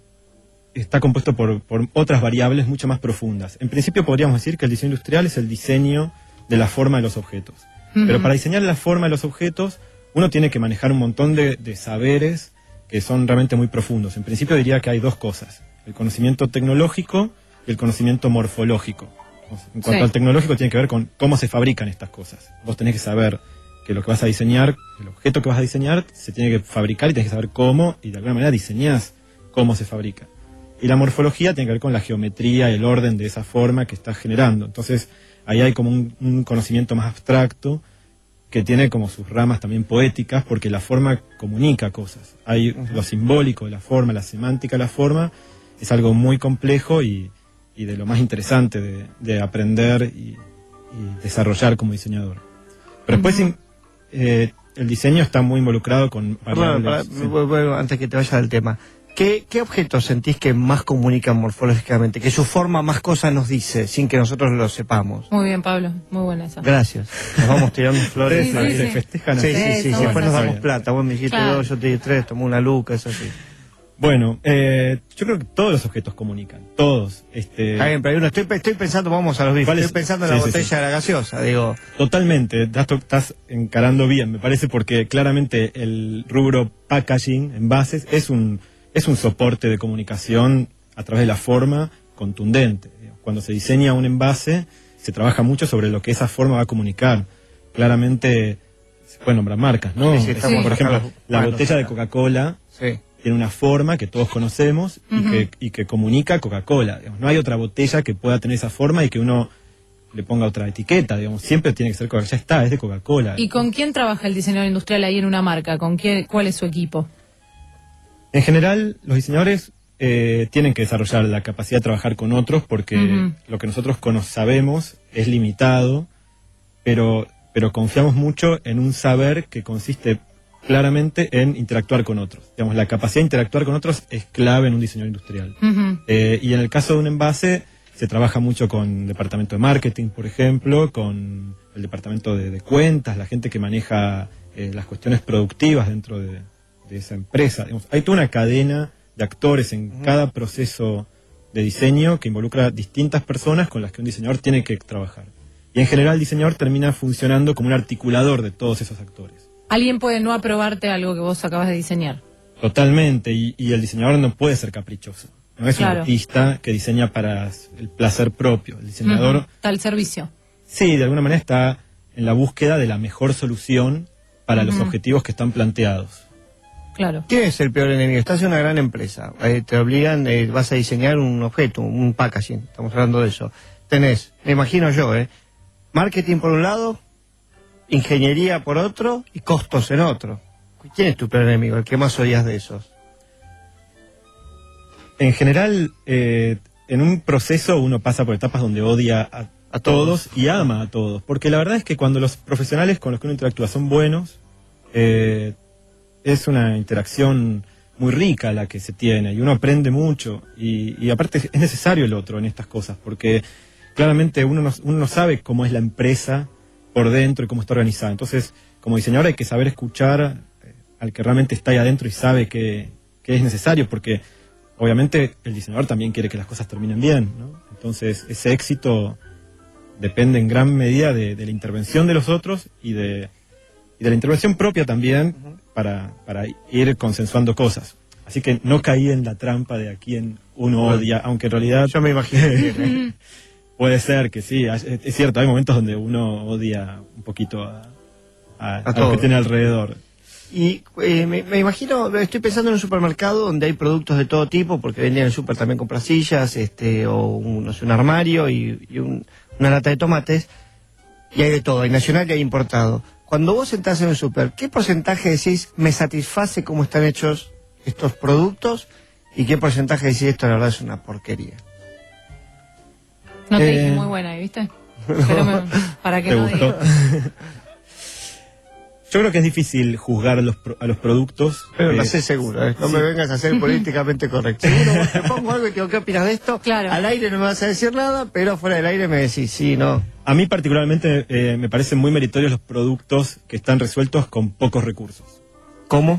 está compuesto por, por otras variables mucho más profundas. En principio podríamos decir que el diseño industrial es el diseño de la forma de los objetos. Ujú. Pero para diseñar la forma de los objetos, uno tiene que manejar un montón de, de saberes que son realmente muy profundos. En principio diría que hay dos cosas, el conocimiento tecnológico y el conocimiento morfológico. En cuanto Sí. al tecnológico tiene que ver con cómo se fabrican estas cosas. Vos tenés que saber que lo que vas a diseñar, el objeto que vas a diseñar, se tiene que fabricar y tenés que saber cómo, y de alguna manera diseñás cómo se fabrica. Y la morfología tiene que ver con la geometría y el orden de esa forma que estás generando. Entonces, ahí hay como un, un conocimiento más abstracto que tiene como sus ramas también poéticas, porque la forma comunica cosas. Hay lo simbólico de la forma, la semántica de la forma, es algo muy complejo y, y de lo más interesante de, de aprender y, y desarrollar como diseñador. Pero después Ujú. eh, el diseño está muy involucrado con Perdón, variables. para- voy- voy- antes que te vayas del tema. ¿Qué, ¿Qué objetos sentís que más comunican morfológicamente? Que su forma más cosas nos dice, sin que nosotros lo sepamos. Muy bien, Pablo, muy buena esa. Gracias. Nos vamos tirando flores. Sí, sí, Se sí. festejan Sí, así. Sí, sí, sí, sí. son Después nos buenas. damos plata. Vos me dijiste Claro. dos, yo te di tres, tomé una luca, eso sí. Bueno, eh, yo creo que todos los objetos comunican, todos. Este, Está bien, pero uno, estoy, estoy pensando, vamos a los bifes, ¿Cuál es? estoy pensando en la Sí, sí, botella sí. de la gaseosa, digo. Totalmente, estás, estás encarando bien, me parece, porque claramente el rubro packaging, envases, es un, es un soporte de comunicación a través de la forma contundente. Cuando se diseña un envase, se trabaja mucho sobre lo que esa forma va a comunicar. Claramente, se pueden nombrar marcas, ¿no? Sí, sí, estamos Por acá ejemplo, los- la bueno, botella de acá. Coca-Cola Sí. tiene una forma que todos conocemos y, Ujú. que, y que comunica Coca-Cola. digamos. No hay otra botella que pueda tener esa forma y que uno le ponga otra etiqueta, digamos. Siempre tiene que ser Coca-Cola. Ya está, es de Coca-Cola. ¿Y con quién trabaja el diseñador industrial ahí en una marca? ¿Con quién, cuál es su equipo? En general, los diseñadores eh, tienen que desarrollar la capacidad de trabajar con otros porque Ujú. lo que nosotros cono- sabemos es limitado, pero, pero confiamos mucho en un saber que consiste claramente en interactuar con otros. Digamos, la capacidad de interactuar con otros es clave en un diseñador industrial. Ujú. Eh, y en el caso de un envase, se trabaja mucho con el departamento de marketing, por ejemplo, con el departamento de, de cuentas, la gente que maneja eh, las cuestiones productivas dentro de, de esa empresa. Digamos, hay toda una cadena de actores en uh-huh. cada proceso de diseño que involucra distintas personas con las que un diseñador tiene que trabajar. Y en general el diseñador termina funcionando como un articulador de todos esos actores. Alguien puede no aprobarte algo que vos acabas de diseñar. Totalmente, y, y el diseñador no puede ser caprichoso. No es Claro. un artista que diseña para el placer propio. El diseñador, Uh-huh. Está al servicio. sí, de alguna manera está en la búsqueda de la mejor solución para Uh-huh. los objetivos que están planteados. Claro. ¿Quién es el peor enemigo? Estás en una gran empresa, eh, te obligan, eh, vas a diseñar un objeto, un packaging, estamos hablando de eso. Tenés, me imagino yo, eh, marketing por un lado, ingeniería por otro y costos en otro. ¿Quién es tu peor enemigo? El que más odias de esos. En general, eh, en un proceso uno pasa por etapas donde odia a, a todos y ama a todos. Porque la verdad es que cuando los profesionales con los que uno interactúa son buenos, eh, es una interacción muy rica la que se tiene y uno aprende mucho. Y, y aparte es necesario el otro en estas cosas, porque claramente uno no, uno no sabe cómo es la empresa por dentro y cómo está organizada. Entonces, como diseñador hay que saber escuchar al que realmente está ahí adentro y sabe que, que es necesario, porque obviamente el diseñador también quiere que las cosas terminen bien, ¿no? Entonces ese éxito depende en gran medida de, de la intervención de los otros y de, y de la intervención propia también uh-huh. para, para ir consensuando cosas. Así que no caí en la trampa de a quién uno odia, aunque en realidad... Yo me imagino que... Puede ser que sí, es cierto, hay momentos donde uno odia un poquito a, a, a, a lo que tiene alrededor. Y eh, me, me imagino, estoy pensando en un supermercado donde hay productos de todo tipo, porque vendían en el super también compras sillas, este, o un, no sé, un armario y, y un, una lata de tomates, y hay de todo, hay nacional y hay importado. Cuando vos entras en un super, ¿qué porcentaje decís me satisface cómo están hechos estos productos? ¿Y qué porcentaje decís esto la verdad es una porquería? No te eh... dije muy buena, ¿viste? Pero me, para que ¿Te no gustó? diga. Yo creo que es difícil juzgar a los, pro, a los productos. Pero eh, lo sé seguro, ¿eh? No sí. me vengas a ser políticamente correcto. Seguro, te pongo algo y te digo, ¿qué opinas de esto? Claro. Al aire no me vas a decir nada, pero fuera del aire me decís, sí, no. A mí particularmente eh, me parecen muy meritorios los productos que están resueltos con pocos recursos. ¿Cómo?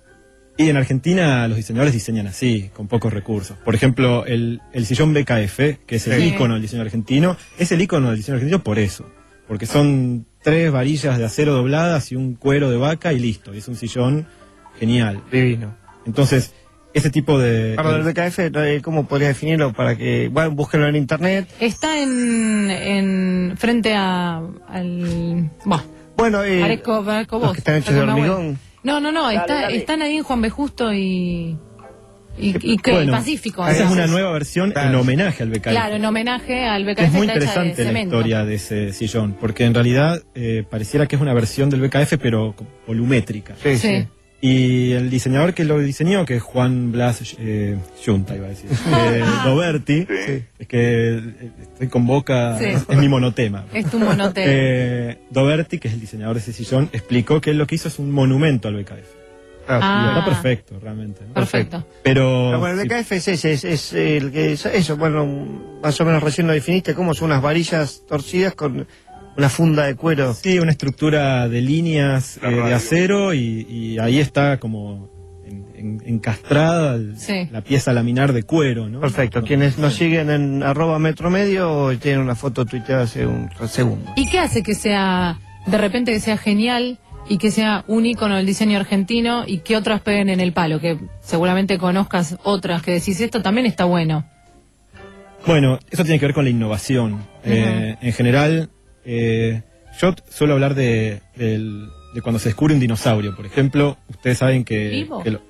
Y en Argentina los diseñadores diseñan así, con pocos recursos. Por ejemplo, el, el sillón B K F, que es el sí. ícono del diseño argentino, es el ícono del diseño argentino por eso. Porque son tres varillas de acero dobladas y un cuero de vaca y listo. Y es un sillón genial. Divino. Entonces, ese tipo de... Perdón, el B K F, ¿cómo podría definirlo para que... Bueno, búsquenlo en internet. Está en, en frente a... al... Bah, bueno, eh... parezco, parezco vos. Los que están hechos de hormigón. No, no, no, dale, está, dale. están ahí en Juan B. Justo y... Y, y que bueno, Pacífico. Esa es una nueva versión claro. en homenaje al B K F. Claro, en homenaje al B K F. Es muy está interesante de la cemento. historia de ese sillón, porque en realidad eh, pareciera que es una versión del B K F, pero volumétrica. Sí, sí. sí. Y el diseñador que lo diseñó, que es Juan Blas eh, Junta, iba a decir, eh, Doberti, sí. es que estoy con boca, sí. es, es mi monotema. Es tu monotema. Eh, Doberti, que es el diseñador de ese sillón, explicó que él lo que hizo es un monumento al B K F. Ah. Y está perfecto, realmente, ¿no? Perfecto. Pero, Pero bueno, el B K F es ese, es, es el que es eso, bueno, más o menos recién lo definiste, como son unas varillas torcidas con una funda de cuero. Sí, una estructura de líneas eh, de acero y, y ahí está como en, en, encastrada el, sí. la pieza laminar de cuero, ¿no? Perfecto. No, Quienes no, nos sí. siguen en arroba metro medio tienen una foto tuiteada hace un segundo. ¿Y qué hace que sea, de repente que sea genial y que sea un ícono del diseño argentino y que otras peguen en el palo? Que seguramente conozcas otras que decís, esto también está bueno. Bueno, eso tiene que ver con la innovación. Uh-huh. eh, en general, eh, yo suelo hablar de, de, de cuando se descubre un dinosaurio. Por ejemplo, ustedes saben que, que, lo,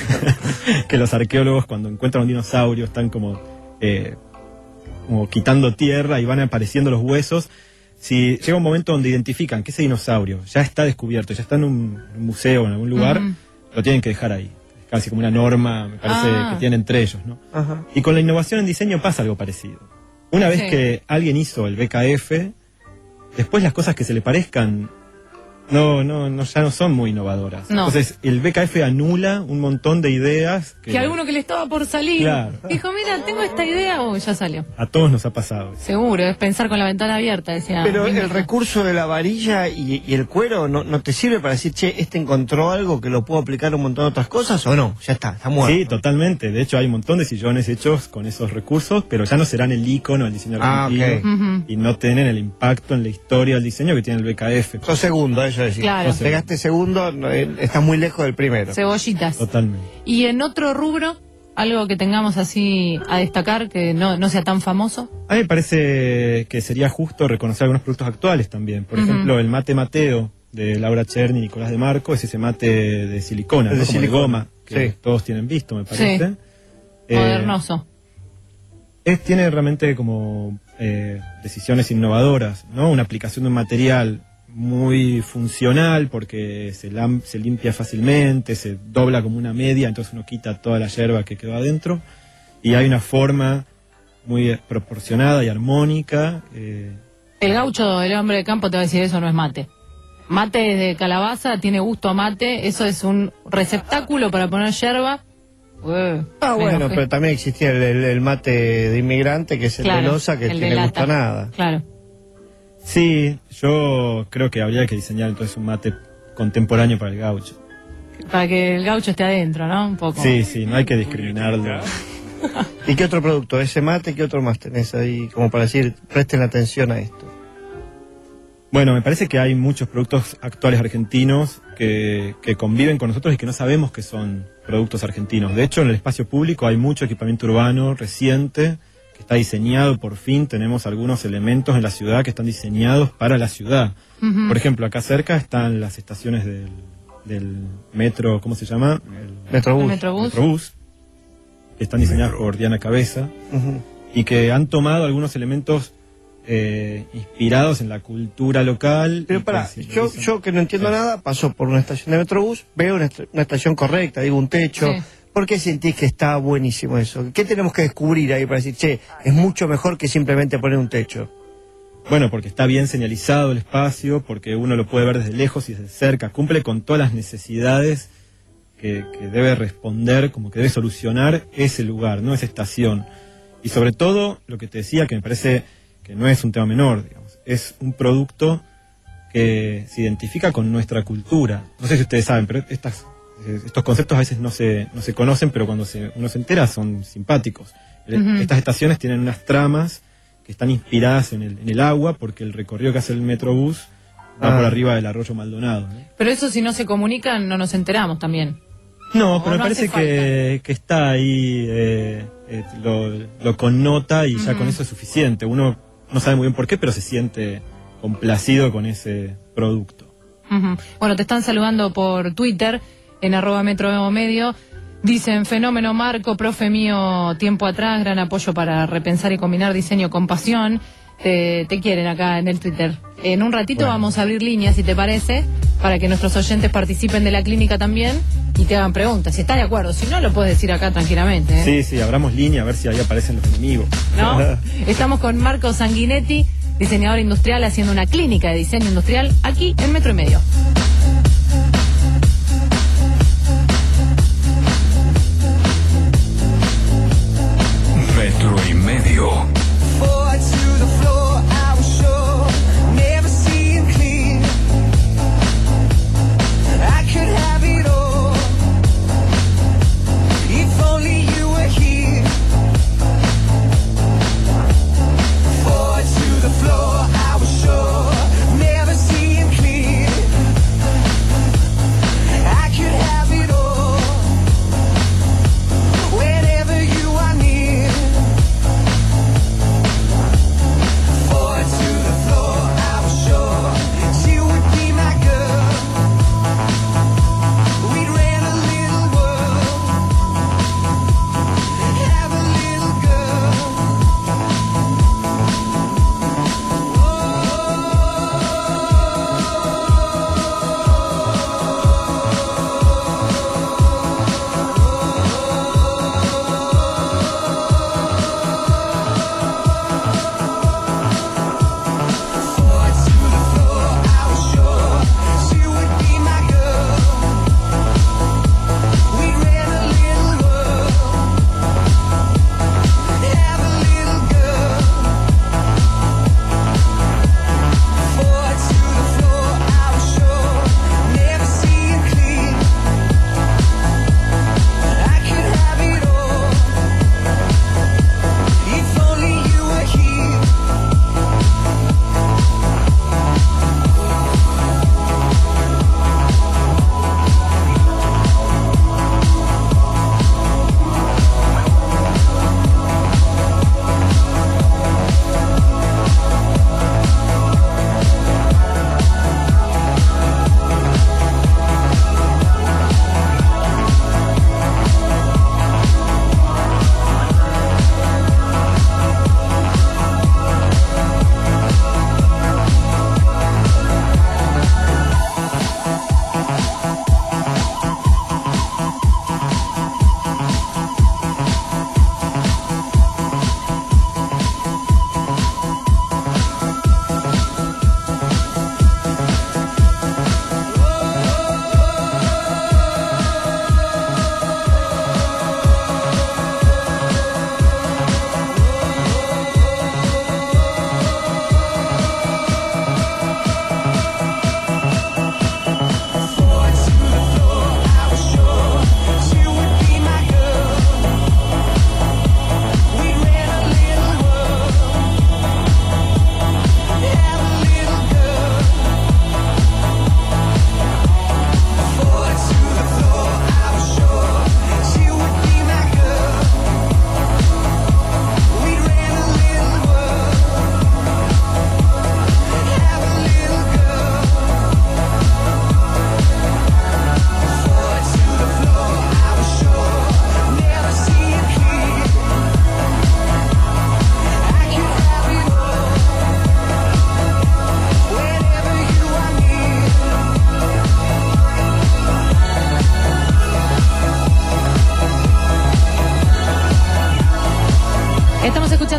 que los arqueólogos cuando encuentran un dinosaurio están como, eh, como quitando tierra y van apareciendo los huesos. Si llega un momento donde identifican que ese dinosaurio ya está descubierto, ya está en un, en un museo o en algún lugar, uh-huh. lo tienen que dejar ahí. Es casi como una norma, me parece, ah. que tienen entre ellos, ¿no? Uh-huh. Y con la innovación en diseño pasa algo parecido. Una vez sí. que alguien hizo el B K F, después las cosas que se le parezcan no, no, no, ya no son muy innovadoras. No. Entonces, el B K F anula un montón de ideas que, Que alguno que le estaba por salir Claro. dijo, mira, tengo esta idea, oh, ya salió. a todos nos ha pasado. Seguro, es pensar con la ventana abierta, decía. Pero Mingo. el recurso de la varilla y, y el cuero no, no te sirve para decir, che, este encontró algo que lo puedo aplicar a un montón de otras cosas, ¿o no? Ya está, está muerto. Sí, totalmente. De hecho, hay un montón de sillones hechos con esos recursos, pero ya no serán el icono del diseño Ah, argentino ok. Ujú. y no tienen el impacto en la historia del diseño que tiene el B K F. Sos segundo, eso decir. Claro. Pegaste segundo, no, eh, estás muy lejos del primero. Cebollitas. Totalmente. Y en otro rubro, algo que tengamos así a destacar, que no, no sea tan famoso. A mí me parece que sería justo reconocer algunos productos actuales también. Por Ujú. ejemplo, el mate Mateo de Laura Cherny y Nicolás de Marco es ese mate de silicona, El ¿no? de Como silicona. goma, que Sí. todos tienen visto, me parece. Sí. Eh, Modernoso. es, tiene realmente como eh, decisiones innovadoras, ¿no? Una aplicación de un material muy funcional porque se, lam- se limpia fácilmente, se dobla como una media, entonces uno quita toda la yerba que quedó adentro y hay una forma muy proporcionada y armónica. eh, El gaucho, el hombre de campo, te va a decir, eso no es mate. Mate de calabaza, tiene gusto a mate, eso es un receptáculo para poner yerba. Ué, Ah, me bueno, enojé. pero también existía el, el- el mate de inmigrante, que es el Claro, de loza, que el de tiene lata. gusto a nada. Claro. Sí, yo creo que habría que diseñar entonces un mate contemporáneo para el gaucho. Para que el gaucho esté adentro, ¿no? Un poco. Sí, sí, no hay que discriminarlo. ¿Y qué otro producto? ¿Ese mate? ¿Qué otro más tenés ahí? Como para decir, presten atención a esto. Bueno, me parece que hay muchos productos actuales argentinos que, que conviven con nosotros y que no sabemos que son productos argentinos. De hecho, en el espacio público hay mucho equipamiento urbano reciente que está diseñado, por fin tenemos algunos elementos en la ciudad que están diseñados para la ciudad. Ujú. Por ejemplo, acá cerca están las estaciones del, del metro, ¿cómo se llama? El Metrobús. El Metrobús. Metrobús, que están diseñadas por Diana Cabeza Ujú. y que han tomado algunos elementos eh, inspirados en la cultura local. Pero y pará, que yo, simbolizan- yo que no entiendo nada, paso por una estación de Metrobús, veo una, est- una estación correcta, digo un techo. Sí. ¿Por qué sentís que está buenísimo eso? ¿Qué tenemos que descubrir ahí para decir, che, es mucho mejor que simplemente poner un techo? Bueno, porque está bien señalizado el espacio, porque uno lo puede ver desde lejos y desde cerca, cumple con todas las necesidades que, que debe responder, como que debe solucionar ese lugar, no esa estación. Y sobre todo, lo que te decía, que me parece que no es un tema menor, digamos, es un producto que se identifica con nuestra cultura. No sé si ustedes saben, pero estas, eh, estos conceptos a veces no se, no se conocen, pero cuando se, uno se entera son simpáticos. Eh, Ujú. Estas estaciones tienen unas tramas que están inspiradas en el, en el agua, porque el recorrido que hace el Metrobús va Ah. por arriba del arroyo Maldonado, ¿no? Pero eso si no se comunican, no nos enteramos también. No, O pero me no parece hace que, que está ahí, eh, eh, lo, lo connota y ya Ujú. con eso es suficiente. Uno no sabe muy bien por qué, pero se siente complacido con ese producto. Ujú. Bueno, te están saludando por Twitter, en arroba metro medio. Dicen, fenómeno Marco, profe mío, tiempo atrás, gran apoyo para repensar y combinar diseño con pasión. Te, te quieren acá en el Twitter. En un ratito Bueno. vamos a abrir líneas, si te parece, para que nuestros oyentes participen de la clínica también y te hagan preguntas. Si estás de acuerdo, si no, lo puedes decir acá tranquilamente. ¿eh? Sí, sí, abramos línea a ver si ahí aparecen los enemigos. ¿No? Estamos con Marco Sanguinetti, diseñador industrial, haciendo una clínica de diseño industrial aquí en Metro y Medio. Metro y medio.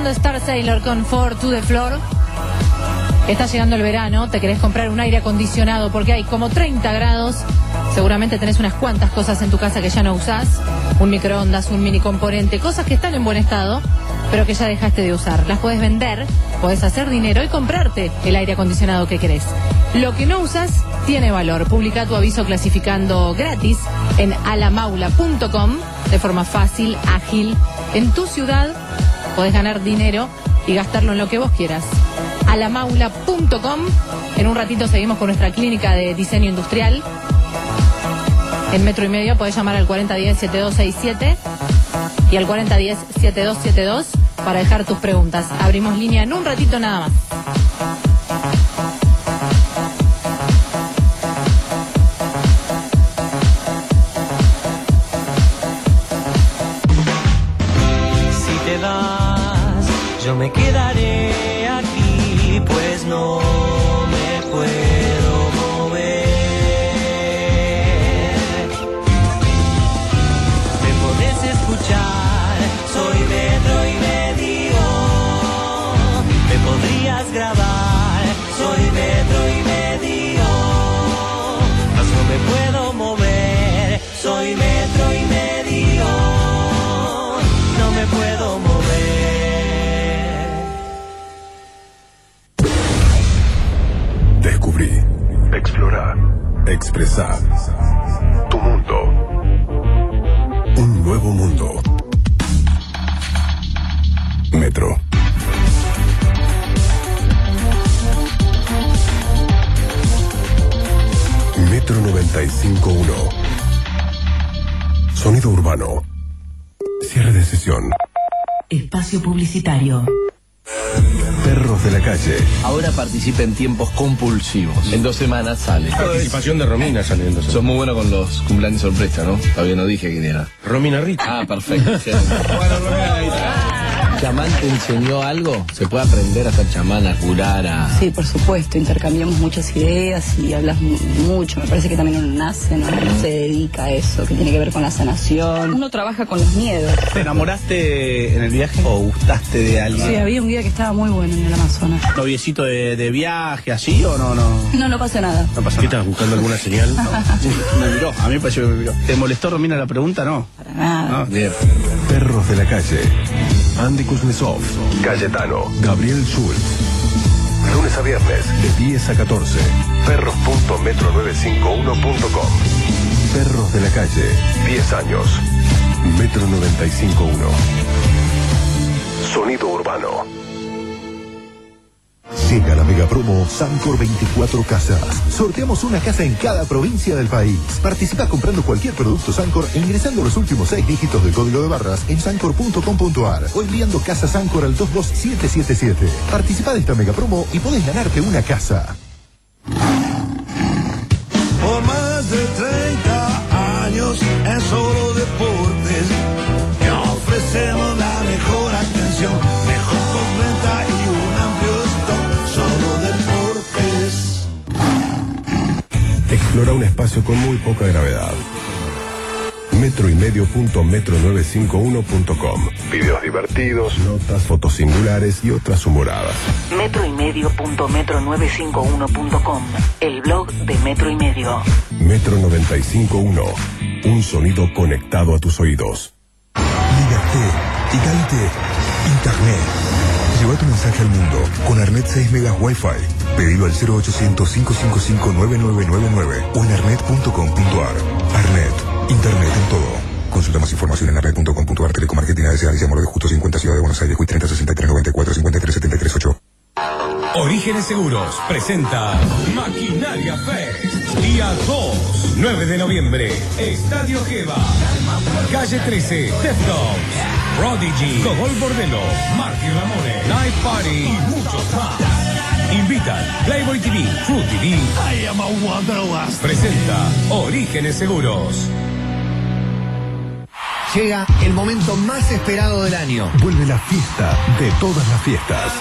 sonando Star Sailor con Four to the Floor. Está llegando el verano, te querés comprar un aire acondicionado porque hay como treinta grados. Seguramente tenés unas cuantas cosas en tu casa que ya no usás. Un microondas, un mini componente, cosas que están en buen estado, pero que ya dejaste de usar. Las podés vender, podés hacer dinero y comprarte el aire acondicionado que querés. Lo que no usas tiene valor. Publica tu aviso clasificando gratis en alamaula punto com de forma fácil, ágil. En tu ciudad podés ganar dinero y gastarlo en lo que vos quieras. alamaula punto com. En un ratito seguimos con nuestra clínica de diseño industrial. En Metro y Medio podés llamar al cuarenta diez, setenta y dos sesenta y siete y al cuarenta diez, setenta y dos setenta y dos para dejar tus preguntas. Abrimos línea en un ratito nada más. Si te vas, yo me quedaré aquí, pues no me puedo mover. Me podés escuchar, soy metro y medio. Me podrías grabar, soy metro y medio. Mas no me puedo mover, soy metro y medio. No me puedo mover. Descubrí, explorar, expresar. Tu mundo. Un nuevo mundo. Metro. Metro noventa y cinco punto uno. Sonido urbano. Cierre de sesión. Espacio publicitario. Perros de la calle. Ahora participa en tiempos compulsivos. En dos semanas sale. Participación de Romina saliendo. Sos muy bueno con los cumpleaños sorpresa, ¿no? Todavía no dije quién era. Romina Rita. Ah, perfecto. Bueno, Romina Rita. ¿Chamán te enseñó algo? ¿Se puede aprender a ser chamán, a curar, a...? Sí, por supuesto, intercambiamos muchas ideas y hablas mu- mucho. Me parece que también uno nace, ¿no? Uno se dedica a eso, que tiene que ver con la sanación. Uno trabaja con los miedos. ¿Te enamoraste en el viaje o gustaste de alguien? Sí, había un guía que estaba muy bueno en el Amazonas. ¿Noviecito de, de viaje, así o no? No, No, no pasa nada. no pasa ¿Qué nada. estás buscando alguna señal? Me miró, a mí me pareció que me miró. ¿Te molestó, Romina, la pregunta? No. Para nada. No, bien. Perros de la calle. Andy Kuznetsov, Cayetano, Gabriel Schultz. Lunes a viernes, de diez a catorce. perros punto metro novecientos cincuenta y uno punto com. Perros de la calle, diez años. Metro noventa y cinco punto uno. Sonido urbano. Llega la mega promo Sancor veinticuatro Casas. Sorteamos una casa en cada provincia del país. Participa comprando cualquier producto Sancor e ingresando los últimos seis dígitos del código de barras en sancor punto com punto ar o enviando casa Sancor al dos dos siete siete siete. Participa de esta mega promo y podés ganarte una casa. Por más de treinta años en Solo Deportes te ofrecemos la mejor atención, mejor postventa y un amplio stock. Solo Deportes. Explora un espacio con muy poca gravedad. Metro y medio punto metro novecientos cincuenta y uno punto com. Videos divertidos, notas, fotos singulares y otras humoradas. Metro y medio punto metro novecientos cincuenta y uno punto com. El blog de Metro y Medio. Metro noventa y cinco punto uno. Un sonido conectado a tus oídos. Liberté, égalité, Internet. Lleva tu mensaje al mundo con Arnet seis megas Wi-Fi. Pedilo al cero ochocientos, cinco cinco cinco, nueve nueve nueve nueve o en arnet punto com punto ar. Arnet, Internet en todo. Consulta más información en arnet punto com punto ar. Telecom Argentina S A. Alicia Moro de Justo cincuenta, Ciudad de Buenos Aires. Q treinta sesenta y tres noventa y cuatro cincuenta y tres setenta y tres ocho. Orígenes Seguros presenta Maquinaria Fest. Día dos, nueve de noviembre. Estadio Geva. Calle trece. Deftones. Prodigy. Gogol Bordello. Marky Ramone. Night Party. Y muchos más. Invitan Playboy T V. True T V. I am a wanderlust. Presenta Orígenes Seguros. Llega el momento más esperado del año. Vuelve la fiesta de todas las fiestas.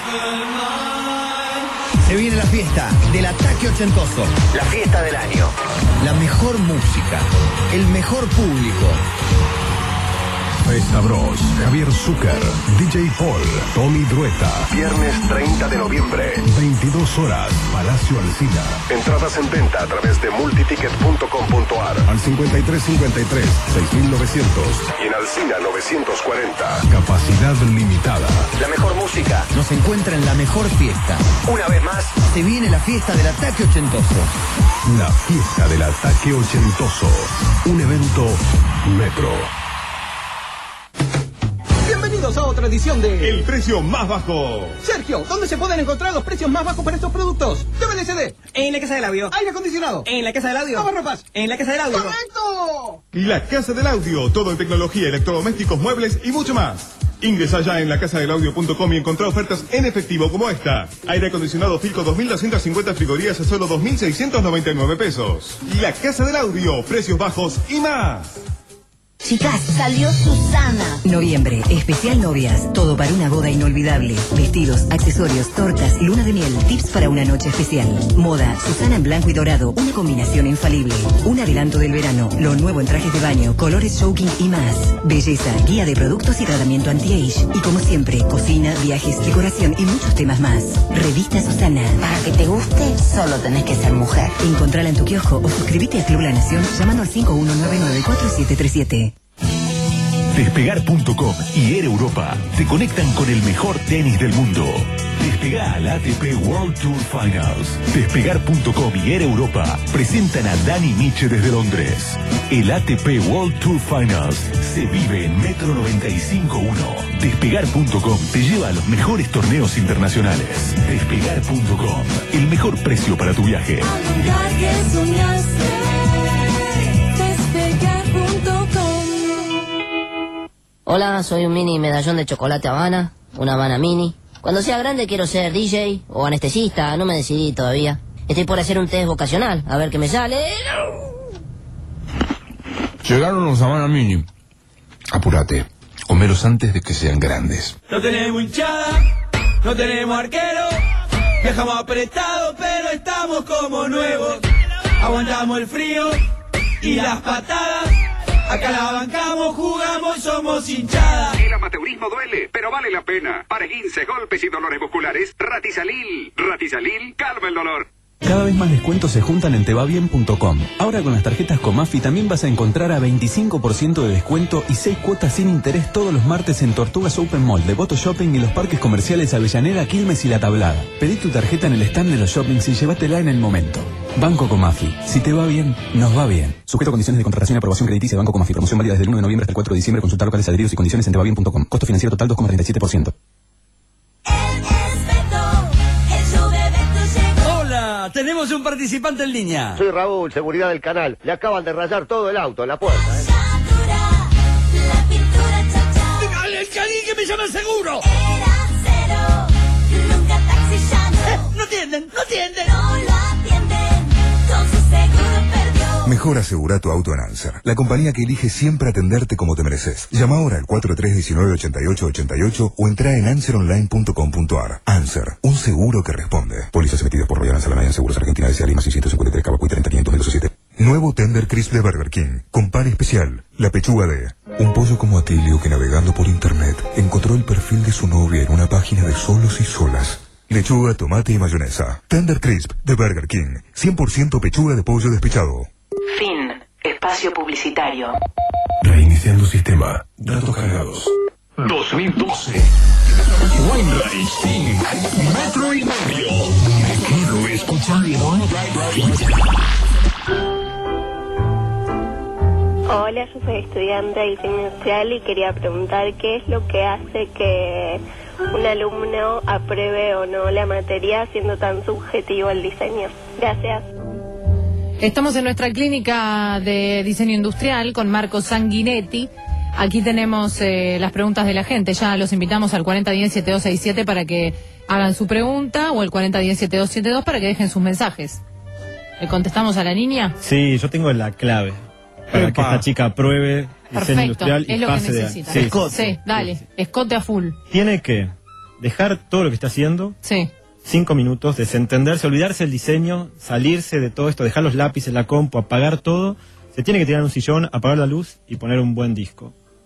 Se viene la fiesta del ataque ochentoso. La fiesta del año. La mejor música. El mejor público. Festa Bros, Javier Zucker, D J Paul, Tommy Drueta. Viernes treinta de noviembre. veintidós horas, Palacio Alsina. Entradas en venta a través de multiticket punto com punto ar. Al cincuenta y tres cincuenta y tres, seis mil novecientos. Y en Alsina novecientos cuarenta. Capacidad limitada. La mejor música nos encuentra en la mejor fiesta. Una vez más, se viene la fiesta del Ataque Ochentoso. La fiesta del Ataque Ochentoso. Un evento Metro. Bienvenidos a otra edición de El Precio Más Bajo. Sergio, ¿dónde se pueden encontrar los precios más bajos para estos productos? T V L C D. En la casa del audio. Aire acondicionado. En la casa del audio. Lavarropas. En la casa del audio. ¡Correcto! La Casa del Audio, todo en tecnología, electrodomésticos, muebles y mucho más. Ingresa ya en la casa del audio punto com y encontrá ofertas en efectivo como esta. Aire acondicionado Filco dos mil doscientas cincuenta frigorías a solo dos mil seiscientos noventa y nueve pesos. La Casa del Audio, precios bajos y más. Chicas, salió Susana. Noviembre, especial novias. Todo para una boda inolvidable. Vestidos, accesorios, tortas, luna de miel, tips para una noche especial. Moda, Susana en blanco y dorado, una combinación infalible. Un adelanto del verano, lo nuevo en trajes de baño, colores showking y más. Belleza, guía de productos y tratamiento anti-age. Y como siempre, cocina, viajes, decoración y muchos temas más. Revista Susana. Para que te guste, solo tenés que ser mujer. Encontrala en tu kiosco o suscríbete a Club La Nación llamando al cinco uno nueve nueve cuatro siete tres siete. Despegar punto com y Air Europa te conectan con el mejor tenis del mundo. Despegá al A T P World Tour Finals. Despegar punto com y Air Europa presentan a Dani Miche desde Londres. El A T P World Tour Finals se vive en Metro noventa y cinco punto uno. Despegar punto com te lleva a los mejores torneos internacionales. Despegar punto com, el mejor precio para tu viaje. Hola, soy un mini medallón de chocolate Habana, una Habana mini. Cuando sea grande quiero ser D J o anestesista, no me decidí todavía. Estoy por hacer un test vocacional, a ver qué me sale. Llegaron los Habana Mini. Apúrate, comelos antes de que sean grandes. No tenemos hinchada, no tenemos arquero. Viajamos apretados, pero estamos como nuevos. Aguantamos el frío y las patadas. Acá la bancamos, jugamos, somos hinchada. El amateurismo duele, pero vale la pena. Para esguinces, golpes y dolores musculares, Ratisalil. Ratisalil calma el dolor. Cada vez más descuentos se juntan en te va bien punto com. Ahora con las tarjetas Comafi también vas a encontrar a veinticinco por ciento de descuento y seis cuotas sin interés todos los martes en Tortugas Open Mall, Devoto Shopping y los parques comerciales Avellaneda, Quilmes y La Tablada. Pedí tu tarjeta en el stand de los shoppings y llévatela en el momento. Banco Comafi. Si te va bien, nos va bien. Sujeto a condiciones de contratación y aprobación crediticia de Banco Comafi. Promoción válida desde el uno de noviembre hasta el cuatro de diciembre. Consulta locales, adheridos y condiciones en te va bien punto com. Costo financiero total dos coma treinta y siete por ciento. Tenemos un participante en línea. Soy Raúl, seguridad del canal. Le acaban de rayar todo el auto en la puerta. ¿eh? ¡Alguien que me llame al seguro! No atienden, no atienden. No lo atienden, con su seguro perdió. Mejor asegura tu auto en Anser, la compañía que elige siempre atenderte como te mereces. Llama ahora al cuatro tres uno nueve, ocho ocho ocho ocho o entra en anser online punto com punto ar. Anser, un seguro que responde. Pólizas emitidas por Royal Anser Alliance Seguros Argentina S A Lima seiscientos cincuenta y tres Cabacuy treinta mil quinientos siete. Nuevo Tender Crisp de Burger King, con pan especial, la pechuga de... Un pollo como Atilio que navegando por internet encontró el perfil de su novia en una página de solos y solas. Lechuga, tomate y mayonesa. Tender Crisp de Burger King, cien por ciento pechuga de pollo despechado. Fin. Espacio publicitario. Reiniciando sistema. Datos cargados. dos mil doce. Wine Racing. Metro y medio. Me quedo escuchando. Hola, yo soy estudiante de diseño industrial y quería preguntar qué es lo que hace que un alumno apruebe o no la materia siendo tan subjetivo el diseño. Gracias. Estamos en nuestra clínica de diseño industrial con Marco Sanguinetti. Aquí tenemos eh, las preguntas de la gente. Ya los invitamos al cuarenta diez, setenta y dos sesenta y siete para que hagan su pregunta o el cuarenta diez, setenta y dos setenta y dos para que dejen sus mensajes. ¿Le contestamos a la niña? Sí, yo tengo la clave para Epa. que esta chica apruebe diseño Perfecto, industrial y es lo que pase de... necesita. Sí, Escote. Sí, dale, escote a full. tiene que dejar todo lo que está haciendo. Sí. Cinco minutos, desentenderse, olvidarse del diseño, salirse de todo esto, dejar los lápices, la compu, apagar todo. Se tiene que tirar en un sillón, apagar la luz y poner un buen disco.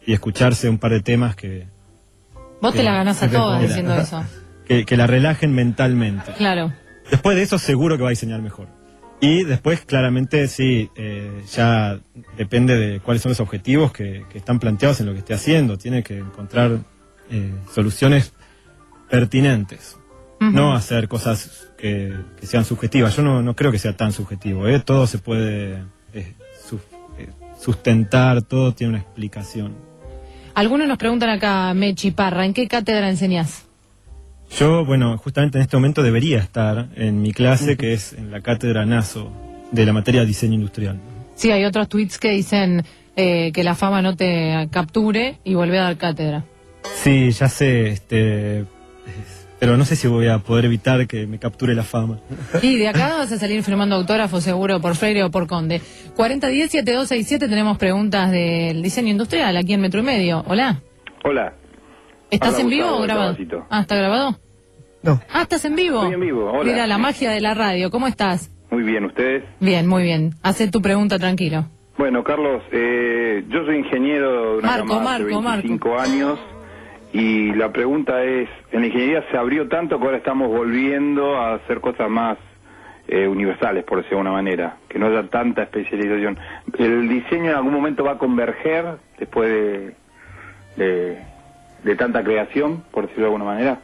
y escucharse un par de temas que... Vos que, te la ganás a todas que diciendo la, eso. Que, que la relajen mentalmente. Claro. Después de eso seguro que va a diseñar mejor. Y después claramente sí, eh, ya depende de cuáles son los objetivos que, que están planteados en lo que esté haciendo. Tiene que encontrar eh, soluciones pertinentes. Uh-huh. No hacer cosas que, que sean subjetivas. Yo no, no creo que sea tan subjetivo. ¿eh? Todo se puede eh, su, eh, sustentar, todo tiene una explicación. Algunos nos preguntan acá, Mechi Parra, ¿en qué cátedra enseñás? Yo, bueno, justamente en este momento debería estar en mi clase, uh-huh. que es en la cátedra NASO, de la materia de diseño industrial. Sí, hay otros tweets que dicen eh, que la fama no te capture y volvé a dar cátedra. Sí, ya sé, este, pero no sé si voy a poder evitar que me capture la fama. Y de acá vas a salir firmando autógrafos seguro por Freire o por Conde. cuarenta diez, setenta y dos sesenta y siete tenemos preguntas del diseño industrial aquí en Metro y Medio. Hola. Hola. ¿Estás Hola, en vivo Gustavo, o grabado? Tabacito. Ah, ¿está grabado? No. Ah, ¿estás en vivo? Estoy en vivo, hola. Mira, la magia de la radio. ¿Cómo estás? Muy bien, ¿ustedes? Bien, muy bien. Hacé tu pregunta tranquilo. Bueno, Carlos, eh, yo soy ingeniero de una Marco, camada hace Marco, veinticinco Marco. años y la pregunta es, en la ingeniería se abrió tanto que ahora estamos volviendo a hacer cosas más eh, universales, por decirlo de alguna manera, que no haya tanta especialización. ¿El diseño en algún momento va a converger después de, de, de tanta creación, por decirlo de alguna manera?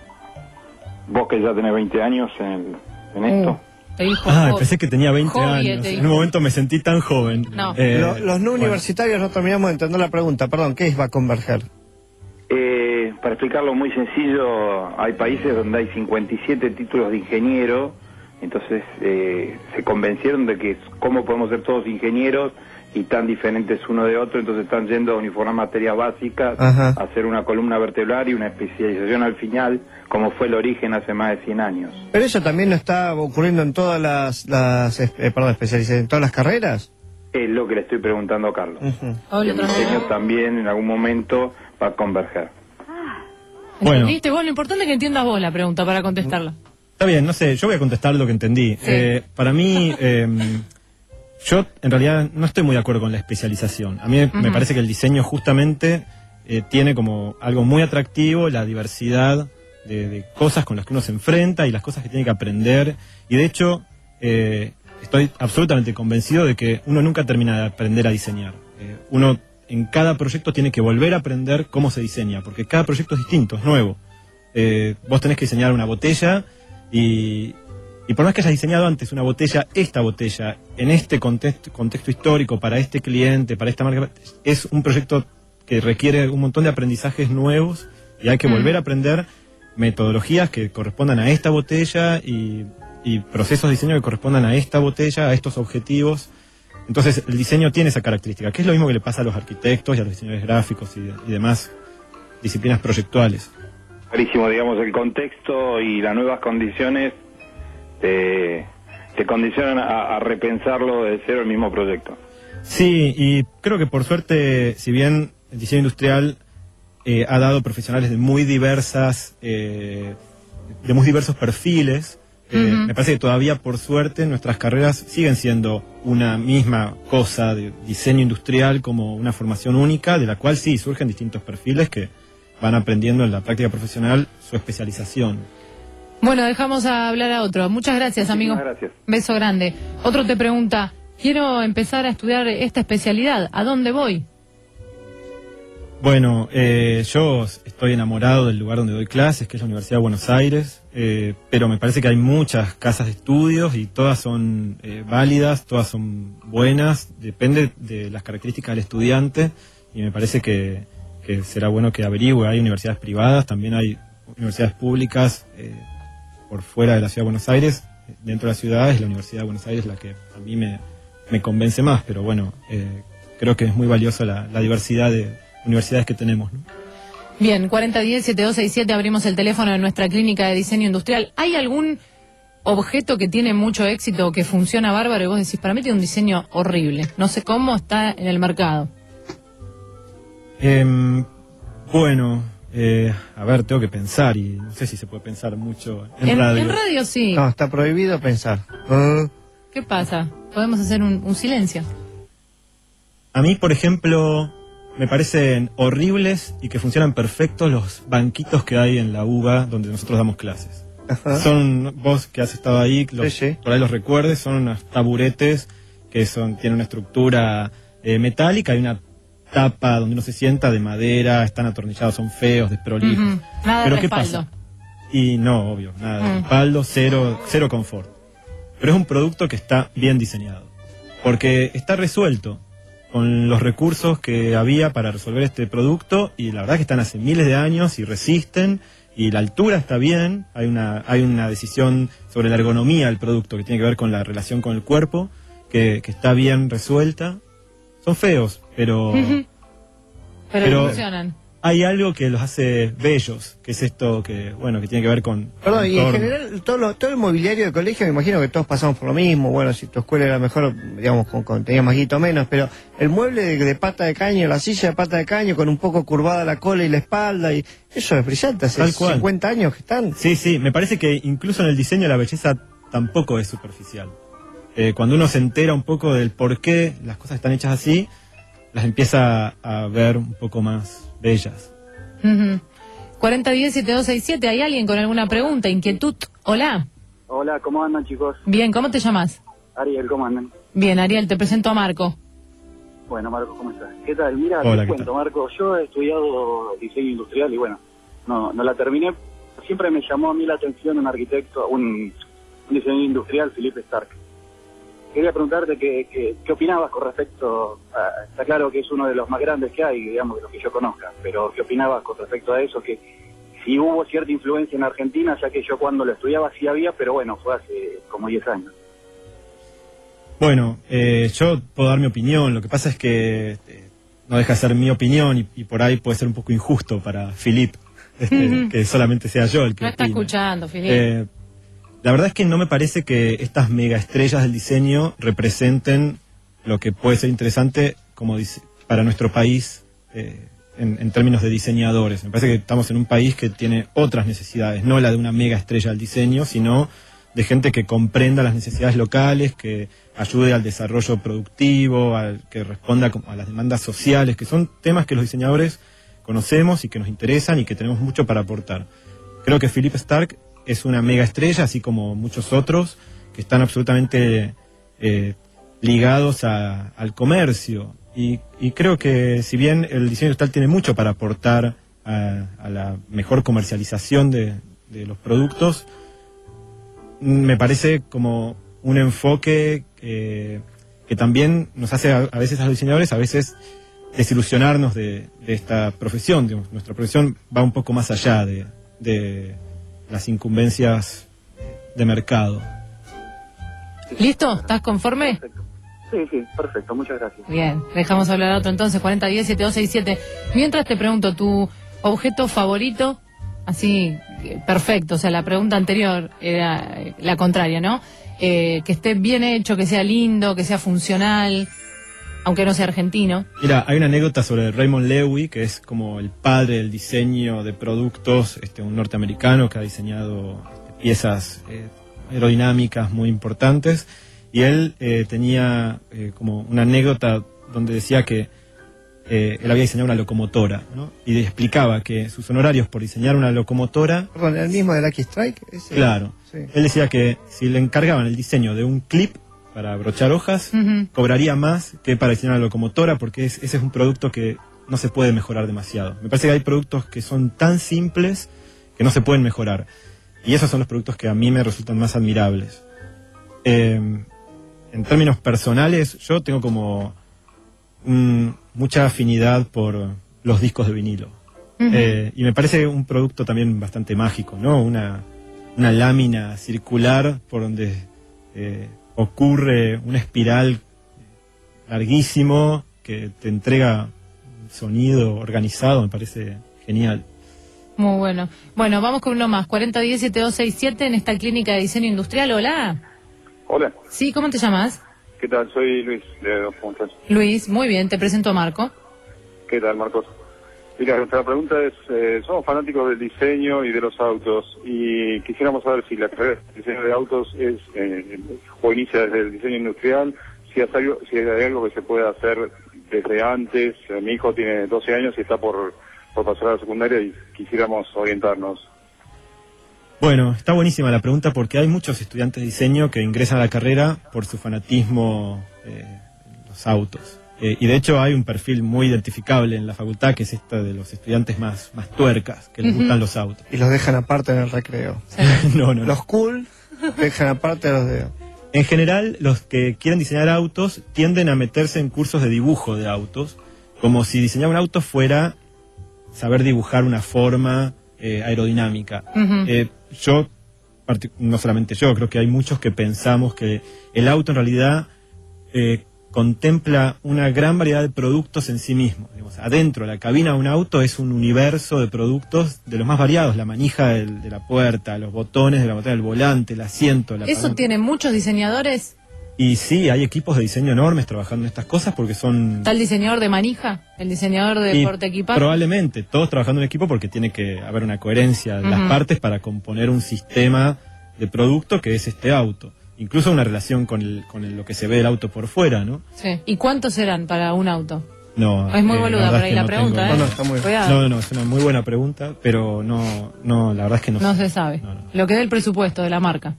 Vos que ya tenés veinte años en, el, en esto. Uh, ah, pensé que tenía veinte Hobby, años. En un momento me sentí tan joven. No. Eh, Lo- los no bueno. universitarios no terminamos de entender la pregunta. Perdón, ¿qué es va a converger? Eh, para explicarlo muy sencillo, hay países donde hay cincuenta y siete títulos de ingeniero, entonces eh, se convencieron de que cómo podemos ser todos ingenieros y tan diferentes uno de otro, entonces están yendo a uniformar materias básicas, Ajá. a hacer una columna vertebral y una especialización al final, como fue el origen hace más de cien años. Pero eso también no está ocurriendo en todas las, las eh, perdón, especializaciones, en todas las carreras. Es lo que le estoy preguntando a Carlos. Uh-huh. El diseño también en algún momento va a converger. Bueno. ¿Entendiste vos? Lo importante es que entiendas vos la pregunta para contestarla. Está bien, no sé, yo voy a contestar lo que entendí. Sí. Eh, para mí, eh, yo en realidad no estoy muy de acuerdo con la especialización. A mí Ujú. me parece que el diseño justamente eh, tiene como algo muy atractivo la diversidad de, de cosas con las que uno se enfrenta y las cosas que tiene que aprender. Y de hecho, eh, estoy absolutamente convencido de que uno nunca termina de aprender a diseñar. Eh, uno en cada proyecto tiene que volver a aprender cómo se diseña, porque cada proyecto es distinto, es nuevo. Eh, vos tenés que diseñar una botella y, y por más que hayas diseñado antes una botella, esta botella, en este contexto, contexto histórico, para este cliente, para esta marca, es un proyecto que requiere un montón de aprendizajes nuevos y hay que Mm. volver a aprender metodologías que correspondan a esta botella y, y procesos de diseño que correspondan a esta botella, a estos objetivos. Entonces el diseño tiene esa característica, que es lo mismo que le pasa a los arquitectos y a los diseñadores gráficos y, y demás disciplinas proyectuales. Clarísimo, digamos, el contexto y las nuevas condiciones te, te condicionan a, a repensarlo de cero el mismo proyecto. Sí, y creo que por suerte, si bien el diseño industrial eh, ha dado profesionales de muy diversas, eh, de muy diversos perfiles, eh, Ujú. me parece que todavía por suerte nuestras carreras siguen siendo una misma cosa de diseño industrial como una formación única, de la cual sí surgen distintos perfiles que van aprendiendo en la práctica profesional su especialización. Bueno, dejamos a hablar a otro. Muchas gracias, amigo. Muchísimas gracias. Beso grande. Otro te pregunta, quiero empezar a estudiar esta especialidad. ¿A dónde voy? Bueno, eh, yo estoy enamorado del lugar donde doy clases, que es la Universidad de Buenos Aires, eh, pero me parece que hay muchas casas de estudios y todas son eh, válidas, todas son buenas, depende de las características del estudiante y me parece que, que será bueno que averigüe. Hay universidades privadas, también hay universidades públicas eh, por fuera de la Ciudad de Buenos Aires. Dentro de la ciudad es la Universidad de Buenos Aires la que a mí me, me convence más, pero bueno, eh, creo que es muy valiosa la, la diversidad de universidades que tenemos, ¿no? Bien, cuarenta diez, setenta y dos sesenta y siete, abrimos el teléfono de nuestra clínica de diseño industrial. ¿Hay algún objeto que tiene mucho éxito, que funciona bárbaro y vos decís, para mí tiene un diseño horrible? No sé cómo está en el mercado. Eh, bueno, eh, a ver, tengo que pensar y no sé si se puede pensar mucho en, En, radio. en radio sí. No, está prohibido pensar. Ah. ¿Qué pasa? Podemos hacer un, un silencio. A mí, por ejemplo, me parecen horribles y que funcionan perfectos los banquitos que hay en la U B A donde nosotros damos clases. Ajá. Son, vos que has estado ahí, los, sí, sí. por ahí los recuerdes, son unos taburetes que son tienen una estructura eh, metálica, hay una tapa donde uno se sienta de madera, están atornillados, son feos, desprolijos. Uh-huh. Nada Pero de ¿qué respaldo. pasa? Y no, obvio, nada de Mm. respaldo, cero, cero confort. Pero es un producto que está bien diseñado, porque está resuelto con los recursos que había para resolver este producto, y la verdad que están hace miles de años y resisten, y la altura está bien, hay una, hay una decisión sobre la ergonomía del producto que tiene que ver con la relación con el cuerpo, que, que está bien resuelta. Son feos, pero... Uh-huh. Pero, pero funcionan. hay algo que los hace bellos, que es esto que, bueno, que tiene que ver con... Perdón, y en entorno. general, todo, lo, todo el mobiliario del colegio, me imagino que todos pasamos por lo mismo. Bueno, si tu escuela era mejor, digamos, con, con tenía más guito menos, pero el mueble de, de pata de caño, la silla de pata de caño, con un poco curvada la cola y la espalda, y eso es brillante, hace Tal cual. cincuenta años que están. Sí, sí, me parece que incluso en el diseño la belleza tampoco es superficial. Eh, cuando uno se entera un poco del por qué las cosas están hechas así, las empieza a ver un poco más bellas. Uh-huh. cuarenta diez siete dos seis siete, ¿hay alguien con alguna pregunta, inquietud? Hola. Hola, ¿cómo andan, chicos? Bien, ¿cómo te llamas? Ariel, ¿cómo andan? Bien, Ariel, te presento a Marco. Bueno, Marco, ¿cómo estás? ¿Qué tal? Mira, Hola, te ¿qué cuento, tal? Marco, yo he estudiado diseño industrial y bueno, no, no la terminé. Siempre me llamó a mí la atención un arquitecto, un, un diseñador industrial, Philippe Starck. Quería preguntarte qué, qué, qué opinabas con respecto a, está claro que es uno de los más grandes que hay, digamos, de los que yo conozca, pero qué opinabas con respecto a eso, que si hubo cierta influencia en Argentina, ya que yo cuando lo estudiaba sí había, pero bueno, fue hace como diez años. Bueno, eh, yo puedo dar mi opinión, lo que pasa es que eh, no deja de ser mi opinión y, y por ahí puede ser un poco injusto para Philippe, este, que solamente sea yo el que No está opina. escuchando, Filipe. Eh, la verdad es que no me parece que estas megaestrellas del diseño representen lo que puede ser interesante como dice, para nuestro país eh, en, en términos de diseñadores. Me parece que estamos en un país que tiene otras necesidades, no la de una megaestrella del diseño, sino de gente que comprenda las necesidades locales, que ayude al desarrollo productivo, al, que responda a las demandas sociales, que son temas que los diseñadores conocemos y que nos interesan y que tenemos mucho para aportar. Creo que Philippe Starck es una mega estrella, así como muchos otros, que están absolutamente eh, ligados a, al comercio. Y, y creo que si bien el diseño industrial tiene mucho para aportar a, a la mejor comercialización de, de los productos, me parece como un enfoque eh, que también nos hace a, a veces a los diseñadores, a veces desilusionarnos de, de esta profesión. Digamos, nuestra profesión va un poco más allá de, de las incumbencias de mercado. ¿Listo? ¿Estás conforme? Perfecto. Sí, sí, perfecto, muchas gracias. Bien, dejamos hablar a otro entonces, cuarenta diez siete dos seis siete. Mientras te pregunto, ¿tu objeto favorito? Así, eh, perfecto, o sea, la pregunta anterior era eh, la contraria, ¿no? Eh, que esté bien hecho, que sea lindo, que sea funcional, aunque no sea argentino. Mira, hay una anécdota sobre Raymond Loewy, que es como el padre del diseño de productos, este, un norteamericano que ha diseñado este, piezas eh, aerodinámicas muy importantes, y él eh, tenía eh, como una anécdota donde decía que eh, él había diseñado una locomotora, ¿no? Y explicaba que sus honorarios por diseñar una locomotora... Perdón, ¿el mismo de Lucky Strike? Ese, Claro. Sí. Él decía que si le encargaban el diseño de un clip para abrochar hojas, Uh-huh. cobraría más que para diseñar una locomotora, porque es, ese es un producto que no se puede mejorar demasiado. Me parece que hay productos que son tan simples que no se pueden mejorar. Y esos son los productos que a mí me resultan más admirables. Eh, en términos personales, yo tengo como mm, mucha afinidad por los discos de vinilo. Uh-huh. Eh, y me parece un producto también bastante mágico, ¿no? Una, una lámina circular por donde eh, ocurre una espiral larguísimo que te entrega un sonido organizado, me parece genial. Muy bueno. Bueno, vamos con uno más. cuarenta diez siete dos seis siete en esta clínica de diseño industrial. Hola. Hola, Sí, ¿cómo te llamas? ¿qué tal? Soy Luis de Dos Puntas. Luis, muy bien, te presento a Marco. ¿Qué tal, Marcos? Mira, nuestra pregunta es, eh, somos fanáticos del diseño y de los autos y quisiéramos saber si la carrera de diseño de autos es eh, o inicia desde el diseño industrial, si, es algo, si hay algo que se pueda hacer desde antes. Eh, mi hijo tiene doce años y está por, por pasar a la secundaria y quisiéramos orientarnos. Bueno, está buenísima la pregunta porque hay muchos estudiantes de diseño que ingresan a la carrera por su fanatismo eh, en los autos. Eh, y de hecho hay un perfil muy identificable en la facultad que es esta de los estudiantes más, más tuercas, que les Ujú. gustan los autos. Y los dejan aparte en el recreo. no, no, no. Los cool dejan aparte a los de... En general, los que quieren diseñar autos tienden a meterse en cursos de dibujo de autos, como si diseñar un auto fuera saber dibujar una forma eh, aerodinámica. Ujú. Eh, yo, partic- no solamente yo, creo que hay muchos que pensamos que el auto en realidad eh, contempla una gran variedad de productos en sí mismo. Digamos, adentro, la cabina de un auto es un universo de productos de los más variados, la manija del- de la puerta, los botones de la botella del volante, el asiento, la Eso palanca. tiene muchos diseñadores. Y sí, hay equipos de diseño enormes trabajando en estas cosas porque son... Está el diseñador de manija, el diseñador de y porte equipaje. probablemente todos trabajando en equipo porque tiene que haber una coherencia de las Ujú. partes para componer un sistema de producto que es este auto. Incluso una relación con, el, con el- lo que se ve del auto por fuera, ¿no? Sí. ¿Y cuántos serán para un auto? No, Es muy eh, boluda verdad por es ahí que la no pregunta, tengo- ¿eh? No, no, está muy- Cuidado. no, no, no, es una muy buena pregunta, pero no, no, la verdad es que no, No sé. se sabe. Lo que dé el presupuesto de la marca.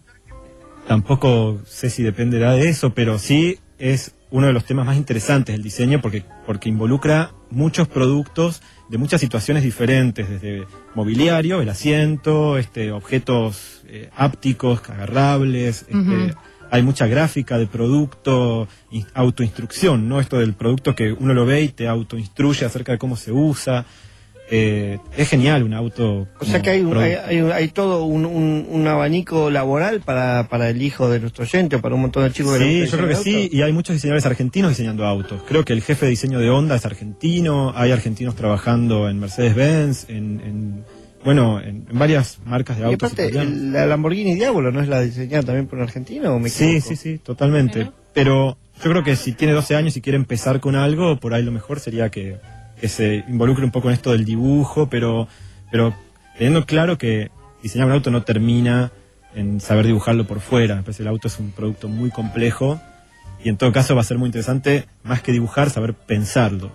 Tampoco sé si dependerá de eso, pero sí es uno de los temas más interesantes del diseño porque, porque involucra muchos productos de muchas situaciones diferentes, desde mobiliario, el asiento, este, objetos eh, ápticos, agarrables, este, Ujú. hay mucha gráfica de producto, in- autoinstrucción, ¿no? Esto del producto que uno lo ve y te autoinstruye acerca de cómo se usa. Eh, es genial un auto. O sea que hay, un- hay, hay, un- hay todo un, un, un abanico laboral para, para el hijo de nuestro oyente o para un montón de chicos que Sí, les yo creo que gusta el sí, auto. y hay muchos diseñadores argentinos diseñando autos. Creo que el jefe de diseño de Honda es argentino, hay argentinos trabajando en Mercedes-Benz, en, en, bueno, en, en varias marcas de Y autos aparte, italianos. el- la Lamborghini Diablo, ¿no es la diseñada también por un argentino o me Sí, equivoco? sí, sí, totalmente. Pero yo creo que si tiene doce años y quiere empezar con algo, por ahí lo mejor sería que, que se involucre un poco en esto del dibujo, pero, pero teniendo claro que diseñar un auto no termina en saber dibujarlo por fuera. Me parece que el auto es un producto muy complejo y en todo caso va a ser muy interesante, más que dibujar, saber pensarlo.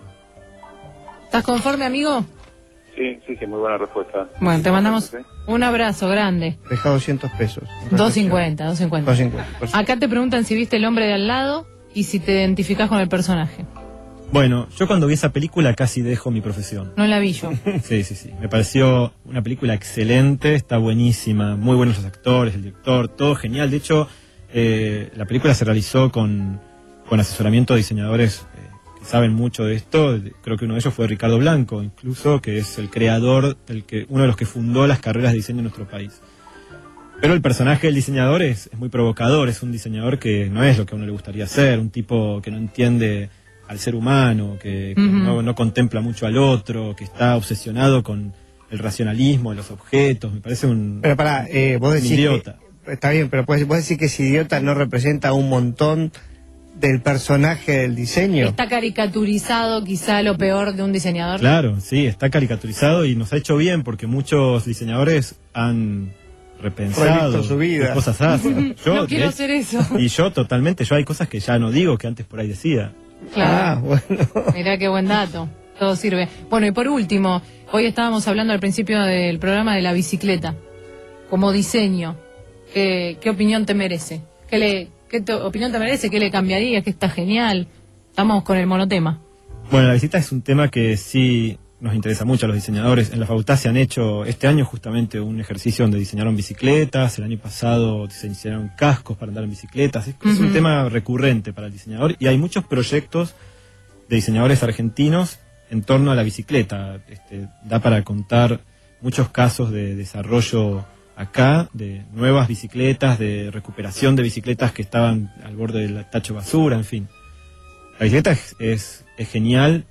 ¿Estás conforme, amigo? Sí, sí, sí, muy buena respuesta. Bueno, te mandamos un abrazo grande. Deja doscientos pesos. dos cincuenta, dos cincuenta. dos cincuenta. Por Acá te preguntan si viste El hombre de al lado y si te identificás con el personaje. Bueno, yo cuando vi esa película casi dejo mi profesión. No la vi yo. Sí, sí, sí. Me pareció una película excelente, está buenísima, muy buenos los actores, el director, todo genial. De hecho, eh, la película se realizó con, con asesoramiento de diseñadores eh, que saben mucho de esto. Creo que uno de ellos fue Ricardo Blanco, incluso, que es el creador, el que, uno de los que fundó las carreras de diseño en nuestro país. Pero el personaje del diseñador es, es muy provocador, es un diseñador que no es lo que a uno le gustaría ser, un tipo que no entiende al ser humano, que, que Ujú. no, no contempla mucho al otro, que está obsesionado con el racionalismo de los objetos. Me parece un, Pero pará, eh, vos un decís idiota. que, está bien, pero vos, vos decís que ese idiota no representa un montón del personaje del diseño. Está caricaturizado quizá lo peor de un diseñador. Claro, sí, está caricaturizado y nos ha hecho bien porque muchos diseñadores han repensado Revisto su vida. qué cosas hacen. Yo, No quiero de- hacer eso. Y yo totalmente, yo hay cosas que ya no digo que antes por ahí decía. Claro. Ah, bueno. Mirá qué buen dato. Todo sirve. Bueno, y por último, hoy estábamos hablando al principio del programa de la bicicleta. Como diseño, ¿qué, qué opinión te merece? ¿Qué, le, qué te- opinión te merece? ¿Qué le cambiaría? ¿Qué está genial? Estamos con el monotema. Bueno, la bicicleta es un tema que sí nos interesa mucho a los diseñadores. En la facultad se han hecho este año justamente un ejercicio donde diseñaron bicicletas, el año pasado se diseñaron cascos para andar en bicicletas. Es, es un Ujú. tema recurrente para el diseñador y hay muchos proyectos de diseñadores argentinos en torno a la bicicleta. Este, da para contar muchos casos de desarrollo acá, de nuevas bicicletas, de recuperación de bicicletas que estaban al borde del tacho de basura, en fin. La bicicleta es, es, es genial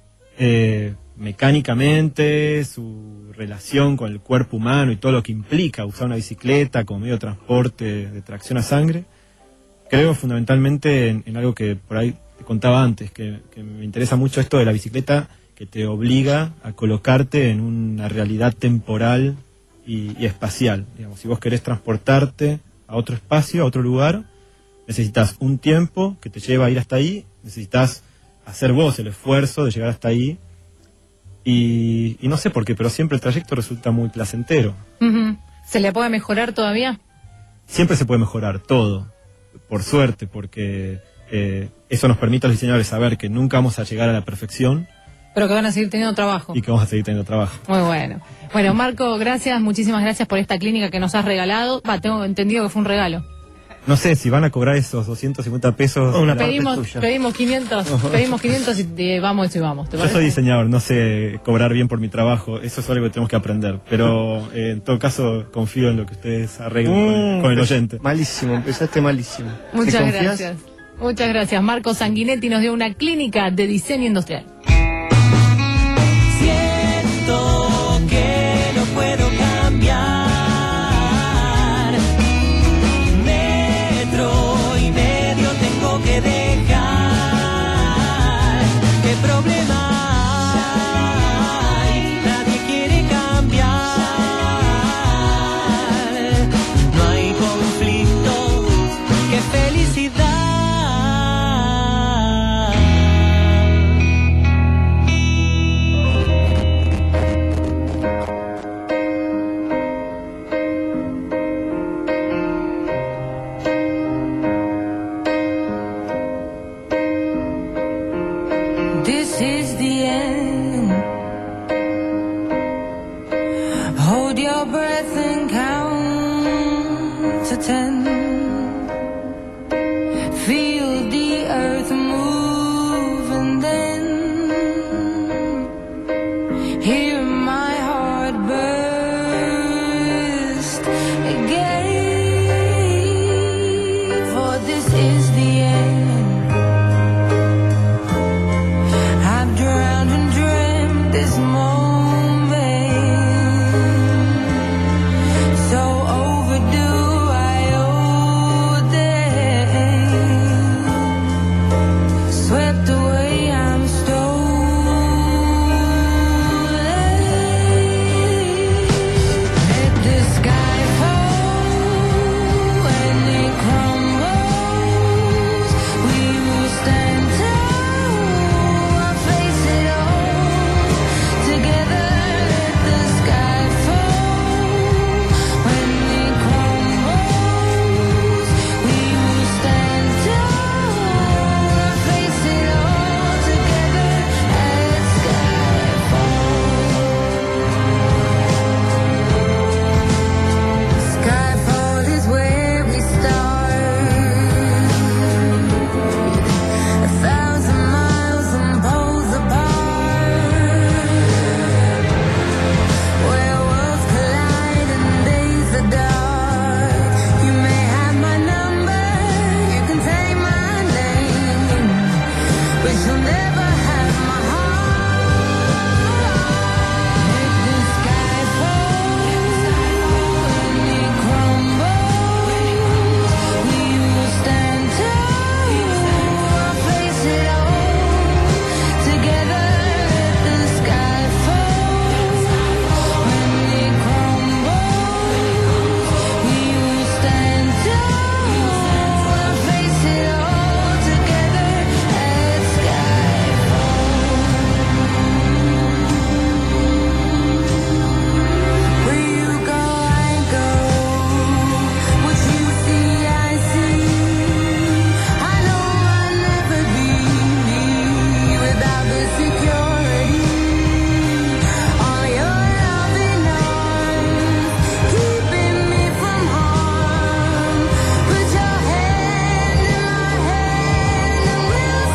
eh, mecánicamente, su relación con el cuerpo humano y todo lo que implica usar una bicicleta como medio de transporte de tracción a sangre. Creo fundamentalmente en, en algo que por ahí te contaba antes, que, que me interesa mucho esto de la bicicleta que te obliga a colocarte en una realidad temporal y, y espacial. Digamos, si vos querés transportarte a otro espacio, a otro lugar, necesitas un tiempo que te lleva a ir hasta ahí, necesitas hacer vos el esfuerzo de llegar hasta ahí. Y, y no sé por qué, pero siempre el trayecto resulta muy placentero. Uh-huh. ¿Se le puede mejorar todavía? Siempre se puede mejorar todo, por suerte, porque eh, eso nos permite a los diseñadores saber que nunca vamos a llegar a la perfección. Pero que van a seguir teniendo trabajo. Y que vamos a seguir teniendo trabajo. Muy bueno. Bueno, Marco, gracias, muchísimas gracias por esta clínica que nos has regalado. Va, tengo entendido que fue un regalo. No sé si van a cobrar esos doscientos cincuenta pesos. Una pedimos, pedimos quinientos, pedimos quinientos y eh, vamos y vamos. ¿te Yo parece? soy diseñador, no sé cobrar bien por mi trabajo. Eso es algo que tenemos que aprender. Pero eh, en todo caso confío en lo que ustedes arreglen Mm, con, con el oyente. Malísimo, empezaste malísimo. Muchas ¿Te confías? gracias. Muchas gracias. Marco Sanguinetti nos dio una clínica de diseño industrial. Siento que no puedo cambiar. Metro y medio tengo que dejar. ¿Qué problema hay? Nadie quiere cambiar. No hay conflicto. ¡Qué felicidad! This is the end. Hold your breath and count to ten. Feel the earth move and then hear my heart burst again. For this is the end. I've drowned and dreamt this moment, so overdue I owe them. Swept away, I'm stolen. Let the sky fall when it crumbles. We will stand tall, face it all together. Let the sky fall when it crumbles. We will stand tall, face it all together. Let sky fall. Skyfall is where we start. A thousand miles and poles apart, where worlds collide and days are dark. You may have my number, you can take my name, but you'll never have my heart. Let the sky fall when it crumbles. We will stand tall, face it all together. Let the sky fall when it crumbles. We will stand tall, face it all together. Let sky fall. Where you go, I go. What you see, I see. I know I'll never be without the security. All your loving arms keeping me from harm. Put your hand in my hand and we'll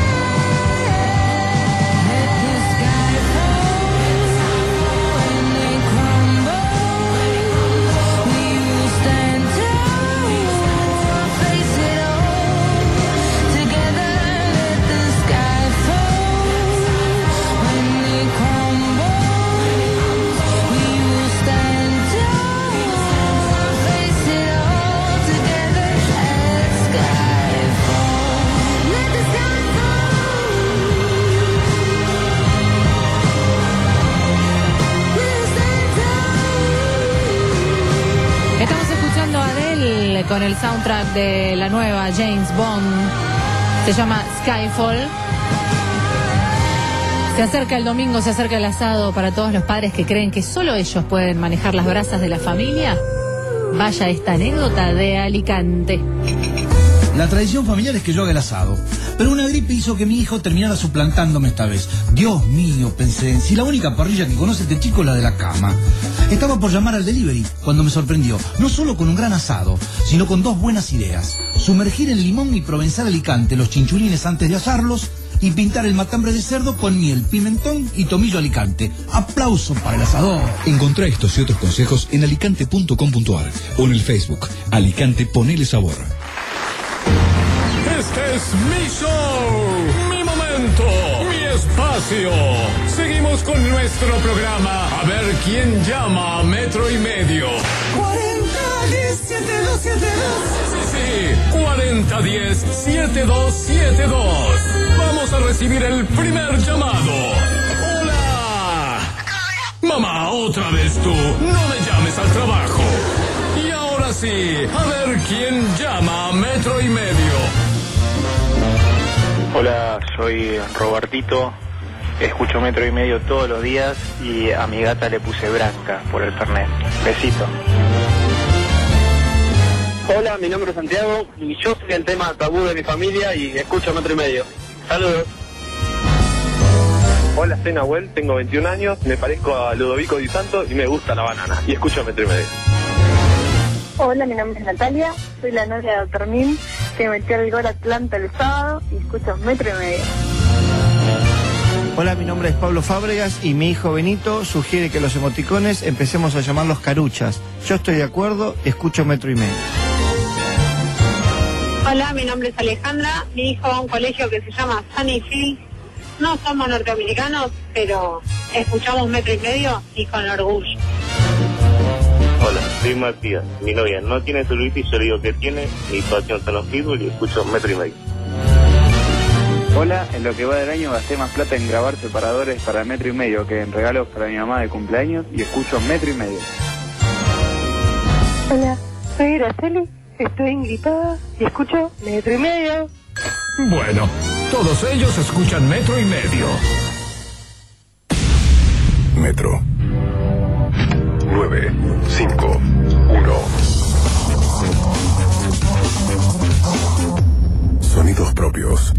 stand. Let the sky fall when it crumbles. We will stand tall, face it all together. Let the sky fall when it crumbles. We will stand tall, face it all together. Let sky fall. Let the sky Estamos escuchando a Adele con el soundtrack de la nueva James Bond. Se llama Skyfall. Se acerca el domingo, se acerca el asado para todos los padres que creen que solo ellos pueden manejar las brasas de la familia. Vaya esta anécdota de Alicante. La tradición familiar es que yo haga el asado, pero una gripe hizo que mi hijo terminara suplantándome esta vez. Dios mío, pensé, si la única parrilla que conoce este chico es la de la cama. Estaba por llamar al delivery cuando me sorprendió, no solo con un gran asado, sino con dos buenas ideas. Sumergir en limón y provenzal Alicante los chinchulines antes de asarlos y pintar el matambre de cerdo con miel, pimentón y tomillo Alicante. Aplauso para el asador. Encontrá estos y otros consejos en alicante punto com punto ar o en el Facebook Alicante Ponele Sabor. Este es mi show, mi momento, mi espacio. Seguimos con nuestro programa. A ver quién llama a metro y medio. cuarenta diez setenta y dos setenta y dos. Sí, sí, cuarenta diez setenta y dos setenta y dos. Vamos a recibir el primer llamado. ¡Hola! Mamá, otra vez tú. No me llames al trabajo. Y ahora sí, a ver quién llama a metro y medio. Hola, soy Robertito. Escucho metro y medio todos los días y a mi gata le puse Branca por el Fernet. Besito. Hola, mi nombre es Santiago y yo soy el tema tabú de mi familia y escucho metro y medio. Saludos. Hola, soy Nahuel, tengo veintiún años, me parezco a Ludovico Di Santo y me gusta la banana. Y escucho metro y medio. Hola, mi nombre es Natalia, soy la novia de Doctor Mim, que metió el gol Atlanta el sábado y escucho metro y medio. Hola, mi nombre es Pablo Fábregas y mi hijo Benito sugiere que los emoticones empecemos a llamarlos caruchas. Yo estoy de acuerdo, escucho metro y medio. Hola, mi nombre es Alejandra, mi hijo va a un colegio que se llama Sunnyfield. No somos norteamericanos, pero escuchamos metro y medio y con orgullo. Hola, soy Matías, mi novia no tiene celulitis, yo le digo que tiene, mi pasión son los pitbull y escucho metro y medio. Hola, en lo que va del año gasté más plata en grabar separadores para metro y medio que en regalos para mi mamá de cumpleaños y escucho metro y medio. Hola, soy Araceli, estoy ingripada y escucho metro y medio. Bueno, todos ellos escuchan metro y medio. Metro. nueve, cinco, uno. Sonidos propios.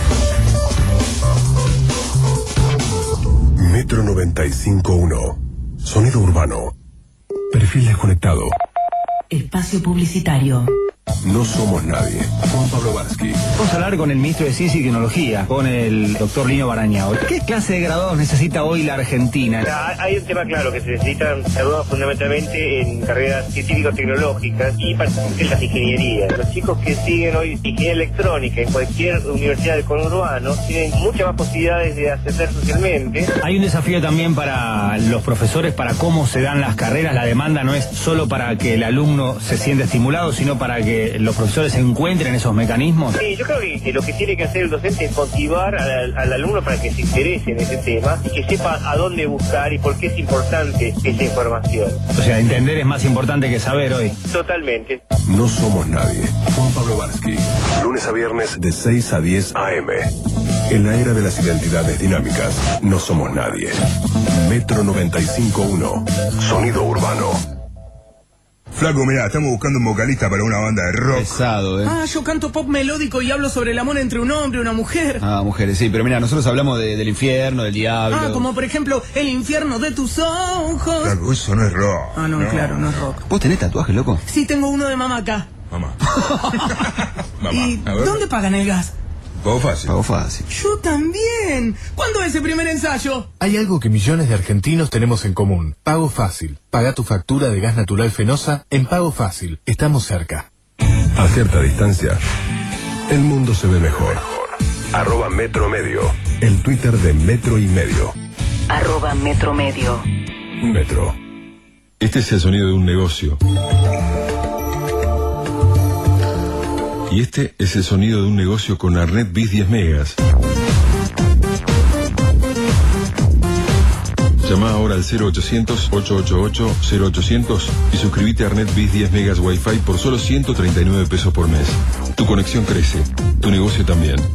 Metro noventa y cinco punto uno. Sonido urbano. Perfil desconectado. Espacio publicitario. No somos nadie. Juan Pablo Varsky. Vamos a hablar con el ministro de Ciencia y Tecnología, con el doctor Lino Barañao. ¿Qué clase de graduados necesita hoy la Argentina? Hay un tema claro, que se necesitan graduados fundamentalmente en carreras científico-tecnológicas y para las ingenierías. Los chicos que siguen hoy ingeniería electrónica en cualquier universidad del conurbano tienen muchas más posibilidades de ascender socialmente. Hay un desafío también para los profesores, para cómo se dan las carreras. La demanda no es solo para que el alumno se sienta estimulado, sino para que los profesores encuentren esos mecanismos. Sí, yo creo que, que lo que tiene que hacer el docente es motivar al, al alumno para que se interese en ese tema y que sepa a dónde buscar y por qué es importante esa información. O sea, entender es más importante que saber hoy. Totalmente. No somos nadie. Juan Pablo Varsky. Lunes a viernes de seis a diez a eme. En la era de las identidades dinámicas, no somos nadie. Metro noventa y cinco punto uno. Sonido urbano. Flaco, mirá, estamos buscando un vocalista para una banda de rock. Pesado, ¿eh? Ah, yo canto pop melódico y hablo sobre el amor entre un hombre y una mujer. Ah, mujeres, sí, pero mira, nosotros hablamos de, del infierno, del diablo. Ah, como por ejemplo, el infierno de tus ojos. Flaco, eso no es rock. Ah, no, no, claro, no es rock. ¿Vos tenés tatuajes, loco? Sí, tengo uno de mamá acá. Mamá. Mamá. ¿Y dónde pagan el gas? Pago fácil. Pago fácil. Yo también. ¿Cuándo es el primer ensayo? Hay algo que millones de argentinos tenemos en común. Pago Fácil. Paga tu factura de gas natural Fenosa en Pago Fácil. Estamos cerca. A cierta distancia, el mundo se ve mejor. Arroba Metro Medio. El Twitter de Metro y Medio. Arroba Metro Medio. Metro. Este es el sonido de un negocio. Y este es el sonido de un negocio con Arnet Bis diez megas. Llama ahora al cero ochocientos, ochocientos ochenta y ocho, cero ochocientos y suscríbete a Arnet Bis diez megas Wi-Fi por solo ciento treinta y nueve pesos por mes. Tu conexión crece, tu negocio también.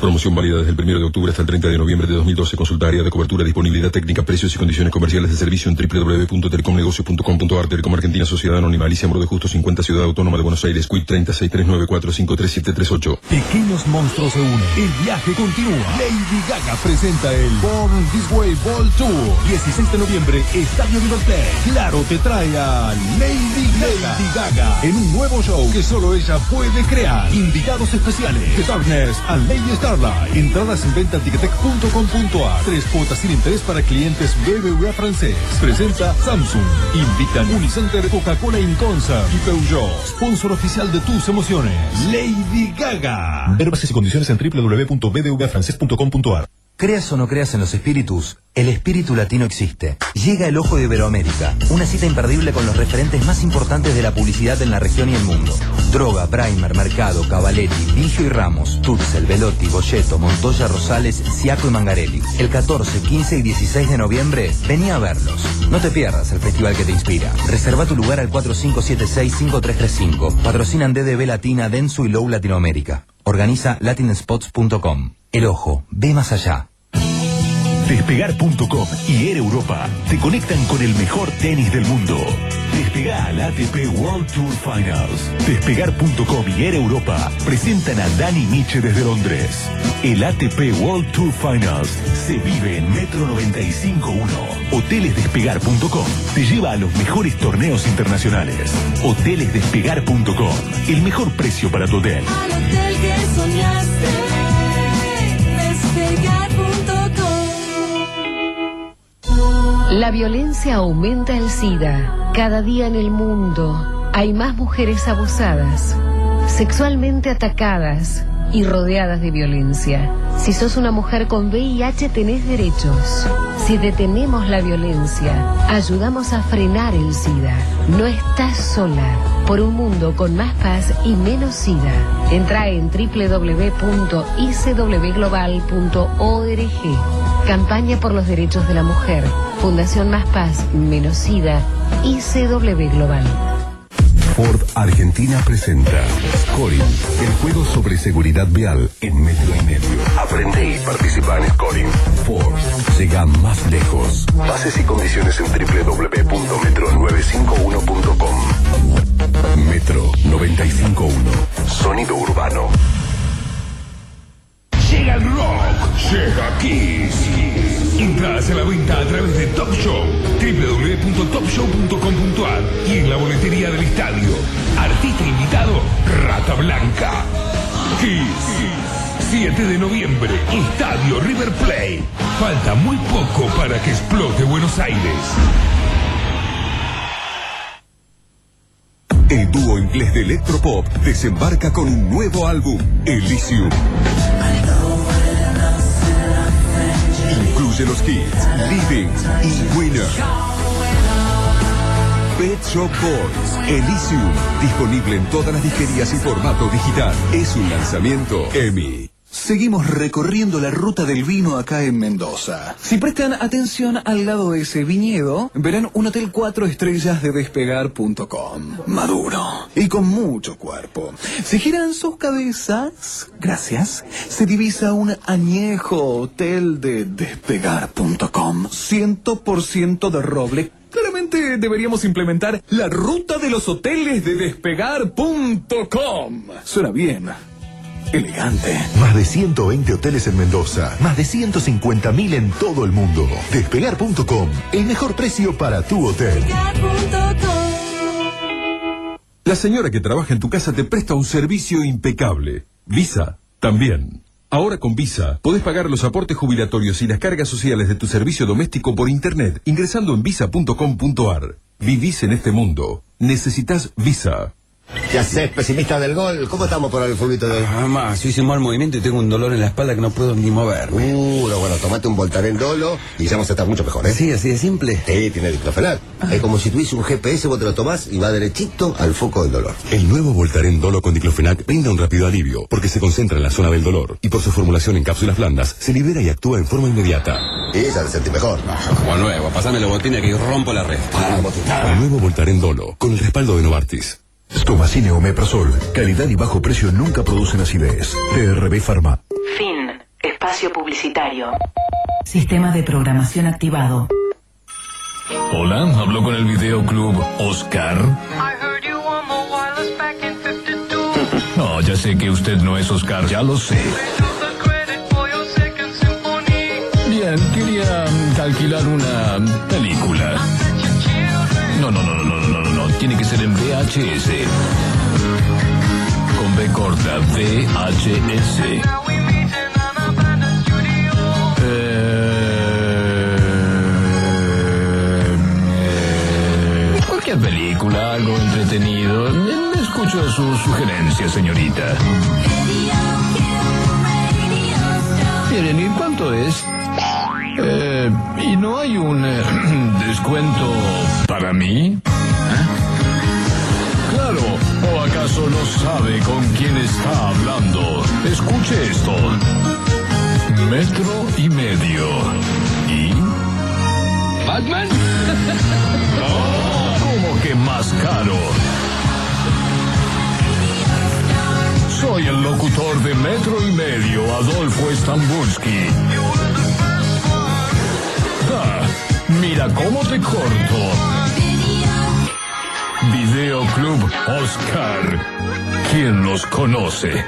Promoción válida desde el primero de octubre hasta el treinta de noviembre de dos mil doce. Consulta área de cobertura, disponibilidad técnica, precios y condiciones comerciales de servicio en doble u doble u doble u punto telecomnegocios punto com punto a r. Telecom Argentina, Sociedad Anónima, Alicia Moro de Justo cincuenta, Ciudad Autónoma de Buenos Aires, Q I treinta, seis tres nueve cuatro cinco tres siete tres ocho. Pequeños monstruos se unen. El viaje continúa. Lady Gaga presenta el Born This Way Ball Tour. dieciséis de noviembre, Estadio River Plate. Claro te trae a Lady Gaga. Lady Gaga en un nuevo show que solo ella puede crear. Invitados especiales: The Darkness and Lady Starlight. Entradas en venta en ticketek punto com punto a r. Tres cuotas sin interés para clientes B B V A francés. Presenta Samsung. Invitan Unicenter, Coca-Cola in Concert y Peugeot. Sponsor oficial de tus emociones. Lady Gaga. Ver bases y condiciones en doble u doble u doble u punto b b v a francés punto com punto a r. Creas o no creas en los espíritus, el espíritu latino existe. Llega el Ojo de Iberoamérica, una cita imperdible con los referentes más importantes de la publicidad en la región y el mundo. Droga, Primer, Mercado, Cavaletti, Vigio y Ramos, Tutzel, Velotti, Boyeto, Montoya, Rosales, Siaco y Mangarelli. El catorce, quince y dieciséis de noviembre, vení a verlos. No te pierdas el festival que te inspira. Reserva tu lugar al cuatro cinco siete seis, cinco tres tres cinco. Patrocinan D D B Latina, Denso y Low Latinoamérica. Organiza latin spots punto com. El Ojo, ve más allá. Despegar punto com y Air Europa te conectan con el mejor tenis del mundo. Despegá al A T P World Tour Finals. Despegar punto com y Air Europa presentan a Dani Miche desde Londres. El A T P World Tour Finals se vive en Metro noventa y cinco punto uno. Hoteles Despegar punto com te lleva a los mejores torneos internacionales. Hoteles Despegar punto com, el mejor precio para tu hotel. Al hotel que soñaste, despegar punto com. La violencia aumenta el SIDA. Cada día en el mundo hay más mujeres abusadas, sexualmente atacadas y rodeadas de violencia. Si sos una mujer con V I H tenés derechos. Si detenemos la violencia, ayudamos a frenar el SIDA. No estás sola. Por un mundo con más paz y menos SIDA. Entra en doble u doble u doble u punto i c w global punto org. Campaña por los derechos de la mujer. Fundación Más Paz, Menos SIDA. I C W Global. Ford Argentina presenta Scoring, el juego sobre seguridad vial en metro y medio. Aprende y participa en Scoring. Ford llega más lejos. Bases y condiciones en doble u doble u doble u punto metro novecientos cincuenta y uno punto com. Metro noventa y cinco punto uno. Sonido urbano. Llega el rock, llega Kiss. Entradas a la venta a través de Top Show, doble u doble u doble u punto top show punto com punto a r y en la boletería del estadio. Artista invitado, Rata Blanca. Kiss, siete de noviembre, Estadio River Plate. Falta muy poco para que explote Buenos Aires. El dúo inglés de electropop desembarca con un nuevo álbum, Elysium. Incluye los hits Living y Winner. Pet Shop Boys, Elysium, disponible en todas las disquerías y formato digital. Es un lanzamiento EMI. Seguimos recorriendo la ruta del vino acá en Mendoza. Si prestan atención al lado de ese viñedo, verán un hotel cuatro estrellas de despegar punto com. Maduro y con mucho cuerpo. Si giran sus cabezas, gracias, se divisa un añejo hotel de despegar punto com. cien por ciento de roble. Claramente deberíamos implementar la ruta de los hoteles de despegar punto com. Suena bien. Elegante. Más de ciento veinte hoteles en Mendoza. Más de ciento cincuenta mil en todo el mundo. Despegar punto com. El mejor precio para tu hotel. La señora que trabaja en tu casa te presta un servicio impecable. Visa, también. Ahora con Visa, podés pagar los aportes jubilatorios y las cargas sociales de tu servicio doméstico por internet, ingresando en visa punto com punto a r. Vivís en este mundo. Necesitas Visa. ¿Qué haces, pesimista del gol? ¿Cómo estamos por el fulbito de hoy? Mamá, si hice un mal movimiento y tengo un dolor en la espalda que no puedo ni moverme. Uh, no, bueno, tomate un Voltaren Dolo y ya vamos a estar mucho mejor, ¿eh? Sí, así de simple. Sí, tiene diclofenac. Ah. Es como si tuviese un G P S, vos te lo tomás y va derechito al foco del dolor. El nuevo Voltaren Dolo con diclofenac brinda un rápido alivio porque se concentra en la zona del dolor y por su formulación en cápsulas blandas se libera y actúa en forma inmediata. Y ya te sentís mejor. Ah, como nuevo, pasame la botina que rompo la red. Ah, el nuevo Voltaren Dolo con el respaldo de Novartis. Stomacine Omeprazol. Calidad y bajo precio nunca producen acidez. T R B Pharma. Fin. espacio publicitario. Sistema de programación activado. Hola, hablo con el videoclub Oscar. No, ya sé que usted no es Oscar, ya lo sé. Bien, quería um, alquilar una película. No, no, no, no, no, no, no, no, tiene que ser en V H S. Con B corta, V H S. Eh, cualquier película, algo entretenido. Escucho sus sugerencias, señorita. ¿Quieren ir? ¿Cuánto es? Eh, ¿Y no hay un eh, descuento para mí? ¿Eh? Claro, ¿o acaso no sabe con quién está hablando? Escuche esto. Metro y medio. ¿Y? ¿Batman? Oh, ¿cómo que más caro? Soy el locutor de Metro y Medio, Adolfo Stambulski. Ah, mira cómo te corto. Videoclub Oscar. ¿Quién los conoce?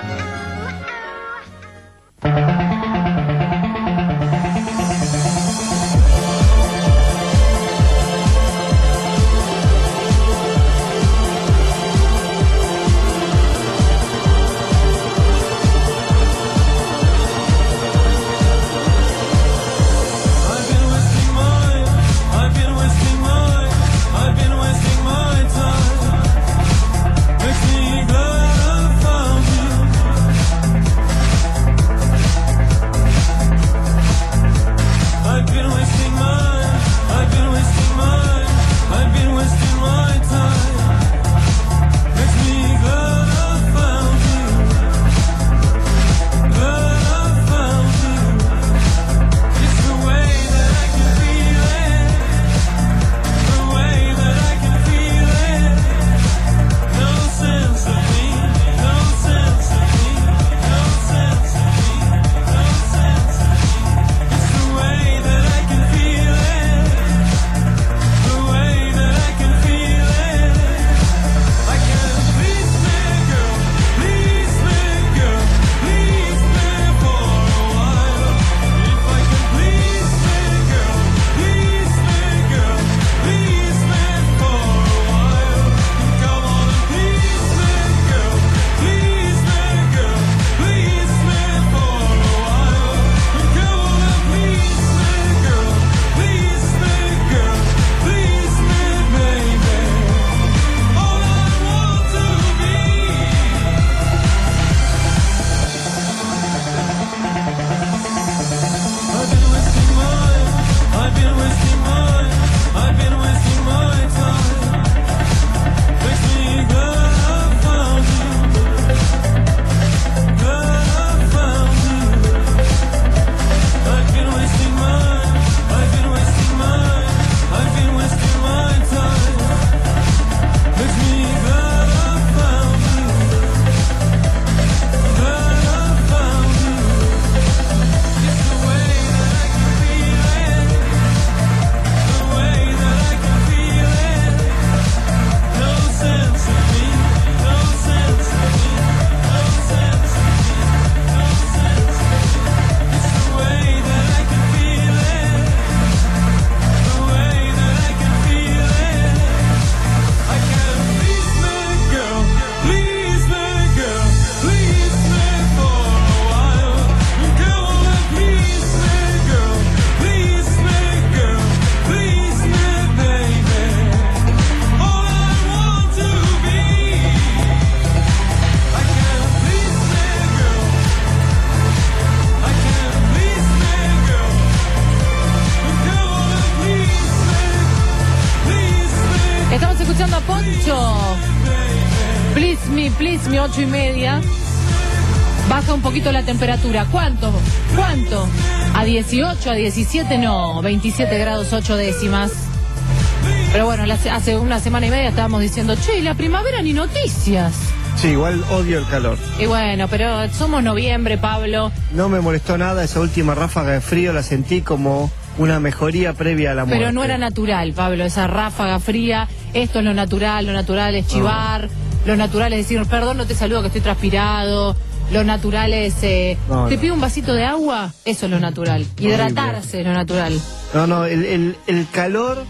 Ocho y media. Baja un poquito la temperatura. ¿Cuánto? ¿Cuánto? A dieciocho, a diecisiete, no, veintisiete grados ocho décimas. Pero bueno, hace una semana y media estábamos diciendo, che, la primavera ni noticias. Sí, igual odio el calor. Y bueno, pero somos noviembre, Pablo. No me molestó nada, esa última ráfaga de frío la sentí como una mejoría previa a la muerte. Pero no era natural, Pablo, esa ráfaga fría. Esto es lo natural, lo natural es chivar, oh. Lo natural es decir, perdón, no te saludo que estoy transpirado. Lo natural es, eh, no, te no. pido un vasito de agua, eso es lo natural. Hidratarse es lo natural. No, no, el, el, el calor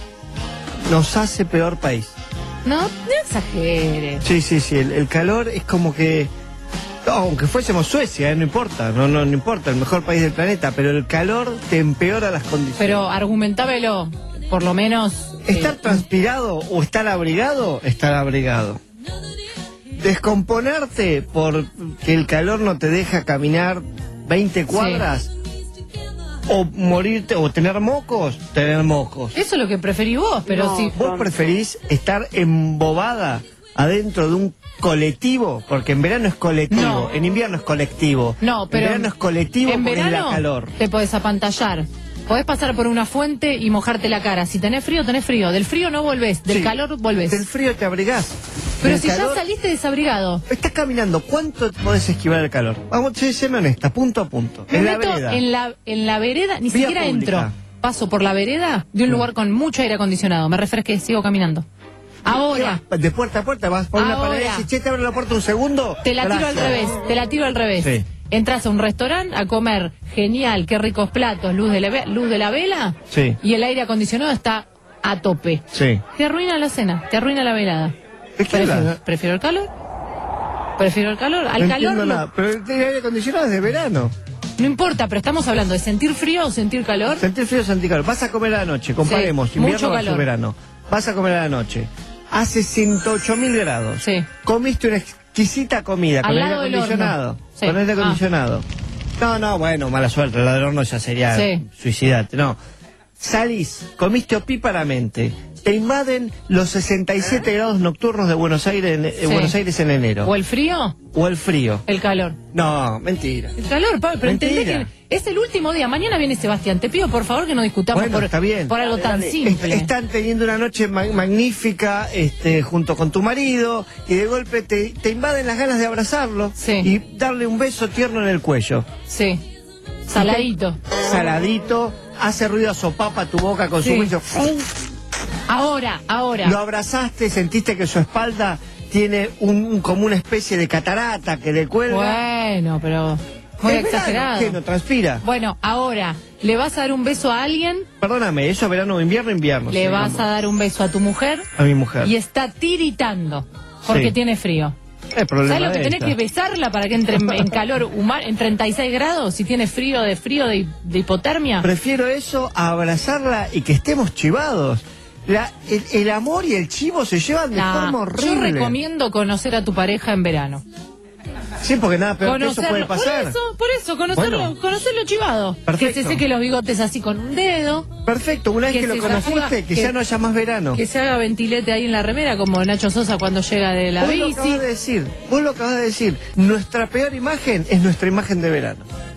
nos hace peor país. No, no exageres. Sí, sí, sí, el, el calor es como que... No, aunque fuésemos Suecia, eh, no importa, no, no, no importa, el mejor país del planeta, pero el calor te empeora las condiciones. Pero argumentámelo, por lo menos... Estar eh, transpirado o estar abrigado, estar abrigado. Descomponerte porque el calor no te deja caminar veinte cuadras, sí. O morirte, o tener mocos, tener mocos. Eso es lo que preferís vos, pero no, si... Vos preferís estar embobada adentro de un colectivo, porque en verano es colectivo, no. En invierno es colectivo. No, pero... En verano es colectivo en porque verano es la calor. Te podés apantallar. Podés pasar por una fuente y mojarte la cara. Si tenés frío, tenés frío. Del frío no volvés, del sí. calor volvés. Del frío te abrigás. Pero del si calor... ya saliste desabrigado. Estás caminando, ¿cuánto podés esquivar el calor? Vamos, séme honesta, punto a punto. Me en la meto vereda. En la, en la vereda, ni Vía siquiera pública. entro. Paso por la vereda de un Mm. lugar con mucho aire acondicionado. Me refresqué, sigo caminando. Ahora. De puerta a puerta vas por una Ahora. pared y dices, che, te abro la puerta un segundo. Te la tiro Gracias. al revés, te la tiro al revés. Sí. Entras a un restaurante a comer, genial, qué ricos platos, luz de la, ve- luz de la vela, Sí. y el aire acondicionado está a tope. Sí. Te arruina la cena, te arruina la velada. ¿De qué Prefiero, hablas? prefiero el calor. Prefiero el calor. Al no calor entiendo no, nada. Pero el aire acondicionado es de verano. no importa, pero estamos hablando de sentir frío o sentir calor. Sentir frío, sentir calor. Vas a comer a la noche, comparemos, Sí, invierno mucho versus calor. verano. Vas a comer a la noche. Hace ciento ocho mil grados. Sí. Comiste una exquisita comida Al con aire lado del acondicionado. horno. Sí. Con aire Ah. acondicionado. No, no, bueno, mala suerte. La del horno ya sería Sí. suicidarte. No. Salís, comiste opíparamente. Te invaden los sesenta y siete grados nocturnos de Buenos Aires en, eh, Sí. Buenos Aires en enero. ¿O el frío? O el frío. El calor. No, mentira. El calor, Pablo, pero Mentira. entendé que es el último día. Mañana viene Sebastián. Te pido por favor que no discutamos Bueno, por, está bien. por algo Dale, tan dale. simple. Est- Están teniendo una noche ma- magnífica este, junto con tu marido y de golpe te, te invaden las ganas de abrazarlo Sí. y darle un beso tierno en el cuello. Sí. Saladito. Saladito, hace ruido a sopapa tu boca con Sí. su beso. Ahora, ahora. Lo abrazaste, sentiste que su espalda tiene un, un- como una especie de catarata que le cuelga. Bueno, pero muy Es verano, exagerado. ¿qué? ¿No transpira? Bueno, ahora, ¿le vas a dar un beso a alguien? Perdóname, ¿eso verano o invierno invierno? Le sí, vas vamos. a dar un beso a tu mujer A mi mujer. y está tiritando porque Sí. tiene frío. El problema ¿Sabes lo que de tenés esta. que besarla para que entre en, en calor humano, en treinta y seis grados? Si tiene frío de frío de, de hipotermia. Prefiero eso a abrazarla y que estemos chivados. La, el, el amor y el chivo se llevan de Nah, forma yo horrible. recomiendo conocer a tu pareja en verano. Sí, porque nada peor que eso puede Conocerlo, pasar. por eso, por eso, conocerlo, Bueno. conocerlo chivado. Perfecto. Que se seque los bigotes así con un dedo. Perfecto, una vez que, Que lo se conociste, sacuda, que, que- ya no haya más verano. Que se haga ventilete ahí en la remera como Nacho Sosa cuando llega de la Vos lo bici. acabas de decir, vos lo acabas de decir. Nuestra peor imagen es nuestra imagen de verano.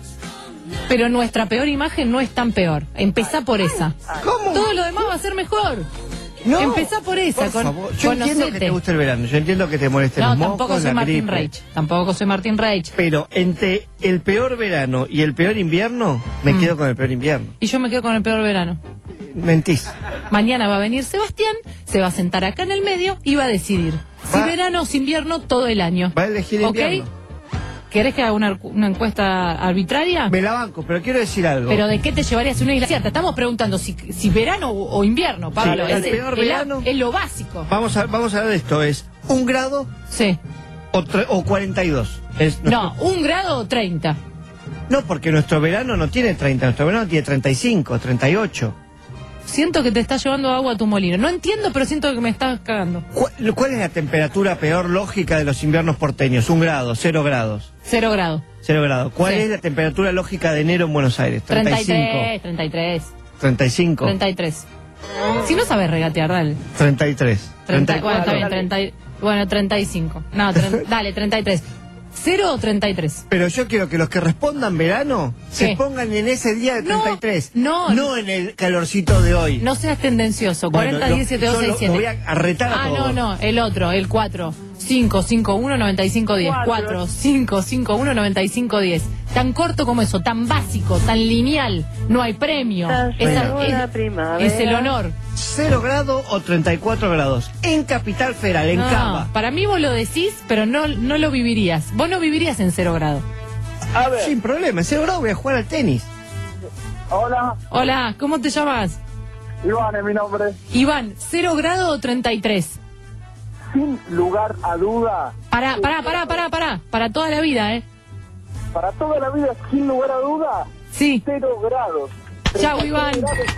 Pero nuestra peor imagen no es tan peor. Empezá por esa. ¿Cómo? Todo lo demás va a ser mejor. No, Empezá por esa. por con, favor. Yo entiendo que conocete. te gusta el verano, yo entiendo que te molesten No, los tampoco mocos, soy la Martín gripe. Reich. Tampoco soy Martín Reich. Pero entre el peor verano y el peor invierno, me Mm. quedo con el peor invierno. Y yo me quedo con el peor verano. Mentís. Mañana va a venir Sebastián, se va a sentar acá en el medio y va a decidir si Va- verano o si invierno todo el año. Va a elegir ¿Ok? invierno. ¿Querés que haga una, una encuesta arbitraria? Me la banco, pero quiero decir algo. ¿Pero de qué te llevarías una isla cierta? Estamos preguntando si, si verano o, o invierno, Pablo. Sí, el es, peor el- verano. es lo básico. Vamos a, vamos a ver esto, ¿es un grado Sí. o, tre- o cuarenta y dos? Es No, un grado o treinta. No, porque nuestro verano no tiene treinta, nuestro verano tiene treinta y cinco, treinta y ocho. Siento que te está llevando agua a tu molino. No entiendo, pero siento que me estás cagando. ¿Cuál, cuál es la temperatura peor lógica de los inviernos porteños? Un grado, cero grados. Cero grado. Cero grados. ¿Cuál Sí. es la temperatura lógica de enero en Buenos Aires? treinta y cinco. treinta y tres. treinta y cinco. treinta y tres. Si no sabes regatear, dale. treinta y tres. treinta, bueno, está bien, treinta, y- bueno, treinta y cinco. No, tre- dale, treinta y tres. ¿Cero o treinta y tres? Pero yo quiero que los que respondan verano se ¿Qué? pongan en ese día de No, treinta y tres. no. No en el calorcito de hoy. No seas tendencioso. Bueno, cuarenta, lo- diez, siete, dos, yo seis, lo- siete. lo voy a- a retar a Ah, todos. no, no, el otro, el cuatro. cinco cinco uno, nueve cinco uno cero. cuatro cinco cinco uno, nueve cinco uno cero. Tan corto como eso, tan básico, tan lineal. No hay premio. Esa, es, es el honor. ¿Cero grado o treinta y cuatro grados? En Capital Federal, en No, Cava. para mí vos lo decís, pero no, no lo vivirías. Vos no vivirías en cero grado. A ver. Sin problema, en cero grado voy a jugar al tenis. Hola. Hola, ¿cómo te llamas? Iván es mi nombre. Iván, ¿cero grado o treinta y tres? Sin lugar a duda. Pará, pará, pará, pará, pará. Para toda la vida, ¿eh? Para toda la vida, sin lugar a duda. Sí. Cero grados. Chau, Iván.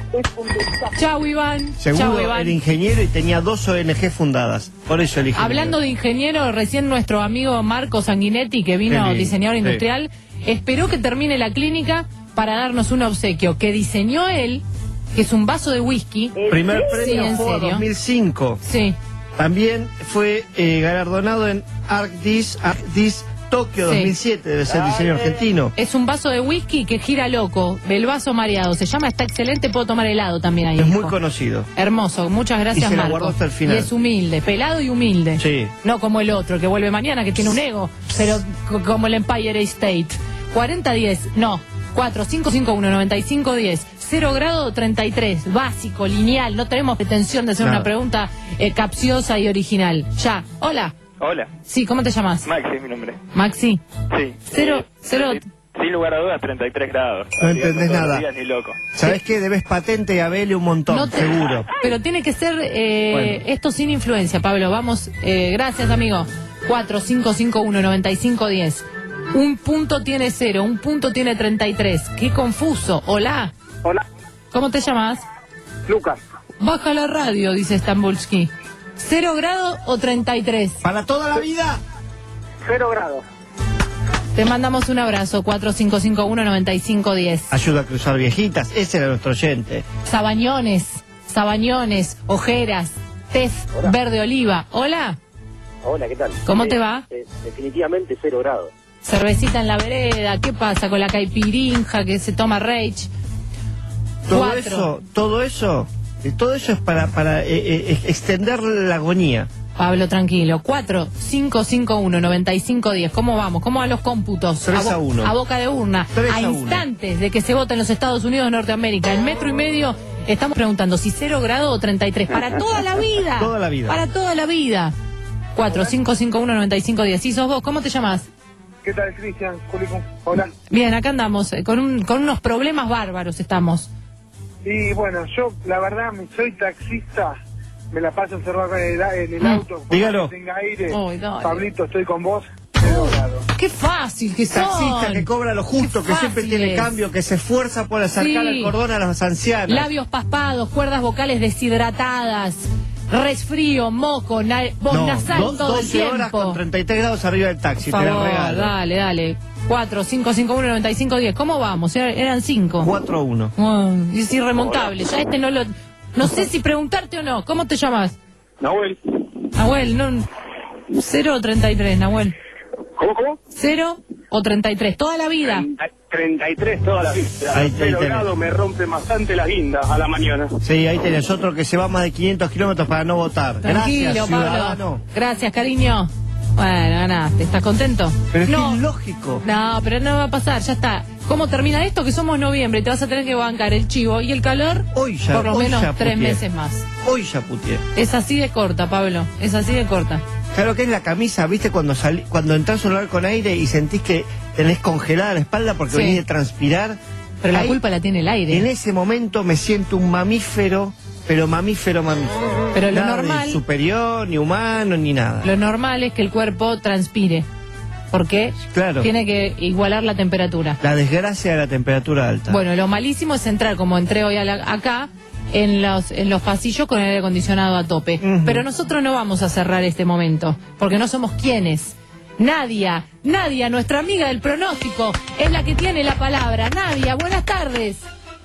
Chau, Iván. Seguro Chau, Iván. era ingeniero y tenía dos O N G fundadas. Por eso elegí. Hablando de ingeniero, recién nuestro amigo Marco Sanguinetti, que vino Qué lindo, diseñador sí. industrial, esperó que termine la clínica para darnos un obsequio que diseñó él, que es un vaso de whisky. Primer Sí, premio en fue serio. dos mil cinco. Sí. También fue eh, galardonado en ArcDis, ArcDis Tokio Sí. dos mil siete, debe ser diseño argentino. Es un vaso de whisky que gira loco, el vaso mareado. Se llama, está excelente, puedo tomar helado también ahí. Es muy dijo. conocido. Hermoso, muchas gracias, Y se la Marco. guardó hasta el final. Y es humilde, pelado y humilde. Sí. No como el otro, que vuelve mañana, que tiene un ego, pero co- como el Empire State. cuarenta diez, no, cuatro cinco cinco uno, nueve cinco uno cero, cero grado treinta y tres, básico, lineal, no tenemos pretensión de hacer Nada. una pregunta eh, capciosa y original. Ya, hola. Hola. Sí, ¿cómo te llamas? Maxi es mi nombre. Maxi. Sí. Cero, cero. Sin lugar a dudas, treinta y tres grados. No entendés Todos los nada. días ni loco. ¿Sabés qué? Debes patente y a Abel un montón, No te- seguro. Pero tiene que ser eh, Bueno. esto sin influencia, Pablo. Vamos, eh, gracias, amigo. cuatro cinco cinco uno, nueve cinco uno cero. Un punto tiene cero, un punto tiene treinta y tres. Qué confuso. Hola. Hola. ¿Cómo te llamas? Lucas. Baja la radio, dice Stambulski. ¿Cero grado o treinta y tres? Para toda la vida. Cero grados. Te mandamos un abrazo. cuatro cinco cinco uno, nueve cinco uno cero. Ayuda a cruzar viejitas, ese era nuestro oyente. Sabañones, sabañones, ojeras, tez verde oliva. Hola. Hola, ¿qué tal? ¿Cómo Eh, te va? eh, definitivamente cero grados. Cervecita en la vereda, ¿qué pasa con la caipirinja que se toma Rage? Todo Cuatro. eso, todo eso, eh, todo eso es para, para eh, eh, extender la agonía. Pablo, tranquilo. cuatro cinco cinco uno, nueve cinco uno cero. ¿Cómo vamos? ¿Cómo van los cómputos? tres bo- a uno. A boca de urna. tres a a uno. instantes de que se vote en los Estados Unidos de Norteamérica. En metro y medio estamos preguntando si cero grado o treinta y tres. Para toda la vida. Toda la vida. Para toda la vida. cuatro cinco cinco uno, nueve cinco uno cero. Sí, sos vos. ¿Cómo te llamas? ¿Qué tal, Cristian? Julico. Hola. Bien, acá andamos. eh, Con, un, con unos problemas bárbaros estamos. Y bueno, yo, la verdad, me- soy taxista. Me la paso encerrado en el, en el Mm. auto. porque Dígalo. Tenga aire. Ay, dale. Pablito, estoy con vos. Cero grados. Qué fácil que son. Taxista que cobra lo justo, Qué que siempre tiene fáciles. cambio, que se esfuerza por acercar Sí. el cordón a las ancianas. Labios paspados, cuerdas vocales deshidratadas, resfrío, moco, na voz No, nasal do- todo el doce horas tiempo. con treinta y tres grados arriba del taxi, Por te la favor, regalo. dale, dale. cuatro cinco cinco uno, nueve cinco uno cero. ¿Cómo vamos? Era- Eran cinco. cuatro a uno. Ay, es irremontable. Ya este no lo... No sé si preguntarte o no. ¿Cómo te llamas? Nahuel. Nahuel, no... Cero o treinta y tres, Nahuel. ¿Cómo, cómo? Cero o treinta y tres. Toda la vida. treinta y tres toda la vida. Ahí- ahí Cero tenés. grados me rompe bastante las guindas a la mañana. Sí, ahí tenés otro que se va más de quinientos kilómetros para no votar. Tranquilo, Gracias, Pablo. ciudadano. Gracias, cariño. Bueno, ganaste. ¿Estás contento? Pero es no. que es ilógico. No, pero no va a pasar, ya está. ¿Cómo termina esto? Que somos noviembre y te vas a tener que bancar el chivo y el calor Hoy ya, por lo hoy menos ya tres puteé. meses más. Hoy ya puteé. Es así de corta, Pablo. Es así de corta. Claro que es la camisa, ¿viste? Cuando salí, cuando entras a un lugar con aire y sentís que tenés congelada la espalda porque Sí. venís de transpirar. Pero la Ahí, culpa la tiene el aire. En ese momento me siento un mamífero, pero mamífero, mamífero. Pero lo Nada de normal- superior, ni humano, ni nada. Lo normal es que el cuerpo transpire. Porque Claro. tiene que igualar la temperatura. La desgracia de la temperatura alta. Bueno, lo malísimo es entrar, como entré hoy a la- acá, en los, en los pasillos con el aire acondicionado a tope. Ujú. Pero nosotros no vamos a cerrar este momento, porque no somos quienes. Nadia, Nadia, nuestra amiga del pronóstico, es la que tiene la palabra. Nadia, buenas tardes.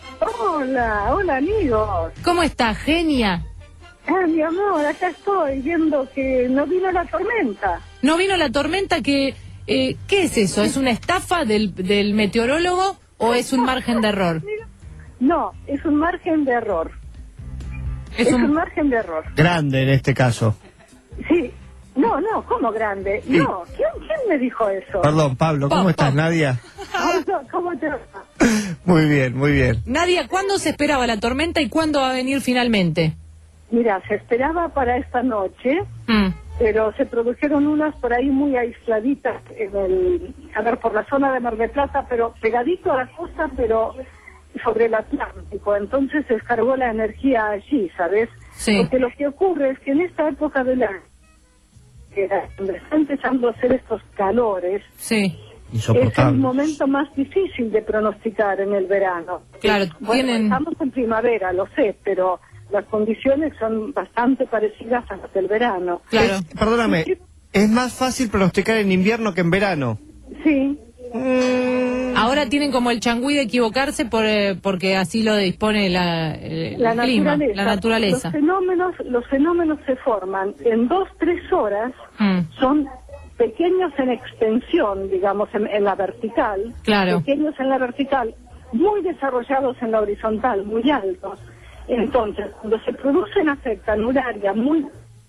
Hola, hola amigos. ¿Cómo estás, genia? Ah, mi amor, acá estoy viendo que no vino la tormenta. ¿No vino la tormenta que... eh, ¿Qué es eso? ¿Es una estafa del, del meteorólogo o es un margen de error? No, es un margen de error. Es Es, un- un... margen de error. Grande en este caso. Sí, No, no, ¿cómo grande? Sí. No, ¿quién, ¿quién me dijo eso? Perdón, Pablo, ¿cómo Pop, estás, pop. Nadia? ¿Cómo, cómo te va? Muy bien, muy bien. Nadia, ¿cuándo se esperaba la tormenta y cuándo va a venir finalmente? Mira, se esperaba para esta noche, Mm. pero se produjeron unas por ahí muy aisladitas en el, a ver, por la zona de Mar del Plata, pero pegadito a la costa, pero sobre el Atlántico. Entonces se descargó la energía allí, ¿sabes? Sí. Porque lo que ocurre es que en esta época del año, que era donde está empezando a hacer estos calores, Sí. es el momento más difícil de pronosticar en el verano. Claro, Bueno, tienen- estamos en primavera, lo sé, pero las condiciones son bastante parecidas a las del verano. Claro. Es- perdóname, ¿es más fácil pronosticar en invierno que en verano? Sí. Ahora tienen como el changüí de equivocarse por, eh, porque así lo dispone la, el, La el clima, naturaleza. la naturaleza. Los fenómenos, los fenómenos se forman en dos, tres horas, Mm. son pequeños en extensión, digamos, en, en la vertical. Claro. Pequeños en la vertical, muy desarrollados en la horizontal, muy altos. Entonces, cuando se producen afectan un área muy...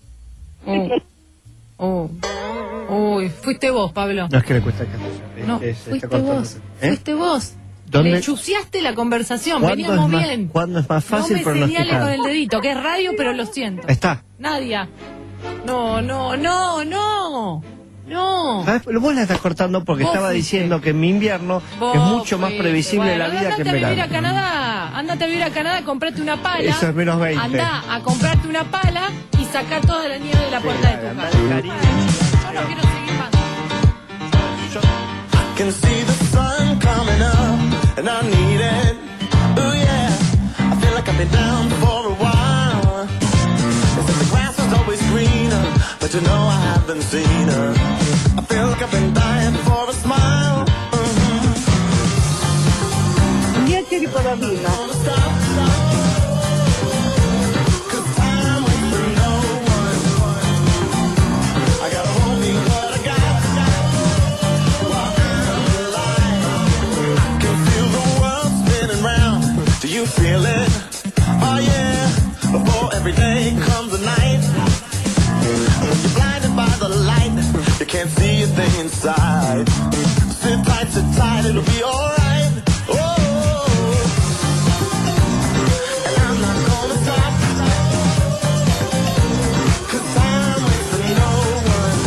Oh. Oh. Uy, fuiste vos, Pablo. No es que le cuesta que No, es- está fuiste cortando. vos. ¿Eh? Fuiste vos. ¿Dónde- Le chuciaste la conversación. ¿Cuándo Veníamos es más- bien. ¿Cuándo es más fácil no me señale pronosticar? con el dedito, que es radio, pero lo siento. Está. Nadia. No, no, no, no. No. ¿Sabes? Vos la estás cortando porque Vos estaba fuiste. diciendo que en mi invierno Vos es mucho más fuiste. previsible Bueno, la vida que andate en a vivir a verano. Canadá. Andate a vivir a Canadá, comprate una pala. Eso es menos veinte. Andá a comprarte una pala y sacar toda la nieve de la puerta de tu casa. Yo no quiero seguir más. Can see the sun coming up, and I need it. Ooh yeah, I feel like I've been down for a while. They said the grass is always greener, but you know I haven't seen her. I feel like I've been dying for a smile. Dieci ricorabina. I gotta hold me what I got. Can feel the world spinning round. Do you feel it? Oh yeah. Before every day comes a night. And when you're blinded by the light, you can't see a thing inside. Sit tight, sit tight, it'll be alright. Oh. And I'm not gonna stop. 'Cause time waits for no one.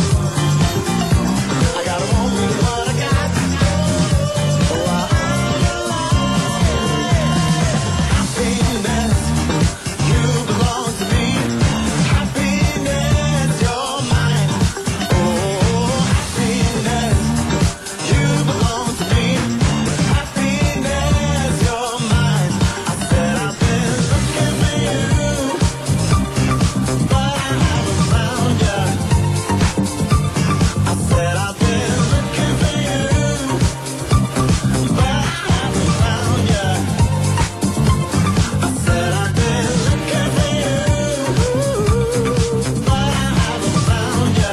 I gotta hold me what I got. Oh, I'm alive. Happiness, you belong to me. Happiness, you're mine. Oh, happiness, you belong to me. Happiness, you're mine. I said I've been looking for you, but I haven't found you. I said I've been looking for you, but I haven't found you. I said I've been looking for you, but I haven't found you.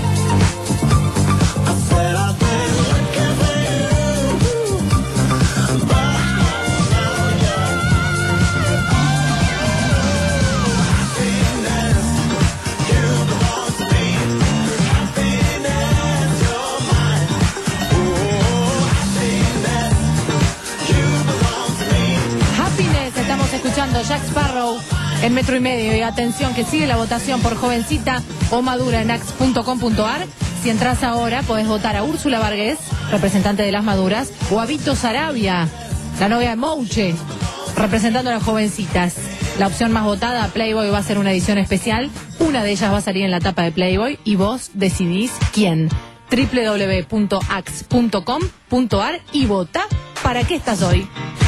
I said I've been looking for you, but I haven't found you. Happiness, you belong to me. Happiness, you're mine. Oh, happiness, you belong to me. Happiness, estamos escuchando Jack Sparrow en Metro y Medio. Y atención que sigue la votación por jovencita o madura en ax punto com punto ar. Si entras ahora, podés votar a Úrsula Vargas, representante de las maduras, o a Vito Sarabia, la novia de Mouche, representando a las jovencitas. La opción más votada, Playboy, va a ser una edición especial. Una de ellas va a salir en la tapa de Playboy y vos decidís quién. doble u doble u doble u punto ax punto com punto ar y vota para qué estás hoy.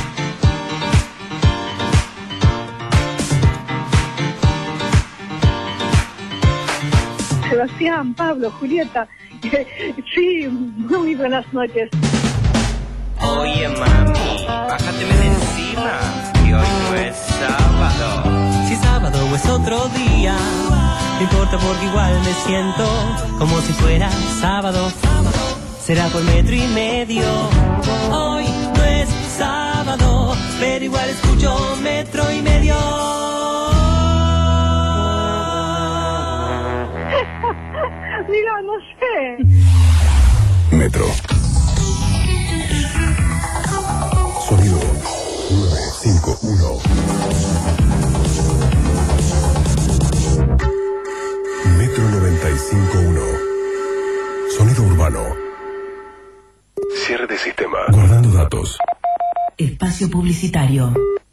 Sebastián, Pablo, Julieta. Sí, muy buenas noches. Oye mami, bájateme de encima, que hoy no es sábado. Si sábado es otro día, no importa porque igual me siento como si fuera sábado. Será por metro y medio. Hoy no es sábado, pero igual escucho metro y medio. Mira, no sé. Metro. Sonido nueve cinco uno. Metro noventa y cinco punto uno. Sonido urbano. Cierre de sistema. Guardando datos. Espacio publicitario.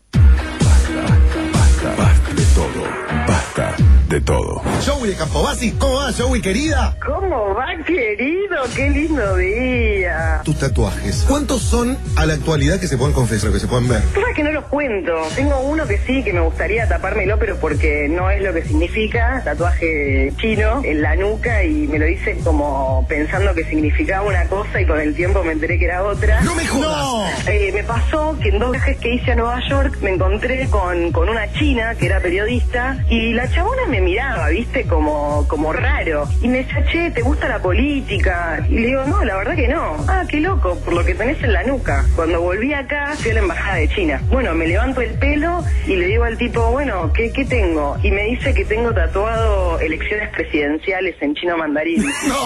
Basta de todo. Basta de todo. Joey de Campobasi, ¿cómo va, Joey, querida? ¿Cómo va, querido? Qué lindo día. Tus tatuajes, ¿cuántos son a la actualidad que se pueden confesar, que se pueden ver? Sabes que no los cuento. Tengo uno que sí, que me gustaría tapármelo, pero porque no es lo que significa. Tatuaje chino en la nuca y me lo hice como pensando que significaba una cosa y con el tiempo me enteré que era otra. ¡No me jodas! No. Eh, me pasó que en dos viajes que hice a Nueva York me encontré con, con una china que era periodista y la chabona me miraba, viste, como, como raro. Y me decía, che, ¿te gusta la política? Y le digo, no, la verdad que no. Ah, qué loco, por lo que tenés en la nuca. Cuando volví acá, fui a la embajada de China. Bueno, me levanto el pelo y le digo al tipo, bueno, ¿qué, qué tengo? Y me dice que tengo tatuado elecciones presidenciales en chino mandarín.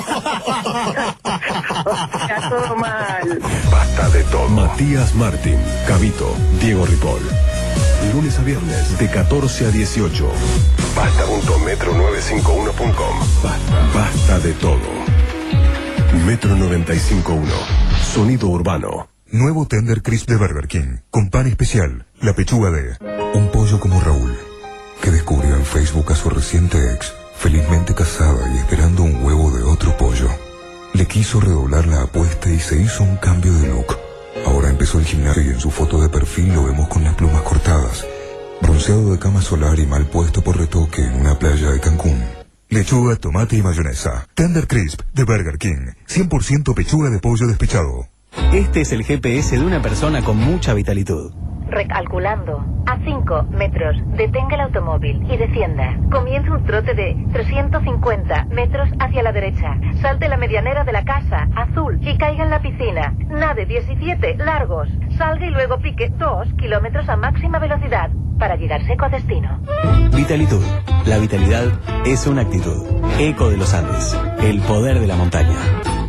Está todo mal. Basta de todo. Matías Martín, Cabito, Diego Ripoll. Lunes a viernes de catorce a dieciocho. Basta punto metro novecientos cincuenta y uno punto com. Basta, basta de todo. Metro noventa y cinco punto uno. Sonido urbano. Nuevo Tender Crisp de Burger King. Con pan especial. La pechuga de un pollo como Raúl, que descubrió en Facebook a su reciente ex, felizmente casada y esperando un huevo de otro pollo. Le quiso redoblar la apuesta y se hizo un cambio de look. Ahora empezó el gimnasio y en su foto de perfil lo vemos con las plumas cortadas, bronceado de cama solar y mal puesto por retoque en una playa de Cancún. Lechuga, tomate y mayonesa. Tender Crisp de Burger King. cien por ciento pechuga de pollo despechado. Este es el G P S de una persona con mucha vitalitud. Recalculando. A cinco metros, detenga el automóvil y descienda. Comience un trote de trescientos cincuenta metros hacia la derecha. Salte la medianera de la casa, azul, y caiga en la piscina. Nade diecisiete largos. Salga y luego pique dos kilómetros a máxima velocidad para llegar seco a destino. Vitalitud. La vitalidad es una actitud. Eco de los Andes. El poder de la montaña.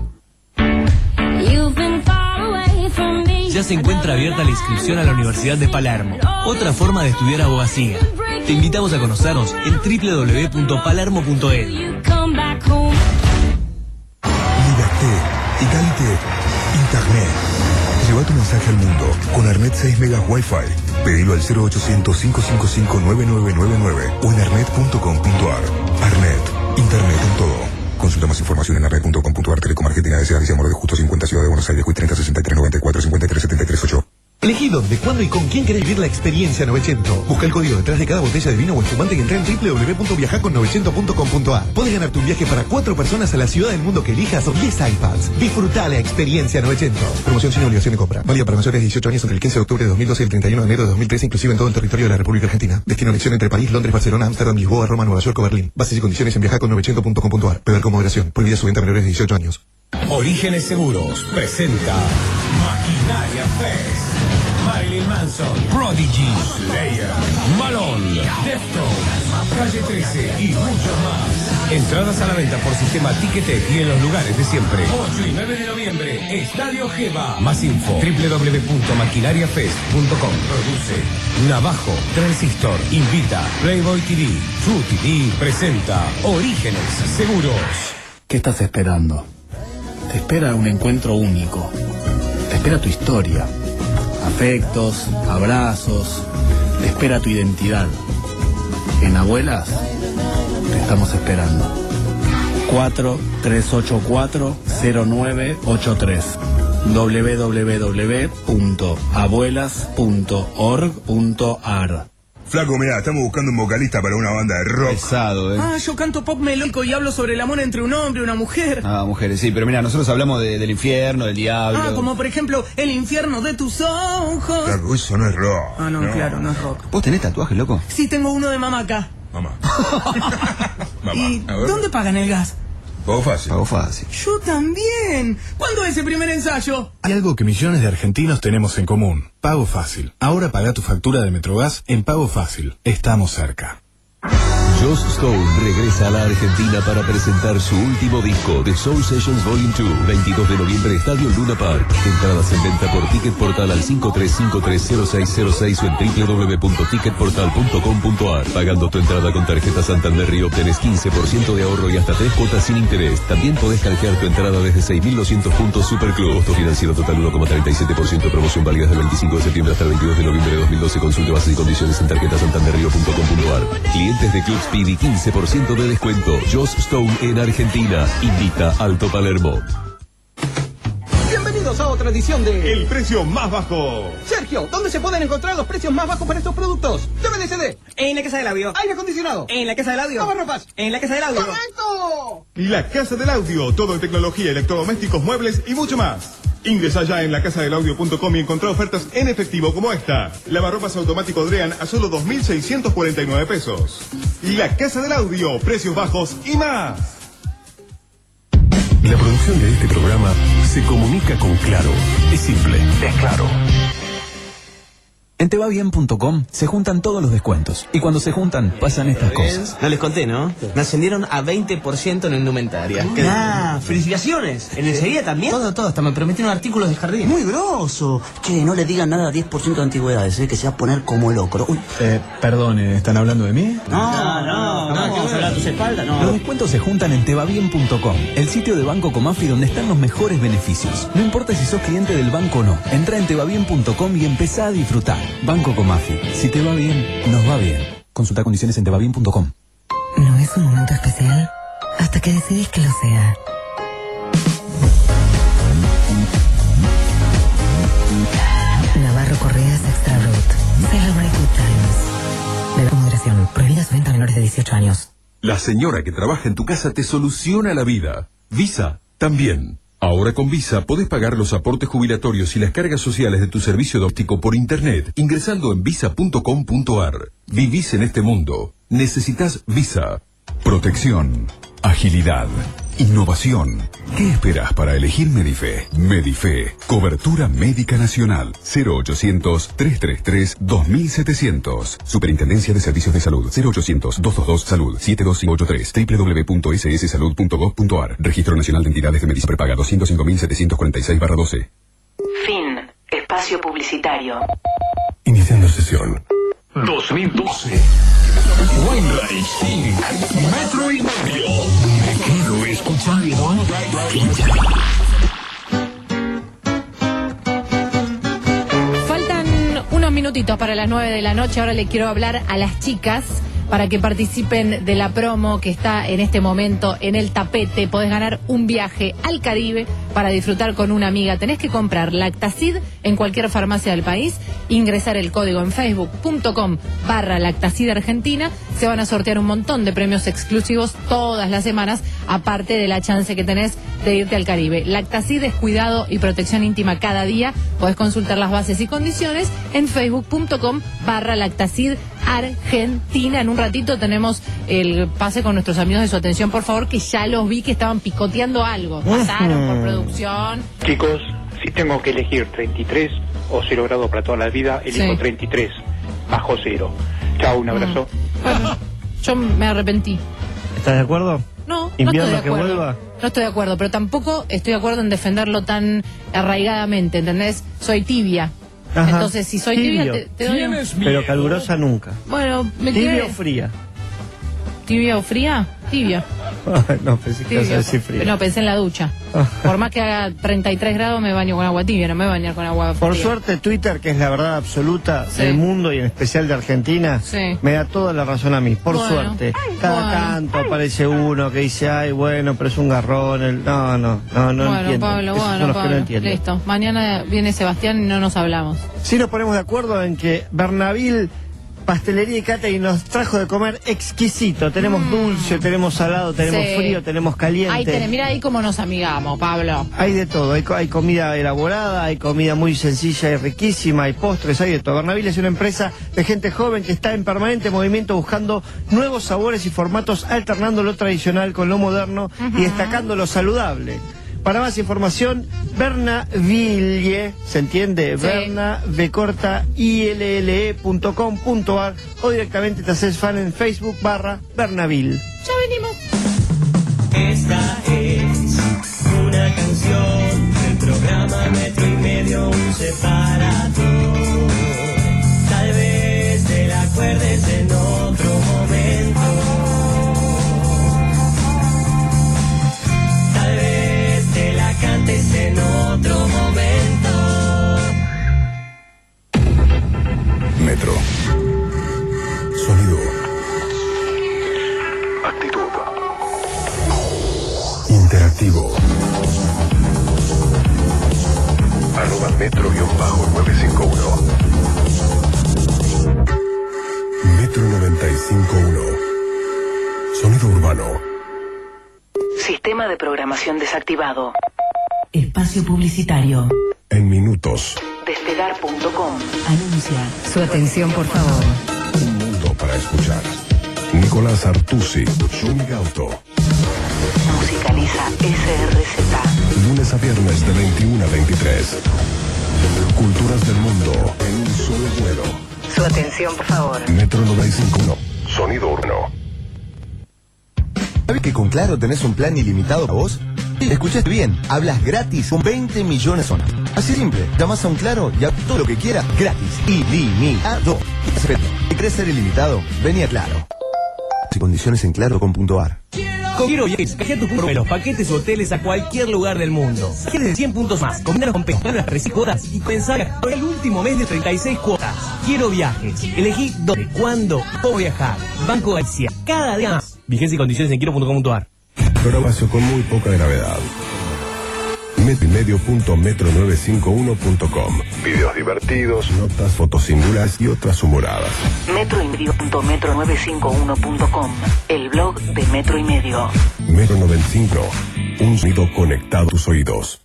Ya se encuentra abierta la inscripción a la Universidad de Palermo, otra forma de estudiar abogacía. Te invitamos a conocernos en doble u doble u doble u punto palermo punto e d u. Liberté, égalité, Internet. Lleva tu mensaje al mundo con Arnet seis megas Wi-Fi. Pedilo al cero ochocientos, cinco cinco cinco, nueve nueve nueve nueve o en arnet punto com punto ar. Arnet, Internet en todo. Consulta más información en arnet punto com punto ar. Telecom Argentina S A. Amor de Justo cincuenta, Ciudad de Buenos Aires, treinta sesenta y tres noventa y cuatro cincuenta y tres setenta y tres ocho. Elegí dónde, cuándo y con quién querés vivir la experiencia novecientos. Busca el código detrás de cada botella de vino o espumante y entra en doble u doble u doble u punto viajar con novecientos punto com punto a r. Podés ganarte un viaje para cuatro personas a la ciudad del mundo que elijas o diez iPads. Disfrutá la experiencia novecientos. Promoción sin obligación de compra. Válida para mayores de dieciocho años entre el quince de octubre de dos mil doce y el treinta y uno de enero de dos mil trece, inclusive en todo el territorio de la República Argentina. Destino elección entre París, Londres, Barcelona, Ámsterdam, Lisboa, Roma, Nueva York o Berlín. Bases y condiciones en viajar con novecientos punto com punto a r. Beber con moderación. Prohibida su venta a menores de dieciocho años. Orígenes Seguros presenta Maquinaria Fest. Marilyn Manson, Prodigy, Slayer, Malone, Deftones, Calle trece y muchos más. Entradas a la venta por sistema Ticketek y en los lugares de siempre. ocho y nueve de noviembre, Estadio Geva. Más info, doble u doble u doble u punto maquinaria fest punto com. Produce Navajo, Transistor, invita, Playboy T V, True T V presenta Orígenes Seguros. ¿Qué estás esperando? Te espera un encuentro único. Te espera tu historia. Afectos, abrazos, te espera tu identidad. En Abuelas te estamos esperando. cuatro tres ocho cuatro cero nueve ocho tres doble u doble u doble u punto abuelas punto org punto a r. Flaco, mirá, estamos buscando un vocalista para una banda de rock. Pesado, ¿eh? Ah, yo canto pop melódico y hablo sobre el amor entre un hombre y una mujer. Ah, mujeres, sí, pero mira, nosotros hablamos de, del infierno, del diablo. Ah, como por ejemplo, el infierno de tus ojos. Flaco, eso no es rock. Ah, no, no, claro, no es rock. ¿Vos tenés tatuajes, loco? Sí, tengo uno de mamá acá. Mamá. Mamá. ¿Y dónde pagan el gas? Pago fácil. Pago fácil. Yo también. ¿Cuándo es el primer ensayo? Hay algo que millones de argentinos tenemos en común. Pago Fácil. Ahora paga tu factura de Metrogas en Pago Fácil. Estamos cerca. Joss Stone regresa a la Argentina para presentar su último disco, The Soul Sessions Volume dos, veintidós de noviembre, Estadio Luna Park. Entradas en venta por Ticket Portal al cinco tres cinco tres cero seis cero seis o en doble u doble u doble u punto ticket portal punto com punto a r. Pagando tu entrada con tarjeta Santander Río obtenés quince por ciento de ahorro y hasta tres cuotas sin interés. También podés canjear tu entrada desde seis mil doscientos puntos Superclub. Costo financiero total uno coma treinta y siete por ciento. Promoción válida desde el veinticinco de septiembre hasta el veintidós de noviembre de dos mil doce. Consulte bases y condiciones en tarjeta santander río punto com punto a r. Clientes de Club Speedy, quince por ciento de descuento. Joss Stone en Argentina. Invita Alto Palermo. Bienvenidos a otra edición de El precio más bajo. Sergio, ¿dónde se pueden encontrar los precios más bajos para estos productos? D V D C D. En la casa del audio. Aire acondicionado. En la casa del audio. Lavarropas. En la casa del audio. ¡Correcto! La Casa del Audio. Todo en tecnología, electrodomésticos, muebles y mucho más. Ingresa ya en la casa del audio punto com y encontrá ofertas en efectivo como esta. Lavarropas automático Drean a solo dos mil seiscientos cuarenta y nueve pesos. La Casa del Audio. Precios bajos y más. La producción de este programa se comunica con Claro. Es simple, es claro. En tebabien punto com se juntan todos los descuentos. Y cuando se juntan, pasan estas cosas. No les conté, ¿no? Me ascendieron a veinte por ciento en la indumentaria. Ah, felicitaciones. ¿En enseguida también? Todo, todo. Hasta me prometieron artículos de jardín. Muy grosso. Che, no le digan nada a diez por ciento de antigüedades, ¿eh? Que se va a poner como locro. Uy. Eh, perdone, ¿están hablando de mí? No, no, no. no, no vamos a hablar a tus espaldas, no. Los descuentos se juntan en tebabien punto com, el sitio de Banco Comafi donde están los mejores beneficios. No importa si sos cliente del banco o no. Entra en tebabien punto com y empezá a disfrutar. Banco Comafi. Si te va bien, nos va bien. Consulta condiciones en tebabien punto com. No es un momento especial hasta que decidís que lo sea. Navarro Correas Extra Root. Celebrate good times. Bebé con moderación. Prohibida su venta a menores de dieciocho años. La señora que trabaja en tu casa te soluciona la vida. Visa también. Ahora con Visa podés pagar los aportes jubilatorios y las cargas sociales de tu servicio de óptico por internet ingresando en visa punto com punto a r. Vivís en este mundo. Necesitas Visa. Protección, agilidad, innovación. ¿Qué esperas para elegir Medife? Medife, cobertura médica nacional. cero ochocientos, trescientos treinta y tres, dos mil setecientos. Superintendencia de Servicios de Salud. cero ochocientos, doscientos veintidós, salud. siete dos cinco ocho tres. doble u doble u doble u punto ese ese salud punto gov punto a r. Registro Nacional de Entidades de Medicina Prepaga doscientos cinco mil setecientos cuarenta y seis barra doce. Fin. Espacio publicitario. Iniciando sesión. dos mil doce. Wainwright Incorporated. Metro y medio. Me quedo escuchando. Faltan unos minutitos para las nueve de la noche. Ahora le quiero hablar a las chicas para que participen de la promo que está en este momento en el tapete. Podés ganar un viaje al Caribe para disfrutar con una amiga. Tenés que comprar Lactacid en cualquier farmacia del país, ingresar el código en facebook punto com barra Lactacid Argentina. Se van a sortear un montón de premios exclusivos todas las semanas, aparte de la chance que tenés de irte al Caribe. Lactacid es cuidado y protección íntima cada día. Podés consultar las bases y condiciones en facebook punto com barra Lactacid Argentina. En un ratito tenemos el pase con nuestros amigos de Su Atención, por favor, que ya los vi que estaban picoteando algo. Pasaron por producción. Chicos, si tengo que elegir treinta y tres o cero grado para toda la vida, elijo Sí. treinta y tres, bajo cero. Chao, un abrazo. Bueno, yo me arrepentí. ¿Estás de acuerdo? No, no estoy ¿Invierno de que acuerdo. vuelva? No estoy de acuerdo, pero tampoco estoy de acuerdo en defenderlo tan arraigadamente, ¿entendés? Soy tibia. Ajá. Entonces, si soy tibia, Tibio. te, te doy un... Pero calurosa nunca. Bueno, ¿me ¿Tibia querés? o fría? ¿Tibia o fría? Tibia. No, pensé que ibas a Tibia. decir fría. No, pensé en la ducha. Por más que haga treinta y tres grados, me baño con agua tibia, no me voy a bañar con agua fría. Por suerte, Twitter, que es la verdad absoluta Sí. del mundo y en especial de Argentina, Sí. me da toda la razón a mí. Por Bueno. suerte. Cada Bueno. tanto aparece uno que dice, ay, bueno, pero es un garrón. el- No, no, no, no Bueno, entiendo. Pablo, Esos son bueno, los que no Pablo. entienden. Listo. Mañana viene Sebastián y no nos hablamos. Sí nos ponemos de acuerdo en que Bernaville Pastelería y Catering nos trajo de comer exquisito. Tenemos dulce, tenemos salado, tenemos Sí. frío, tenemos caliente. Ahí tenés, mira ahí cómo nos amigamos, Pablo. Hay de todo, hay, co- hay comida elaborada, hay comida muy sencilla y riquísima, hay postres, hay de todo. Bernaville es una empresa de gente joven que está en permanente movimiento buscando nuevos sabores y formatos, alternando lo tradicional con lo moderno y destacando lo saludable. Para más información, Bernaville, ¿se entiende? Sí. Berna, B corta, I L L E punto com punto ar o directamente te haces fan en Facebook barra Bernaville. Ya venimos. Esta es una canción del programa Metro y Medio, un separador. Tal vez te la acuerdes en otro momento. Tal vez te la cantes en otro momento. Metro. Sonido. Actitud. Interactivo. Arroba metro nueve cinco uno. Metro noventa y cinco punto uno. Sonido urbano. Sistema de programación desactivado. Espacio publicitario. En minutos. Despegar punto com. Anuncia. Su atención, por favor. Un mundo para escuchar. Nicolás Artusi. Shumi Gauto. Musicaliza S R Z. Lunes a viernes de veintiuno a veintitrés. Culturas del mundo en un solo vuelo. Su atención, por favor. Metro noventa y cinco punto uno. Sonido urbano. ¿Sabes que con Claro tenés un plan ilimitado para vos? Escuchaste bien, hablas gratis con veinte millones de zonas. Así simple, llamás a un Claro y a todo lo que quieras gratis. Ilimitado. ¿Te querés ser ilimitado? Vení a Claro. Y condiciones en claro punto com punto ar. Con Quiero Viajes, canjea tus puntos de los paquetes o hoteles a cualquier lugar del mundo. Quieres de cien puntos más, combinaros con pescadoras recicladas y pensar por el último mes de treinta y seis cuotas. Quiero Viajes, elegí dónde, cuándo, cómo viajar. Banco Galicia, cada día más. Vigencia y condiciones en quiero punto com punto ar. Programación con muy poca gravedad. Metro y medio punto metro novecientos cincuenta y uno punto com. Videos divertidos, notas, fotos singulares y otras humoradas. Metro y medio punto metro novecientos cincuenta y uno punto com. El blog de Metro y Medio. Metro noventa y cinco. Un sonido conectado a tus oídos.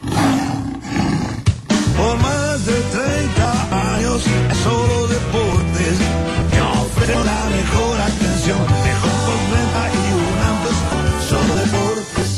Por más de treinta años es solo deportes que ofrecen la mejor atención, mejor postventa y un amplio solo deportes.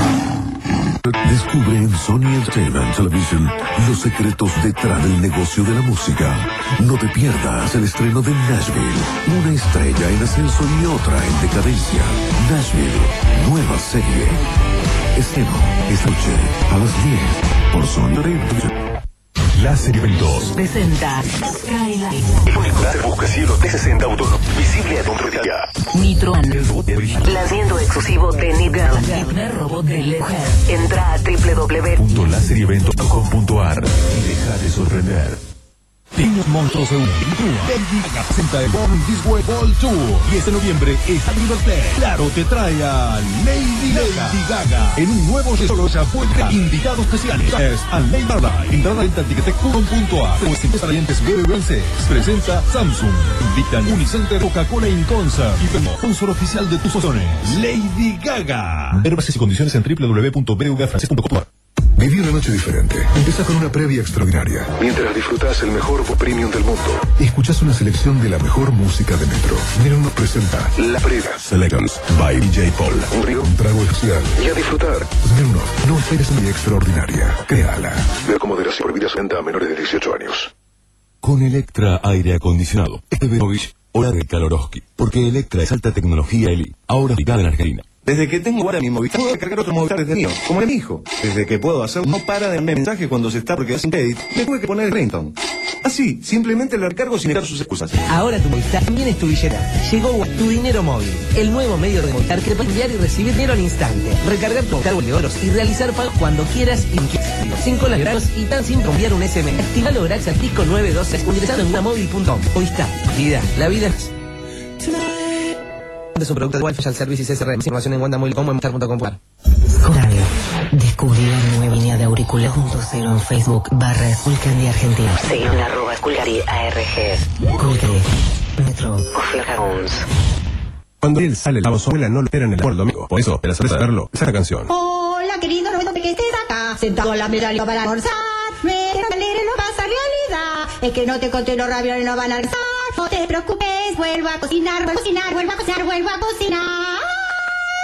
Descubre en Sony Entertainment Television los secretos detrás del negocio de la música. No te pierdas el estreno de Nashville, una estrella en ascenso y otra en decadencia. Nashville, nueva serie. Estreno esta noche a las diez por Sony Entertainment. Láser Eventos Presenta Skyline. Láser busca cielo T sesenta autónomo, visible a donde día. Nitron. Lanzamiento exclusivo de Nigel. Primer robot de L E D. Entra a doble u doble u doble u punto láser evento punto com punto ar y deja de sorprender. Pequeños monstruos se unen. Lady Gaga presenta el Born This Way Ball Tour. Y este noviembre está en Riverplay. Claro, te trae a Lady Gaga. Lady Gaga en un nuevo solo se apuesta. Invitados especiales es a Lady Gaga. Entrada en Ticketek punto com punto ar. Pues cinco salientes B B B presenta Samsung. Invitan Unicenter, Coca-Cola in Concert. Y como sponsor oficial de tus sones. Lady Gaga. Ver bases y condiciones en doble u doble u doble u punto b v francés punto com punto ar. Viví una noche diferente. Empieza con una previa extraordinaria. Mientras disfrutas el mejor premium del mundo, escuchas una selección de la mejor música de Metro. Metro nos presenta La Previa Selections by D J Paul. Un río, un trago especial y a disfrutar. Metro, no esperes una extraordinaria. Créala. Veo con moderación. Prohibida su venta a menores de dieciocho años. Con Electra Aire Acondicionado. Este Benovich, hora de Kalorowski. Porque Electra es alta tecnología Eli. Ahora ubicada en Argentina. Desde que tengo ahora mi Movistar, puedo cargar otro Movistar desde mío, como el mi hijo. Desde que puedo hacer, no para de enviar mensajes cuando se está porque hace un crédito. Me tuve que poner el ringtone. Así, simplemente le recargo sin negar sus excusas. Ahora tu Movistar también es tu billetera. Llegó Tu Dinero Móvil, el nuevo medio de Movistar que te puede enviar y recibir dinero al instante, recargar tu cargo de oros y realizar pagos cuando quieras y quieras. Sin colas gratis y tan sin enviar un S M S. Activalo gratis al Tisco nueve doce ingresando en unamóvil punto com. Movistar, vida, la vida es... de su producto de Wi-Fi al Services S R M. Información en Wanda Móvil como en movistar punto com punto ar. Coral. Descubrí la nueva línea de auriculares punto cero en Facebook barra Skullcandy Argentina. Seguí en arroba Skullcandy A R G. Skullcandy. Metro. House. Cuando él sale, la su abuela no lo espera en el amor el domingo. Por eso, de la sorpresa de verlo, esa canción. Hola, querido, no me que estés acá. Sentado a la mesa para almorzar. Me alegre, no pasa realidad. Es que no te conté los ravioles, no van a alzar. No te preocupes, vuelvo a cocinar, vuelvo a cocinar, vuelvo a cocinar, vuelvo a cocinar.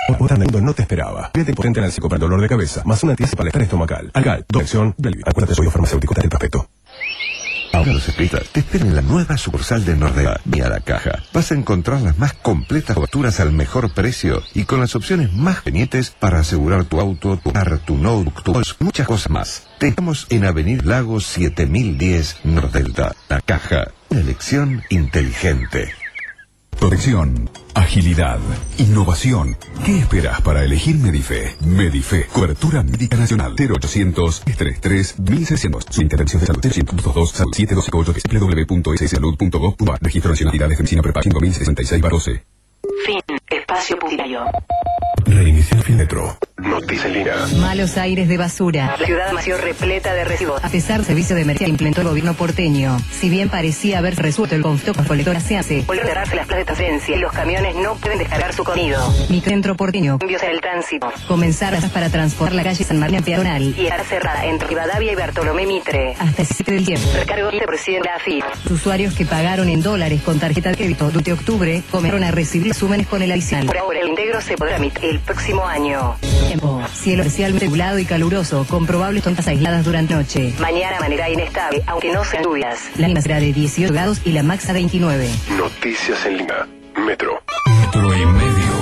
Otra mundo no te esperaba. Vete potente analgésico para el dolor de cabeza, más una antiácido para el estar estomacal. Algal, doble acción, Belvia. Acuérdate, soy farmacéutico, te el prospecto. Ahora los espera. Te esperan en la nueva sucursal de Nordea. Ve a la caja. Vas a encontrar las más completas coberturas al mejor precio y con las opciones más convenientes para asegurar tu auto, tu car, tu notebook, tu bolso, muchas cosas más. Te estamos en Avenida Lagos siete mil diez Nordelta. La caja. Una elección inteligente. Protección, agilidad, innovación. ¿Qué esperas para elegir Medife? Medife, cobertura médica nacional. Cero ochocientos, trescientos treinta y tres, mil seiscientos. Su intervención de salud cero ciento veintidós, salud siete dos cinco ocho, doble u doble u doble u punto s salud punto gov punto a. Registro Nacional de Unidades de Medicina Prepa cinco mil sesenta y seis barra doce. Fin. Espacio publicitario. Reiniciar Finmetro. Noticia en línea. Malos aires de basura. La ciudad amaneció repleta de residuos. A pesar del servicio de emergencia que implementó el gobierno porteño. Si bien parecía haber resuelto el conflicto con colectoras se hace, volvió a cerrarse las plazas de transferencia y los camiones no pueden descargar su contenido. Microcentro porteño. Cambios en el tránsito. Comenzar para transformar la calle San Martín en peatonal y estar cerrada entre Rivadavia y Bartolomé Mitre hasta el siete del tiempo. Recargo quince por ciento de la F I P. Usuarios que pagaron en dólares con tarjeta de crédito durante octubre comenzaron a recibir resúmenes con el adicional. Por ahora el integro se podrá emitir el próximo año. Tiempo. Cielo especialmente nublado y caluroso, con probables tormentas aisladas durante la noche. Mañana manera inestable, aunque no sean lluvias. La mínima será de dieciocho grados y la máxima veintinueve. Noticias en línea. Metro. Metro y medio.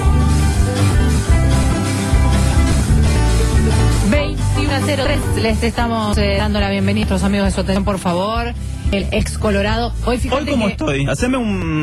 veintiuno a cero tres. Les estamos eh, dando la bienvenida a nuestros amigos de su atención, por favor. El ex Colorado. Hoy fíjate Hoy, ¿cómo que estoy? Haceme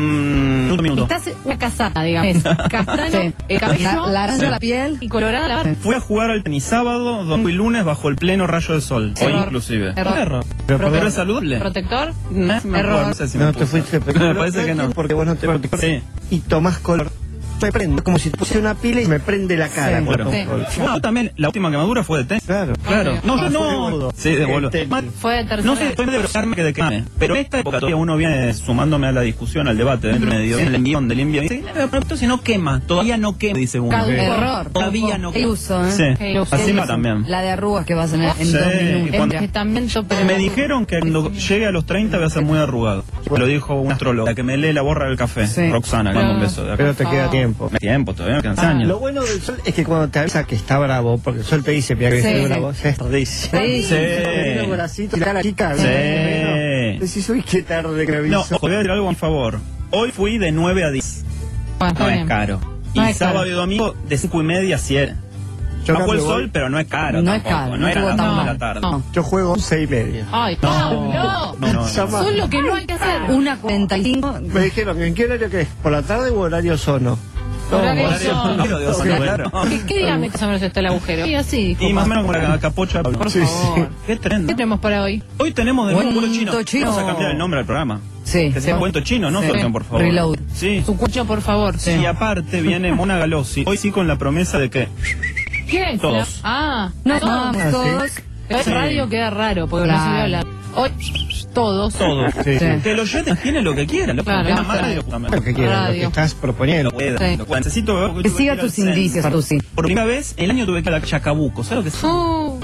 un, un minuto. estás una casata, digamos. Castaño, Sí. el cabello, La- naranja la piel y colorada la barba. Fui a jugar al tenis sábado, domingo y lunes bajo el pleno rayo del sol. Hoy Error. inclusive. Error. Error. Pero, Pero, perdón. es saludable. ¿Protector? No, me acuerdo, Error. no sé si No me te puse. fuiste, pero Me parece que no. Porque vos no te protector. Sí. Y tomás color. Me prende, como si te pusiera una pila y me prende la cara. Sí, cuando bueno. tomo color. No, también, la última quemadura fue de tenis. Claro. Claro. No, yo Ah, fue de no. boludo. Sí, de boludo. Este- Ma- Fue de tercera. No sé, estoy de brotarme que de quemarme. Pero en esta época todavía uno viene sumándome a la discusión, al debate dentro medio. El envión del envío. Dice, pero esto si no quema, todavía no quema, dice uno. Cal- error. Todavía no Qué quema. uso, ¿eh? Sí. Qué iluso. Así Qué me iluso. también. La de arrugas que vas a tener en Sí, dos y minutos. cuando- Es que también yo, pero Me dijeron que cuando llegue a los treinta voy a ser muy arrugado. Lo dijo un astrólogo, la que me lee la borra del café. Sí. Roxana, le mando un beso de acá. Pero te queda tiempo. Me tiempo, todavía me quedan Ah, años. lo bueno del sol es que cuando te avisa que está bravo, porque el sol te dice mira, que Sí, está sí. bravo, ya es tardísimo. Sí. Sí. El bracito y la cara chica. Sí. ¿no? Decís, uy, qué tarde que me No, avisó. ojo, voy a decir algo a mi favor. Hoy fui de nueve a diez. Bueno, está No es bien. caro. Y No es sábado caro. y domingo de cinco y media a siete. Yo Bajo el cambio sol, voy- pero no es caro No es tampoco. caro, No no era estuvo las tan dos de mal. la tarde. No. Yo juego once y media. Ay, No, Pablo. no, no, no. Llama- Son lo que no hay que hacer. Una cuarenta y cinco. Me dijeron, ¿en qué horario que es? ¿Por la tarde o horario sono? No, Horario horario sono. Horario de oso, claro. ¿Qué, qué día más o menos está el agujero? Y así, Y más o menos como la capocha. por Sí, favor. Qué tremendo. ¿Qué tenemos para hoy? Hoy tenemos de nuevo Cuento un chino. chino. Vamos a cambiar el nombre al programa. Sí. Que sea cuento chino, ¿no? Sí. Cuestión, por favor. Reload. Sí. Su cucho, por favor. Y aparte viene Mona Galossi. Hoy sí con la promesa de que ¿Quién? Todos. Ah, No, todos. no, todos. Pero en Sí. radio queda raro, porque no se Claro. ve hablar. Hoy, todos. todos. Sí, sí. Que los oyentes imaginen lo que quieran. Lo que Claro, quieran, claro. más radio, justamente. Lo que quieras, lo que Radio. estás proponiendo. Lo pueda, Sí. lo pueda. Necesito Que siga tus indicios, Artusi. Por primera vez, el año tuve que ir a Chacabuco. ¿Sabes lo que es? Uh,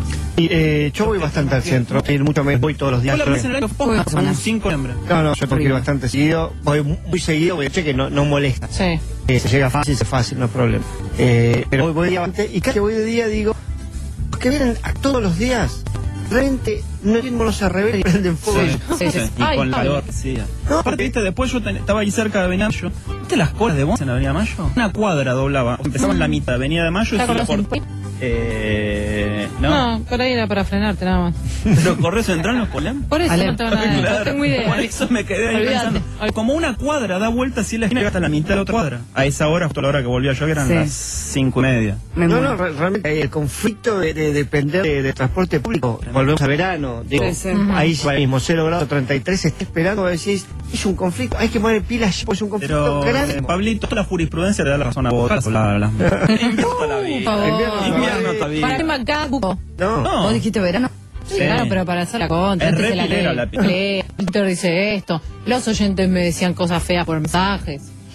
Y, eh, yo voy bastante al centro, ir mucho, me voy todos los días. Fue la vez en el año Fue fue un cinco de noviembre. No, no, yo tengo que ir bastante seguido, voy muy muy seguido, voy a cheque, no, no molesta. sí. Eh, se llega fácil, se fácil, no hay problema. Eh, pero voy, voy de día antes, y cada que voy de día digo, los que vienen a todos los días, realmente no tienen no se revelan y prenden fuego. Sí, Sí, sí, sí. y Ay, con la Pablo. calor que hacía. Aparte, viste, después yo ten- estaba ahí cerca de Avenida Mayo. ¿Viste las colas de Bonce en Avenida Mayo? Una cuadra doblaba. Empezaba en la mitad de Avenida de Mayo y ¿La seguía conocen? por... Eh... No. No, por ahí era para frenarte nada más. ¿Pero corres central nos colamos? Por eso Ale. no tengo nada, no Claro, tengo idea. Por eso me quedé ahí Olvídate. pensando. Como una cuadra, da vuelta así en la esquina y llega hasta la mitad de la otra cuadra. A esa hora, justo a la hora que volvía yo, que eran Sí. las cinco y media. Me No, muero. no, re- realmente hay el conflicto de, de depender de, de transporte público. Volvemos a verano, digo, Sí, sí. ahí va mismo, cero grado treinta y tres, está esperando, decís, es un conflicto, hay que poner pilas, pues es un conflicto Pero, grande. eh, Pablito, toda la jurisprudencia le da la razón a vos. La, la, invierno la Por vida. favor. Invierno está bien. Para qué Macaco. No, No. ¿Vos dijiste verano? Sí, Sí. claro, pero para hacer la contra. Es antes re se la pilera lee. la pilera. Lee, Víctor dice esto. Los oyentes me decían cosas feas por mensajes.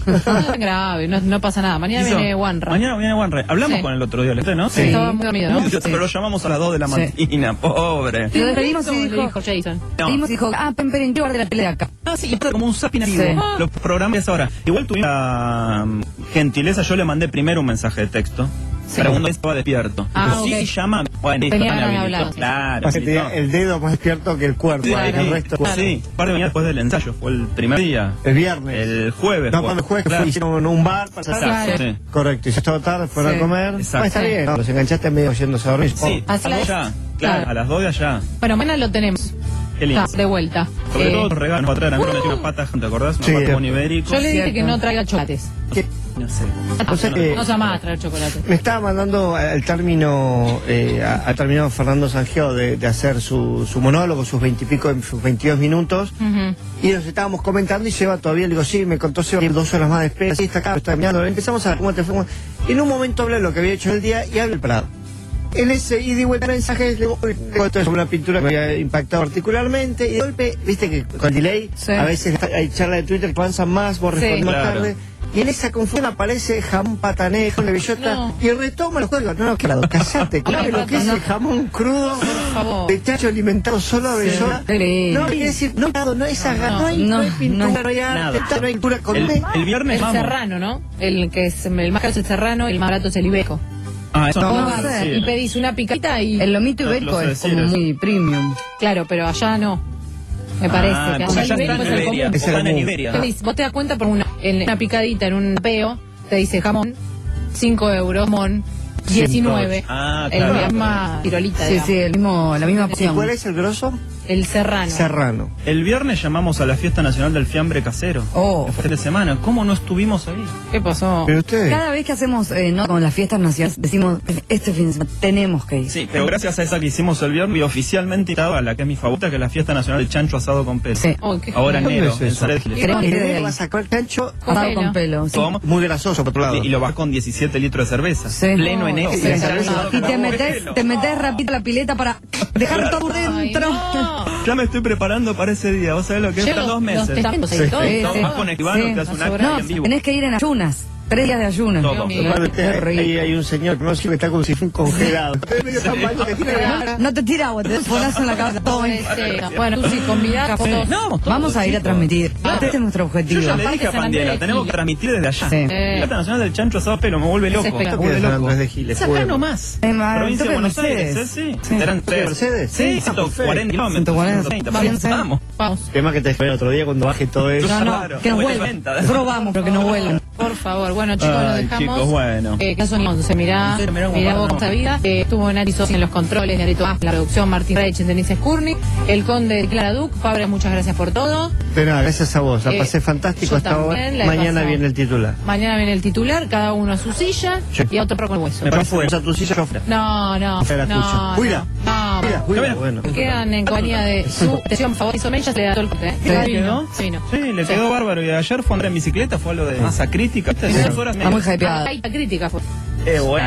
No es tan grave, no, no pasa nada. Mañana Hizo- viene Wanra. Mañana viene Wanra. Hablamos Sí. con el otro día, ¿no? Sí. Estaba muy dormido, ¿no? Muy- Sí. Pero lo llamamos a las dos de la Sí. mañana, pobre. Lo despedimos y Le dijo, dijo Jason. No. Dimos y dijo, ah, Pemperen, yo guardé la pelea acá. Ah, sí, está como un zapping activo. Sí. Los programas ahora. Igual tuvimos la mm, gentileza, yo le mandé primero un mensaje de texto. Sí. Preguntó si estaba despierto. Ah, Pero ok. sí, sí llama. Bueno, listo, Tenía están ganas de habilitados. hablar, sí. Claro. Pasa que tenía habilitados. el dedo más despierto que el cuerpo. Sí, el resto. sí, un par de mañana después del ensayo, fue el primer día. El viernes. El jueves. No, fue. cuando el jueves que Claro. fue, hicieron un bar para Exacto, sí. Correcto, y ya estaba tarde, fueron Sí. a comer. Exacto. Ah, está bien, no, los enganchaste medio yéndose a dormir. Sí, Así a las es. dos allá. Claro, Claro. a las dos de allá. Bueno, mañana lo tenemos. Qué lindo. Está, de vuelta. Sobre Eh, todo los regalos para traer. A mí me metió una pata, ¿te acordás? Una Sí. pata con ibérico. yo le dije Cierto. que no traiga chocolates. No sé. O sea que- No se llama a traer chocolate. Me estaba mandando al término, eh, a- ha terminado Fernando Sanjeo de, de hacer su, su monólogo, sus veintipico, sus veintidós minutos, Ujú. y nos estábamos comentando y lleva todavía, le digo, sí, me contó Seba, dos horas más de espera, sí, está acá, está mirando, empezamos a ver cómo te fue. Y en un momento habla de lo que había hecho el día y habla el Prado. En ese ida y vuelta de mensajes, le digo, le digo, esto es una pintura que me había impactado particularmente, y de golpe, viste que con el delay, Sí. a veces hay charlas de Twitter que avanzan más, vos Sí. respondés más Claro. tarde. Y en esa confusión aparece jamón patanejo, de bellota, No. y retoma los juegos. No, no, claro, callate, claro, lo que es el jamón crudo, favor. de chacho alimentado solo a bellota. Qué lindo. No, quiere decir, no, no, no es aga- No, no, hay, no, no, hay pintura, no no hay arte, nada. no hay pintura con El, D. el viernes El vamos. serrano, ¿no? El que es el más caro es el serrano y el más barato es el ibeco. Ah, eso No, no, no lo sé. sé. Y pedís una picadita y... El lomito Lo- ibérico lo sé es decir como eso. muy premium. Claro, pero allá no. Me parece Ah, que porque allá allá el ibérico están es en el Iberia. común. Es el Están en común. Iberia. Feliz, vos te das cuenta por una, en una picadita, en un peo, te dice jamón, cinco euros, mon, diecinueve. Ah, El claro. la misma tirolita, Sí, digamos. sí, el mismo, la misma ¿Y porción. cuál es el grosso? El serrano. Serrano. El viernes llamamos a la fiesta nacional del fiambre casero. Oh. El fin de semana. ¿Cómo no estuvimos ahí? ¿Qué pasó? Pero ustedes, Cada vez que hacemos, eh, no, con las fiestas nacionales, decimos, este fin de semana tenemos que ir. Sí, pero gracias a esa que hicimos el viernes, y oficialmente estaba la que es mi favorita, que es la fiesta nacional del chancho asado con pelo. Sí. Oh, qué Ahora en ¿Dónde enero, es en eso? Saret Giles. Queremos y ir de luego ahí. vas a sacar el chancho Asado pelo. con pelo. Sí. ¿Cómo? muy grasoso, por otro lado. Y, y lo vas con diecisiete litros de cerveza. Sí. Pleno en Sí. eje. Y la cerveza Y te metes, te metes rapidito a la pileta para dejar todo Ay, dentro. no. Ya me estoy preparando para ese día. ¿Vos sabés lo que es? Llevo Están dos meses. los testamentos y Sí. todo. Sí, No, sí. vas con Esquivano, Sí. te hace una Más cara No, en vivo. tenés que ir en ayunas. Tres días de ayuno. Todo. Dios mío. Aparte, Qué rico. ahí hay un señor que no sé que está como si fuera un congelado. Medio tan baño que tiene ganas. No te tira agua, te das fonazo en la cabeza. Todo bien. Este, bueno, tú sí convidás, fotos. No, Vamos a ir a transmitir. Claro. Este es nuestro Yo objetivo. ya le dije a San Andrés Pandiela, de tenemos que Giles. transmitir desde allá. Sí. La fiesta nacional del chancho asado a pelo, me vuelve loco. Me espectacular. vuelve San loco. Andrés de Giles, Es acá pueblo. nomás. En la- Provincia de en Buenos Mercedes. Aires, sí. Sí. Serán tres. Mercedes? Sí, Ah, ciento cuarenta perfecto. kilómetros. ciento cuarenta. ciento Vamos. treinta. Vamos. Vamos. Tema que te esperé el otro día cuando baje todo eso. No, no, Claro. que nos Buena vuelvan. venta. Nosotros vamos, pero que nos vuelvan. Por favor, bueno chicos, nos Ay, dejamos. chicos, bueno. Eh, ¿qué son once? Mirá, Sí, mirá cómo mirá va, vos no. esta vida. Eh, estuvo Nati Sosi en los controles, Nerito Vaz, la producción, Martín Reich, Denise Escurni, el conde de Clara Duc. Fabra, muchas gracias por todo. De nada, gracias a vos. La Eh, pasé fantástico yo hasta ahora. también la he Mañana pasado. viene el titular. Mañana viene el titular, cada uno a su silla Sí. y a otro con el hueso. Me Yo parece fuera, a tu silla, yo fuera. No, no, Fuera no, tuya. no, Cuida. no. Cuida, cuida, bueno. Quedan en compañía de su atención favorita. Somella se le da todo el corte, ¿eh? ¿Le Divino, quedó? divino. Sí, le quedó bárbaro. Y ayer fue a andar en bicicleta, fue algo de masa crítica. ¿Viste? Dos horas Está muy media. hypeado. Ay, la crítica fue. Eh, bueno.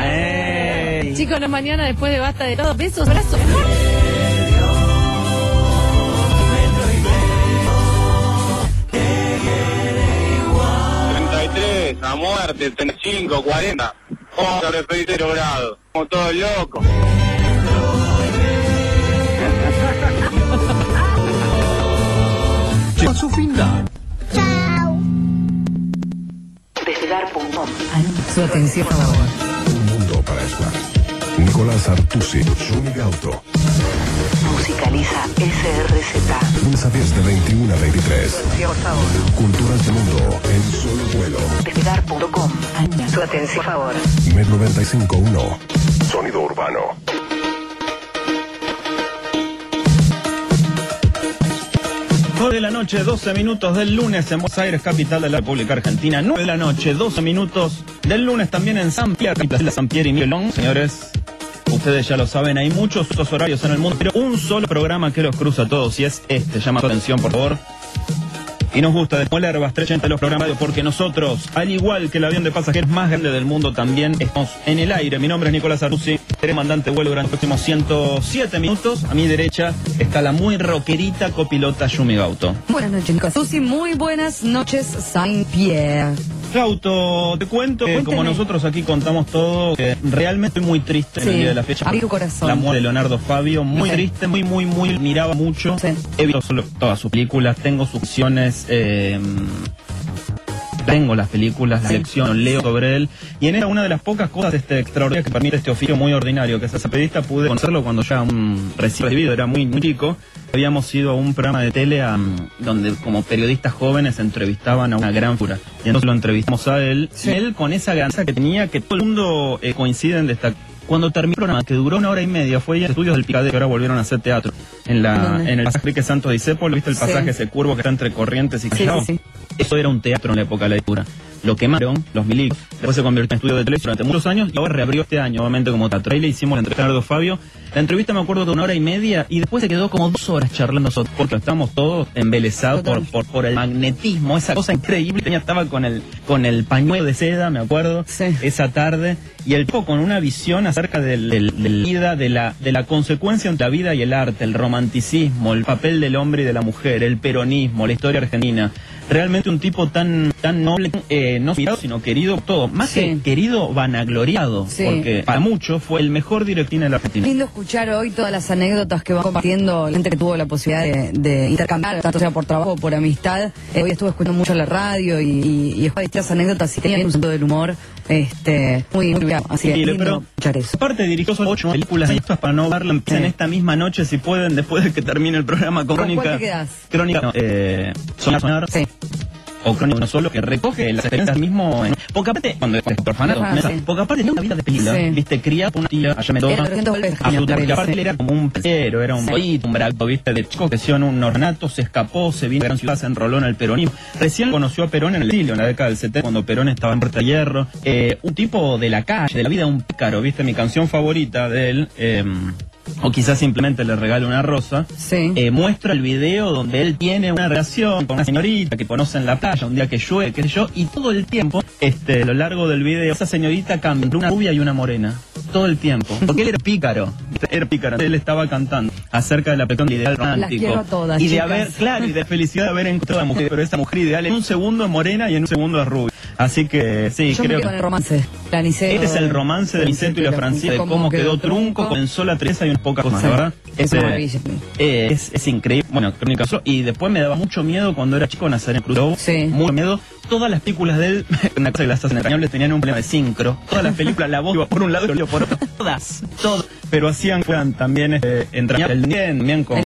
Ey. Chicos, no mañana después de basta de todo. Besos, abrazos. treinta y tres, a muerte, treinta y cinco, cuarenta. Vamos a referir cero grados. Como todos locos. A su final. Despegar punto com. Su atención. Un mundo para estar. Nicolás Artusi, Juni Gauto. Musicaliza S R Z. Lunes a diez de veintiuno a veintitrés. Culturas del mundo en solo vuelo. Despegar punto com. Su atención, por favor. Med noventa y cinco punto uno. Sonido urbano. nueve de la noche, doce minutos del lunes en Buenos Aires, capital de la República Argentina. nueve de la noche, doce minutos del lunes también en San Pierre, capital de la San Pierre y Miguelón. Señores, ustedes ya lo saben, hay muchos otros horarios en el mundo, pero un solo programa que los cruza a todos y es este. Llama tu atención, por favor. Y nos gusta desmoler bastante los programas porque nosotros, al igual que el avión de pasajeros más grande del mundo, también estamos en el aire. Mi nombre es Nicolás Artusi, seré mandante de vuelo durante los próximos ciento siete minutos. A mi derecha está la muy rockerita copilota Yumi Gauto. Buenas noches, Nicolás. Susi, muy buenas noches, Saint Pierre. Flauto, te cuento que como nosotros aquí contamos todo, que realmente estoy muy triste Sí. en el día de la fecha. Abrí tu corazón. La muerte de Leonardo Fabio, muy Sí. triste, muy, muy, muy, miraba mucho. Sí. He visto solo todas sus películas, tengo sus visiones, eh, tengo las películas, la Sí. lección, leo sobre él. Y en esta una de las pocas cosas este, extraordinarias que permite este oficio muy ordinario, que es ser periodista, pude conocerlo cuando ya un recién recibido, era muy, muy chico. Habíamos ido a un programa de tele a, donde como periodistas jóvenes entrevistaban a una gran figura. Y entonces lo entrevistamos a él. Sí. Y él con esa ganza que tenía, que todo el mundo eh, coincide en destacar. Cuando terminó el programa, que duró una hora y media, fue en estudios del Picadero, que ahora volvieron a hacer teatro. En la ¿Dónde? en el pasaje Enrique Santos Discépolo, ¿viste el Sí. pasaje ese curvo que está entre Corrientes y Sí, Callao? sí, sí. Eso era un teatro en la época de la dictadura. Lo quemaron, los milicos, después se convirtió en estudio de televisión durante muchos años y ahora reabrió este año nuevamente como teatro. Ahí le hicimos la entrevista a Leonardo Fabio. La entrevista me acuerdo de una hora y media y después se quedó como dos horas charlando nosotros, porque estábamos todos embelesados por, por, por el magnetismo, esa cosa increíble. Tenía, estaba con el, con el pañuelo de seda, me acuerdo, Sí. esa tarde, y el tipo con una visión acerca del, del, de la vida, de la, de la consecuencia entre la vida y el arte, el romanticismo, el papel del hombre y de la mujer, el peronismo, la historia argentina. Realmente un tipo tan, tan noble, eh, no mirado, sino querido todo. Más Sí. que querido, vanagloriado. Sí. Porque para muchos fue el mejor director de la Argentina. Lindo escuchar hoy todas las anécdotas que van compartiendo la gente que tuvo la posibilidad de, de intercambiar, tanto sea por trabajo o por amistad. Eh, hoy estuve escuchando mucho la radio y, y, y escuché distintas anécdotas y tenía un sentido del humor este, muy, muy bien. Así que Sí, lindo pero escuchar eso. aparte dirigió solo ocho películas estas para no verla en esta misma noche, si pueden, después de que termine el programa con ¿Con Crónica. cuál te quedás? Crónica, no, eh, Soñar, Soñar. Sí. O Crónica uno solo, que recoge las experiencias mismo. En, porque aparte, cuando es orfanato, Ajá, sí. porque aparte tenía una vida de película, Sí. viste, cría por una tía, allá me Era trescientos volver, absolutamente, porque aparte sí. él era como un pesero, era un Sí. boito, un braco, viste, de chico, creció en un ornato, se escapó, se vino a la gran ciudad, se enroló en el peronismo. Recién conoció a Perón en el exilio, en la década del setenta, cuando Perón estaba en Puerta de Hierro. Eh, un tipo de la calle, de la vida, un pícaro, viste, mi canción favorita de él, eh, o quizás simplemente le regalo una rosa, Sí. eh, muestra el video donde él tiene una relación con una señorita que conoce en la playa un día que llueve, qué sé yo, y todo el tiempo, este, a lo largo del video, esa señorita cambia entre una rubia y una morena. Todo el tiempo. Porque él era pícaro. Era pícaro. Él estaba cantando acerca de la presión del ideal romántico. Las quiero a todas, y de chicas. haber, claro, y de felicidad de haber encontrado a la mujer, pero esa mujer ideal en un segundo es morena y en un segundo es rubia. Así que sí, Yo me creo quedo con el romance. Planicero. este es el romance de Niceto y la Francesa, de cómo quedó trunco, comenzó la tristeza y unas pocas cosas, Sí. ¿verdad? Es Ese- una maravilla. eh, es, es increíble. Bueno, Crónica solo. Y después me daba mucho miedo cuando era chico Nazareno Cruz. Sí. Mucho miedo. Todas las películas de él, una cosa que las hacen en español, tenían un problema de sincro. Todas las películas, la voz iba por un lado y el por otro. Todas, todas. Pero hacían, fueran también este, entrañables. El bien, bien con